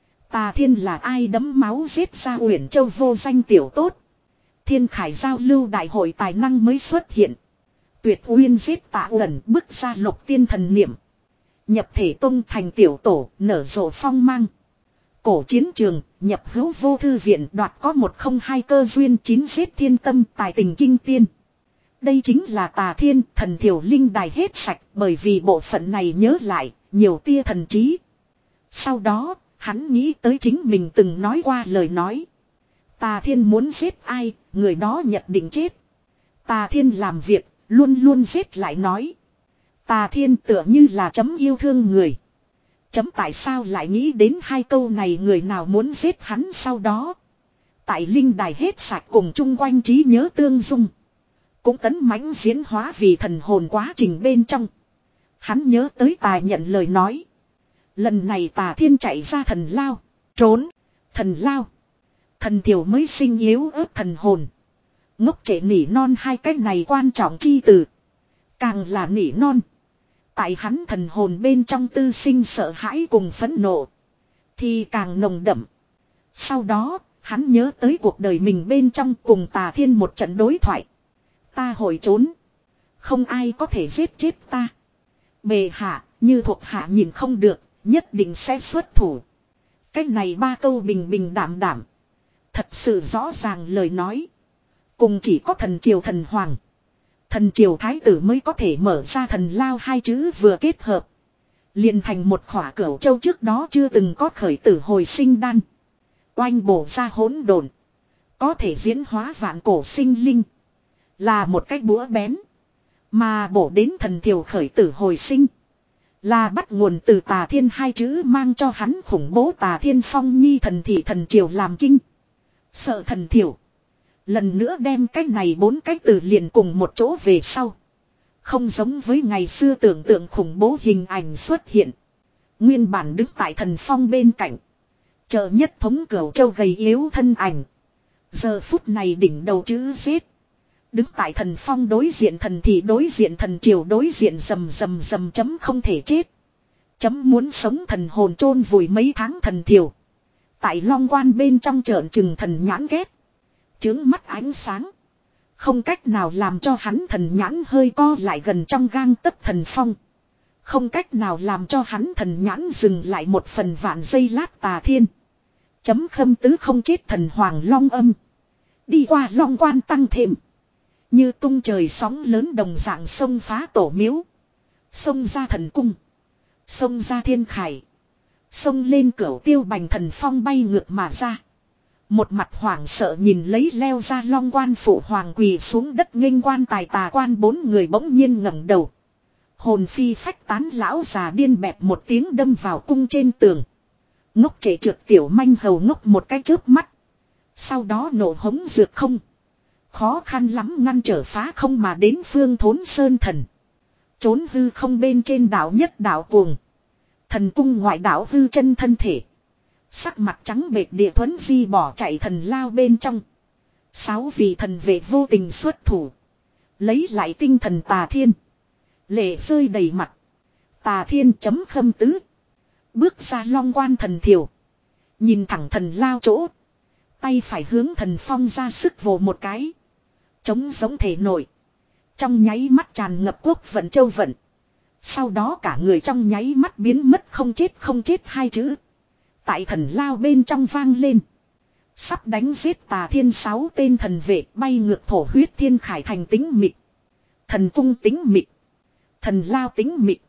Tà Thiên là ai đấm máu giết ra Uyển Châu vô danh tiểu tốt. Thiên Khải giao lưu đại hội tài năng mới xuất hiện. Tuyệt Uyên giết Tạ Uẩn bước ra lục tiên thần niệm. Nhập thể tông thành tiểu tổ nở rộ phong mang. Cổ chiến trường nhập hữu vô thư viện đoạt có một không hai cơ duyên chín giết thiên tâm tài tình kinh tiên. Đây chính là Tà Thiên thần thiểu linh đài hết sạch bởi vì bộ phận này nhớ lại nhiều tia thần trí. Sau đó hắn nghĩ tới chính mình từng nói qua lời nói. Tà Thiên muốn giết ai người đó nhận định chết. Tà Thiên làm việc luôn luôn giết lại nói. Tà Thiên tựa như là chấm yêu thương người. Chấm tại sao lại nghĩ đến hai câu này người nào muốn giết hắn sau đó. Tại linh đài hết sạch cùng chung quanh trí nhớ tương dung. Cũng tấn mãnh diễn hóa vì thần hồn quá trình bên trong. Hắn nhớ tới Tà nhận lời nói. Lần này Tà Thiên chạy ra thần lao. Trốn. Thần lao. Thần thiểu mới sinh yếu ớt thần hồn. Ngốc trễ nỉ non hai cái này quan trọng chi từ. Càng là nỉ non. Tại hắn thần hồn bên trong tư sinh sợ hãi cùng phẫn nộ. Thì càng nồng đậm. Sau đó, hắn nhớ tới cuộc đời mình bên trong cùng Tà Thiên một trận đối thoại. Ta hồi trốn. Không ai có thể giết chết ta. Bề hạ, như thuộc hạ nhìn không được, nhất định sẽ xuất thủ. Cái này ba câu bình bình đảm đảm. Thật sự rõ ràng lời nói. Cùng chỉ có thần triều thần hoàng. Thần triều thái tử mới có thể mở ra thần lao hai chữ vừa kết hợp. Liền thành một khỏa cửu châu trước đó chưa từng có khởi tử hồi sinh đan. Oanh bổ ra hỗn độn. Có thể diễn hóa vạn cổ sinh linh. Là một cách búa bén. Mà bổ đến thần triều khởi tử hồi sinh. Là bắt nguồn từ Tà Thiên hai chữ mang cho hắn khủng bố Tà Thiên phong nhi thần thị thần triều làm kinh. Sợ thần thiểu. Lần nữa đem cái này bốn cái từ liền cùng một chỗ về sau. Không giống với ngày xưa tưởng tượng khủng bố hình ảnh xuất hiện. Nguyên bản đứng tại thần phong bên cạnh. Chờ nhất thống cửu châu gầy yếu thân ảnh. Giờ phút này đỉnh đầu chữ giết. Đứng tại thần phong đối diện thần thị đối diện thần triều đối diện rầm rầm rầm chấm không thể chết. Chấm muốn sống thần hồn chôn vùi mấy tháng thần thiều. Tại long quan bên trong trợn trừng thần nhãn ghét. Trướng mắt ánh sáng. Không cách nào làm cho hắn thần nhãn hơi co lại gần trong gang tấc thần phong. Không cách nào làm cho hắn thần nhãn dừng lại một phần vạn giây lát Tà Thiên. Chấm khâm tứ không chết thần hoàng long âm. Đi qua long quan tăng thêm. Như tung trời sóng lớn đồng dạng sông phá tổ miếu. Sông ra thần cung. Sông ra thiên khải. Sông lên cửu tiêu bành thần phong bay ngược mà ra. Một mặt hoảng sợ nhìn lấy leo ra long quan phụ hoàng quỳ xuống đất nghênh quan tài tà quan bốn người bỗng nhiên ngẩng đầu. Hồn phi phách tán lão già điên bẹp một tiếng đâm vào cung trên tường. Ngốc trễ trượt tiểu manh hầu ngốc một cái chớp mắt. Sau đó nổ hống dược không. Khó khăn lắm ngăn trở phá không mà đến phương thốn sơn thần. Trốn hư không bên trên đảo nhất đảo cuồng. Thần cung ngoại đảo hư chân thân thể. Sắc mặt trắng bệt địa thuấn di bỏ chạy thần lao bên trong. Sáu vị thần vệ vô tình xuất thủ. Lấy lại tinh thần Tà Thiên. Lệ rơi đầy mặt. Tà Thiên chấm khâm tứ. Bước ra long quan thần thiểu. Nhìn thẳng thần lao chỗ. Tay phải hướng thần phong ra sức vồ một cái. Chống giống thể nổi. Trong nháy mắt tràn ngập quốc vận châu vận. Sau đó cả người trong nháy mắt biến mất không chết không chết hai chữ. Tại thần lao bên trong vang lên. Sắp đánh giết Tà Thiên sáu tên thần vệ bay ngược thổ huyết thiên khải thành tính mịt. Thần cung tính mịt. Thần lao tính mịt.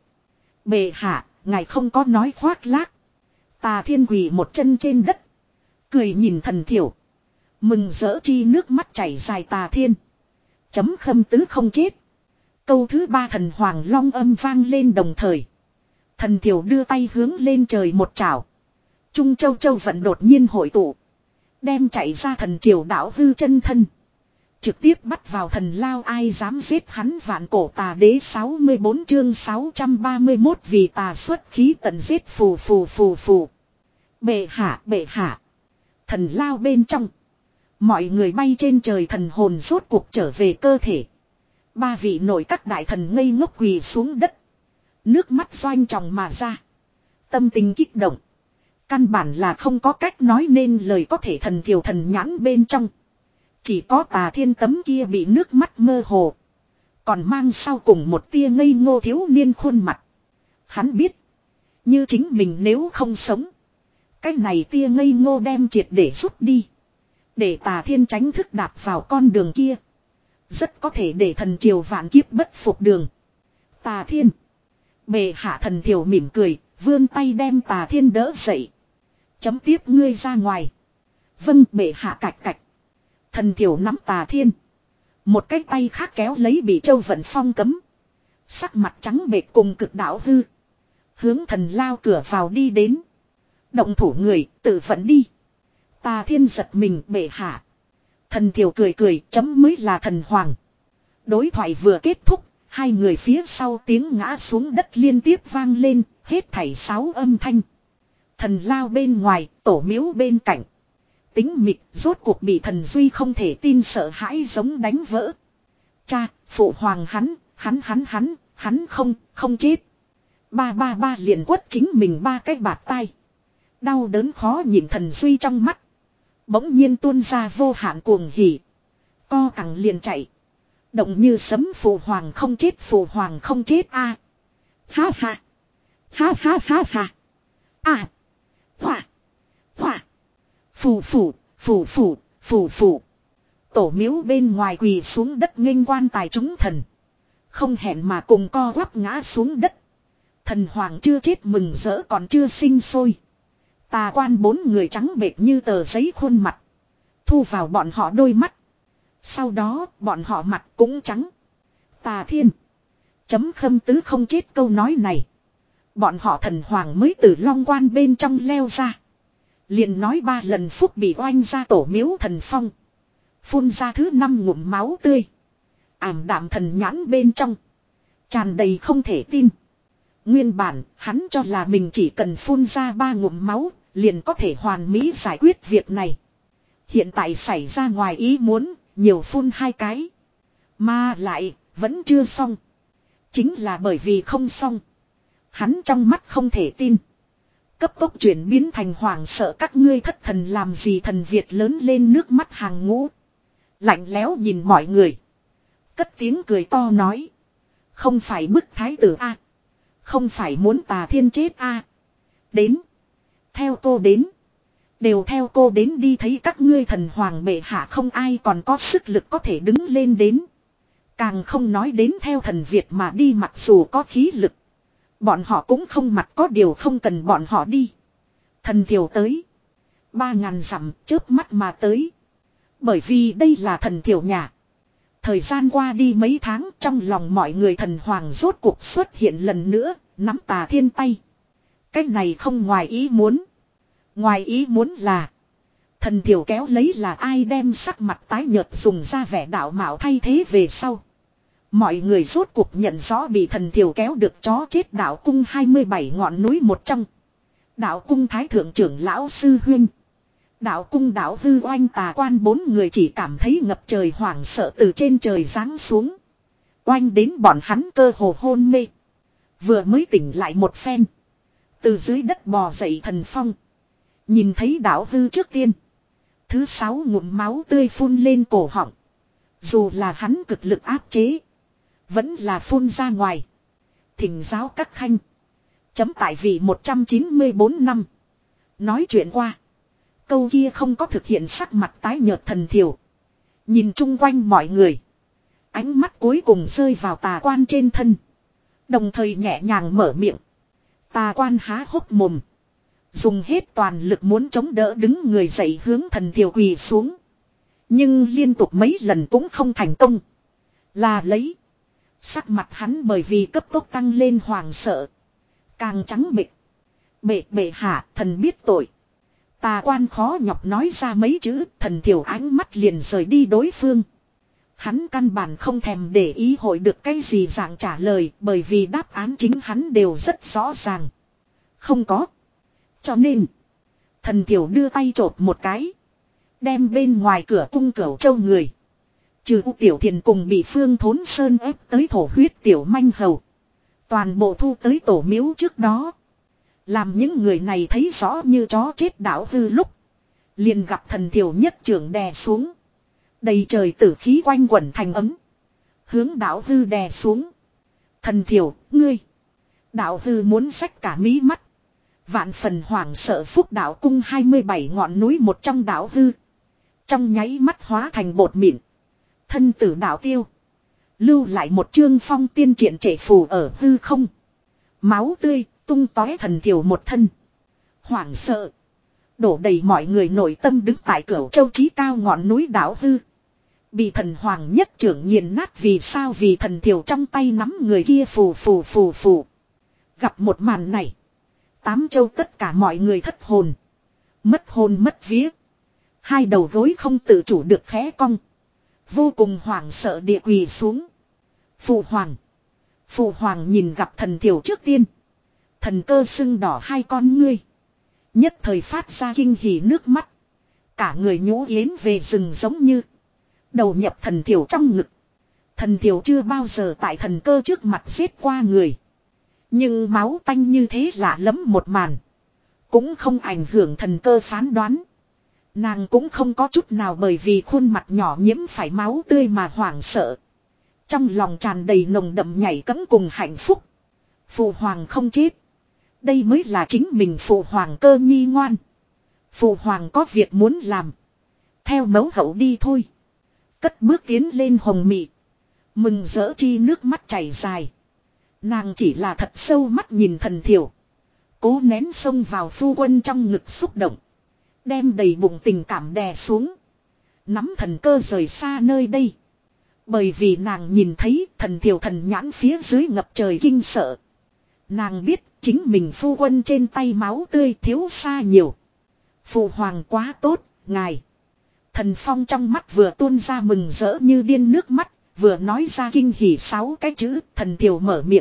Bệ hạ, ngài không có nói khoác lác. Tà Thiên quỳ một chân trên đất. Cười nhìn thần thiểu. Mừng rỡ chi nước mắt chảy dài Tà Thiên. Chấm khâm tứ không chết. Câu thứ ba thần hoàng long âm vang lên đồng thời. Thần thiểu đưa tay hướng lên trời một chảo. Trung châu châu vận đột nhiên hội tụ. Đem chạy ra thần triều đảo hư chân thân. Trực tiếp bắt vào thần lao ai dám giết hắn vạn cổ tà đế sáu mươi bốn chương sáu trăm ba mươi mốt vì tà xuất khí tận giết phù phù phù phù. Bệ hạ, bệ hạ. Thần lao bên trong. Mọi người bay trên trời, thần hồn rốt cuộc trở về cơ thể. Ba vị nội các đại thần ngây ngốc quỳ xuống đất. Nước mắt doanh tròng mà ra. Tâm tình kích động. Căn bản là không có cách nói nên lời, có thể thần thiểu thần nhãn bên trong. Chỉ có Tà Thiên tấm kia bị nước mắt mơ hồ. Còn mang sau cùng một tia ngây ngô thiếu niên khuôn mặt. Hắn biết. Như chính mình nếu không sống. Cái này tia ngây ngô đem triệt để rút đi. Để Tà Thiên tránh thức đạp vào con đường kia. Rất có thể để thần triều vạn kiếp bất phục đường. Tà Thiên. Bệ hạ, thần thiểu mỉm cười. Vươn tay đem Tà Thiên đỡ dậy. Chấm tiếp ngươi ra ngoài. Vâng, bệ hạ. Cạch cạch. Thần thiểu nắm Tà Thiên. Một cái tay khác kéo lấy bị Châu Vận Phong cấm. Sắc mặt trắng bệch cùng cực đạo hư. Hướng thần lao cửa vào đi đến. Động thủ người, tự vận đi. Tà Thiên giật mình, bệ hạ. Thần thiểu cười cười, chấm mới là thần hoàng. Đối thoại vừa kết thúc, hai người phía sau tiếng ngã xuống đất liên tiếp vang lên, hết thảy sáu âm thanh. Thần lao bên ngoài, tổ miếu bên cạnh. Tính mịch rốt cuộc bị thần Duy không thể tin sợ hãi giống đánh vỡ. Cha, phụ hoàng hắn, hắn hắn hắn, hắn không, không chết. Ba ba ba liền quất chính mình ba cái bạt tai. Đau đớn khó nhìn thần Duy trong mắt. Bỗng nhiên tuôn ra vô hạn cuồng hỉ. Co cẳng liền chạy. Động như sấm, phụ hoàng không chết, phụ hoàng không chết a. Ha ha. Ha ha ha ha. À. Hỏa. Hỏa. Phù phù, phù phù, phù phù. Tổ miếu bên ngoài quỳ xuống đất nghênh quan tài chúng thần. Không hẹn mà cùng co quắp ngã xuống đất. Thần hoàng chưa chết mừng rỡ còn chưa sinh sôi. Tà quan bốn người trắng bệch như tờ giấy khuôn mặt. Thu vào bọn họ đôi mắt. Sau đó bọn họ mặt cũng trắng. Tà Thiên. Chấm khâm tứ không chết câu nói này. Bọn họ thần hoàng mới từ long quan bên trong leo ra. Liền nói ba lần phúc bị oanh ra tổ miếu thần phong. Phun ra thứ năm ngụm máu tươi. Ảm đạm thần nhãn bên trong. Tràn đầy không thể tin. Nguyên bản hắn cho là mình chỉ cần phun ra ba ngụm máu. Liền có thể hoàn mỹ giải quyết việc này. Hiện tại xảy ra ngoài ý muốn. Nhiều phun hai cái. Mà lại vẫn chưa xong. Chính là bởi vì không xong. Hắn trong mắt không thể tin. Cấp tốc chuyển biến thành hoảng sợ, các ngươi thất thần làm gì, thần Việt lớn lên nước mắt hàng ngũ. Lạnh lẽo nhìn mọi người. Cất tiếng cười to nói. Không phải bức thái tử a, không phải muốn Tà Thiên chết a. Đến. Theo cô đến. Đều theo cô đến đi, thấy các ngươi thần hoàng bệ hạ không ai còn có sức lực có thể đứng lên đến. Càng không nói đến theo thần Việt mà đi, mặc dù có khí lực. Bọn họ cũng không mặt, có điều không cần bọn họ đi. Thần thiểu tới. Ba ngàn dặm chớp mắt mà tới. Bởi vì đây là thần thiểu nhà. Thời gian qua đi mấy tháng, trong lòng mọi người thần hoàng rốt cuộc xuất hiện lần nữa, nắm Tà Thiên tay. Cái này không ngoài ý muốn. Ngoài ý muốn là thần thiểu kéo lấy là ai đem sắc mặt tái nhợt dùng ra vẻ đạo mạo thay thế về sau. Mọi người rốt cuộc nhận rõ bị thần thiểu kéo được chó chết đạo cung hai mươi bảy ngọn núi một trong. Đạo cung thái thượng trưởng lão sư huynh. Đạo cung đạo hư oanh tà quan bốn người chỉ cảm thấy ngập trời hoảng sợ từ trên trời giáng xuống. Oanh đến bọn hắn cơ hồ hôn mê. Vừa mới tỉnh lại một phen. Từ dưới đất bò dậy thần phong. Nhìn thấy đạo hư trước tiên. Thứ sáu ngụm máu tươi phun lên cổ họng. Dù là hắn cực lực áp chế. Vẫn là phun ra ngoài. Thỉnh giáo các khanh. Chấm tại vị một trăm chín mươi bốn năm. Nói chuyện qua. Câu kia không có thực hiện, sắc mặt tái nhợt thần thiểu. Nhìn chung quanh mọi người. Ánh mắt cuối cùng rơi vào tà quan trên thân. Đồng thời nhẹ nhàng mở miệng. Tà quan há hốc mồm. Dùng hết toàn lực muốn chống đỡ đứng người dậy hướng thần thiểu quỳ xuống. Nhưng liên tục mấy lần cũng không thành công. Là lấy. Sắc mặt hắn bởi vì cấp tốc tăng lên hoàng sợ. Càng trắng bệch. Bệ bệ hạ, thần biết tội. Tà quan khó nhọc nói ra mấy chữ, thần thiểu ánh mắt liền rời đi đối phương. Hắn căn bản không thèm để ý hội được cái gì dạng trả lời, bởi vì đáp án chính hắn đều rất rõ ràng. Không có. Cho nên, Thần thiểu đưa tay chộp một cái. Đem bên ngoài cửa cung cửu châu người. Trừ tiểu thiền cùng bị Phương Thốn Sơn ép tới thổ huyết tiểu manh hầu. Toàn bộ thu tới tổ miếu trước đó. Làm những người này thấy rõ như chó chết đảo hư lúc. Liền gặp thần thiểu nhất trưởng đè xuống. Đầy trời tử khí quanh quẩn thành ấm. Hướng đảo hư đè xuống. Thần thiểu, ngươi. Đảo hư muốn xách cả mí mắt. Vạn phần hoảng sợ phúc đảo cung hai mươi bảy ngọn núi một trong đảo hư. Trong nháy mắt hóa thành bột mịn. Thân tử đảo tiêu. Lưu lại một chương phong tiên triện trệ phù ở hư không. Máu tươi tung tóe thần thiểu một thân. Hoảng sợ. Đổ đầy mọi người nội tâm đứng tại cửu châu chí cao ngọn núi đảo hư. Bị thần hoàng nhất trưởng nghiền nát vì sao vì thần thiểu trong tay nắm người kia phù phù phù phù. Gặp một màn này. Tám châu tất cả mọi người thất hồn. Mất hồn mất vía. Hai đầu gối không tự chủ được khẽ cong. Vô cùng hoảng sợ địa quỳ xuống. Phụ hoàng. Phụ hoàng nhìn gặp thần thiểu trước tiên. Thần cơ sưng đỏ hai con ngươi. Nhất thời phát ra kinh hỉ nước mắt. Cả người nhũ yến về rừng giống như. Đầu nhập thần thiểu trong ngực. Thần thiểu chưa bao giờ tại thần cơ trước mặt giết qua người. Nhưng máu tanh như thế lạ lẫm một màn. Cũng không ảnh hưởng thần cơ phán đoán. Nàng cũng không có chút nào bởi vì khuôn mặt nhỏ nhiễm phải máu tươi mà hoảng sợ. Trong lòng tràn đầy nồng đậm nhảy cẫng cùng hạnh phúc. Phụ hoàng không chết. Đây mới là chính mình phụ hoàng cơ nhi ngoan. Phụ hoàng có việc muốn làm. Theo mẫu hậu đi thôi. Cất bước tiến lên hồng mị. Mừng rỡ chi nước mắt chảy dài. Nàng chỉ là thật sâu mắt nhìn thần thiểu. Cố nén xông vào phu quân trong ngực xúc động. Đem đầy bụng tình cảm đè xuống. Nắm thần cơ rời xa nơi đây. Bởi vì nàng nhìn thấy thần thiểu thần nhãn phía dưới ngập trời kinh sợ. Nàng biết chính mình phu quân trên tay máu tươi thiếu xa nhiều. Phụ hoàng quá tốt, ngài. Thần phong trong mắt vừa tuôn ra mừng rỡ như điên nước mắt. Vừa nói ra kinh hỉ sáu cái chữ thần thiểu mở miệng.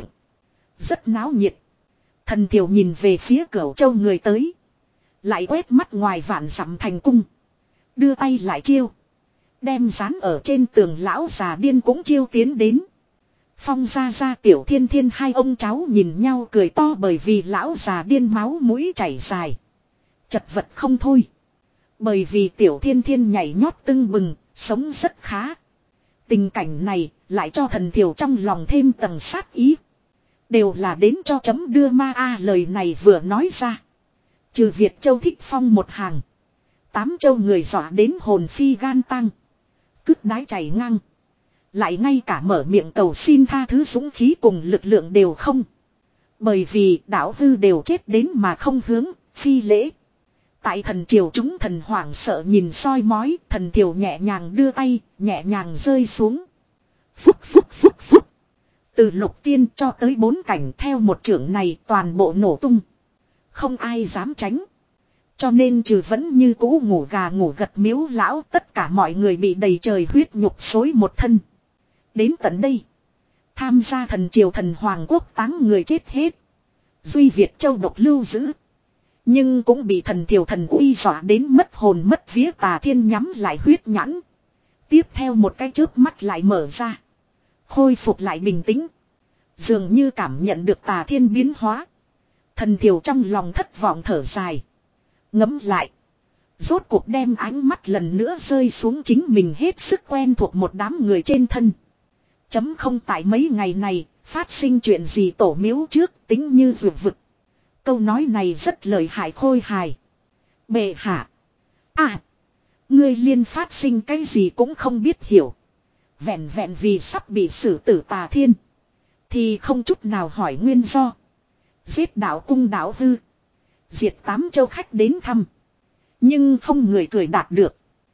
Rất náo nhiệt. Thần thiểu nhìn về phía cửu châu người tới. Lại quét mắt ngoài vạn dặm thành cung. Đưa tay lại chiêu. Đem dán ở trên tường lão già điên cũng chiêu tiến đến. Phong ra ra tiểu thiên thiên hai ông cháu nhìn nhau cười to bởi vì lão già điên máu mũi chảy dài. Chật vật không thôi. Bởi vì tiểu thiên thiên nhảy nhót tưng bừng, sống rất khá. Tình cảnh này lại cho thần thiểu trong lòng thêm tầng sát ý. Đều là đến cho chấm đưa ma a lời này vừa nói ra. Trừ Việt Châu Thích Phong một hàng. Tám châu người dọa đến hồn phi gan tăng. Cứt đái chảy ngang. Lại ngay cả mở miệng cầu xin tha thứ dũng khí cùng lực lượng đều không. Bởi vì đảo hư đều chết đến mà không hướng, phi lễ. Tại thần triều chúng thần hoảng sợ nhìn soi mói, thần thiểu nhẹ nhàng đưa tay, nhẹ nhàng rơi xuống. Phúc phúc phúc phúc. Từ lục tiên cho tới bốn cảnh theo một trưởng này toàn bộ nổ tung. Không ai dám tránh. Cho nên trừ vẫn như cũ ngủ gà ngủ gật miếu lão tất cả mọi người bị đầy trời huyết nhục xối một thân. Đến tận đây. Tham gia thần triều thần hoàng quốc táng người chết hết. Duy Việt Châu độc lưu giữ. Nhưng cũng bị thần thiểu thần uy dọa đến mất hồn mất vía Tà Thiên nhắm lại huyết nhãn. Tiếp theo một cái chớp mắt lại mở ra. Khôi phục lại bình tĩnh. Dường như cảm nhận được Tà Thiên biến hóa. Thần thiểu trong lòng thất vọng thở dài. Ngẫm lại. Rốt cuộc đem ánh mắt lần nữa rơi xuống chính mình hết sức quen thuộc một đám người trên thân. Chấm không tại mấy ngày này, phát sinh chuyện gì tổ miếu trước tính như vượt vực. Câu nói này rất lợi hại khôi hài. Bệ hạ. À. Ngươi liên phát sinh cái gì cũng không biết hiểu. Vẹn vẹn vì sắp bị xử tử Tà Thiên. Thì không chút nào hỏi nguyên do. Giết đạo cung đạo hư. Diệt tám châu khách đến thăm. Nhưng không người cười đạt được.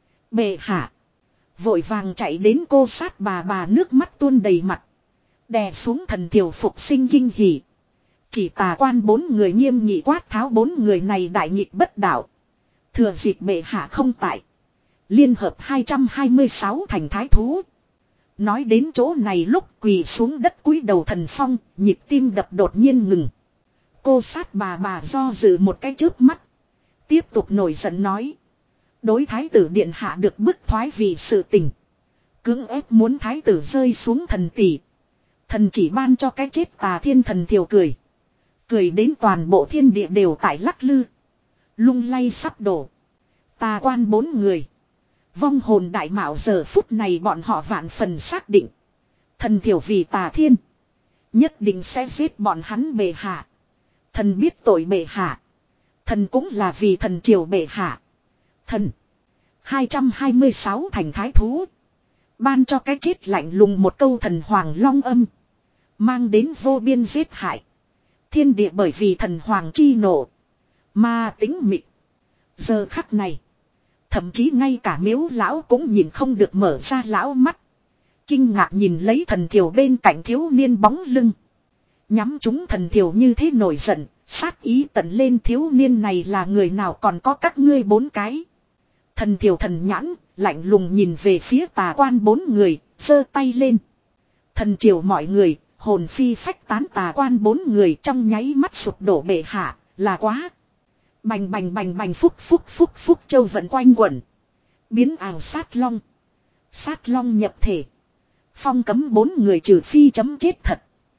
Bệ hạ. Vội vàng chạy đến cô sát bà bà nước mắt tuôn đầy mặt. Đè xuống thần thiểu phục sinh kinh hỉ. Chỉ tà quan bốn người nghiêm nghị quát tháo bốn người này đại nghịch bất đạo. Thừa dịp bệ hạ không tại. Liên hợp hai trăm hai mươi sáu thành thái thú. Nói đến chỗ này lúc quỳ xuống đất cúi đầu thần phong, nhịp tim đập đột nhiên ngừng. Cô sát bà bà do dự một cái chớp mắt. Tiếp tục nổi giận nói. Đối thái tử điện hạ được bức thoái vì sự tình. Cưỡng ép muốn thái tử rơi xuống thần tỷ. Thần chỉ ban cho cái chết tà thiên thần thiểu cười. Cười đến toàn bộ thiên địa đều tại lắc lư. Lung lay sắp đổ. Tà quan bốn người. Vong hồn đại mạo giờ phút này bọn họ vạn phần xác định. Thần thiểu vì tà thiên. Nhất định sẽ giết bọn hắn bệ hạ. Thần biết tội bệ hạ. Thần cũng là vì thần triều bệ hạ. Thần. hai trăm hai mươi sáu thành thái thú. Ban cho cái chết lạnh lùng một câu thần hoàng long âm. Mang đến vô biên giết hại. Thiên địa bởi vì thần hoàng chi nộ. Mà tính mịch. Giờ khắc này. Thậm chí ngay cả miếu lão cũng nhìn không được mở ra lão mắt. Kinh ngạc nhìn lấy thần thiểu bên cạnh thiếu niên bóng lưng. Nhắm chúng thần thiểu như thế nổi giận. Sát ý tận lên thiếu niên này là người nào còn có các ngươi bốn cái. Thần thiểu thần nhãn, lạnh lùng nhìn về phía tà quan bốn người, giơ tay lên. Thần triều mọi người, hồn phi phách tán tà quan bốn người trong nháy mắt sụp đổ bệ hạ, là quá. Bành bành bành bành phúc phúc phúc phúc châu vận quanh quẩn. Biến ảo sát long. Sát long nhập thể. Phong cấm bốn người trừ phi chấm chết thật.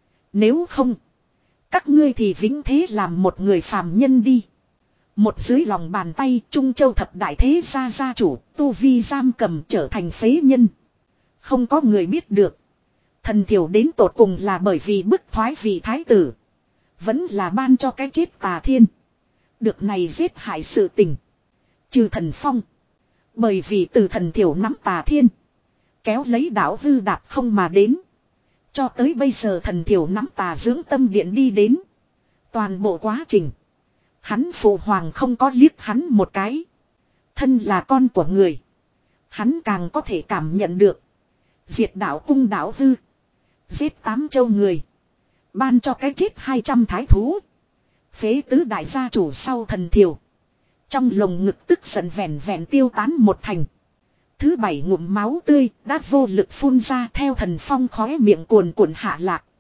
Nếu không, các ngươi thì vĩnh thế làm một người phàm nhân đi. Một dưới lòng bàn tay Trung Châu thập đại thế gia gia chủ, tu vi giam cầm trở thành phế nhân. Không có người biết được. Thần thiểu đến tột cùng là bởi vì bức thoái vị thái tử. Vẫn là ban cho cái chết tà thiên. Được này giết hại sự tình. Trừ thần phong. Bởi vì từ thần thiểu nắm tà thiên. Kéo lấy đảo hư đạp không mà đến. Cho tới bây giờ thần thiểu nắm tà dưỡng tâm điện đi đến. Toàn bộ quá trình. Hắn phụ hoàng không có liếc hắn một cái. Thân là con của người. Hắn càng có thể cảm nhận được. Diệt đảo cung đảo hư. Giết tám châu người. Ban cho cái chết hai trăm thái thú. Phế tứ đại gia chủ sau thần thiểu. Trong lồng ngực tức giận vẹn vẹn tiêu tán một thành. Thứ bảy ngụm máu tươi đã vô lực phun ra theo thần phong khóe miệng cuồn cuộn hạ lạc.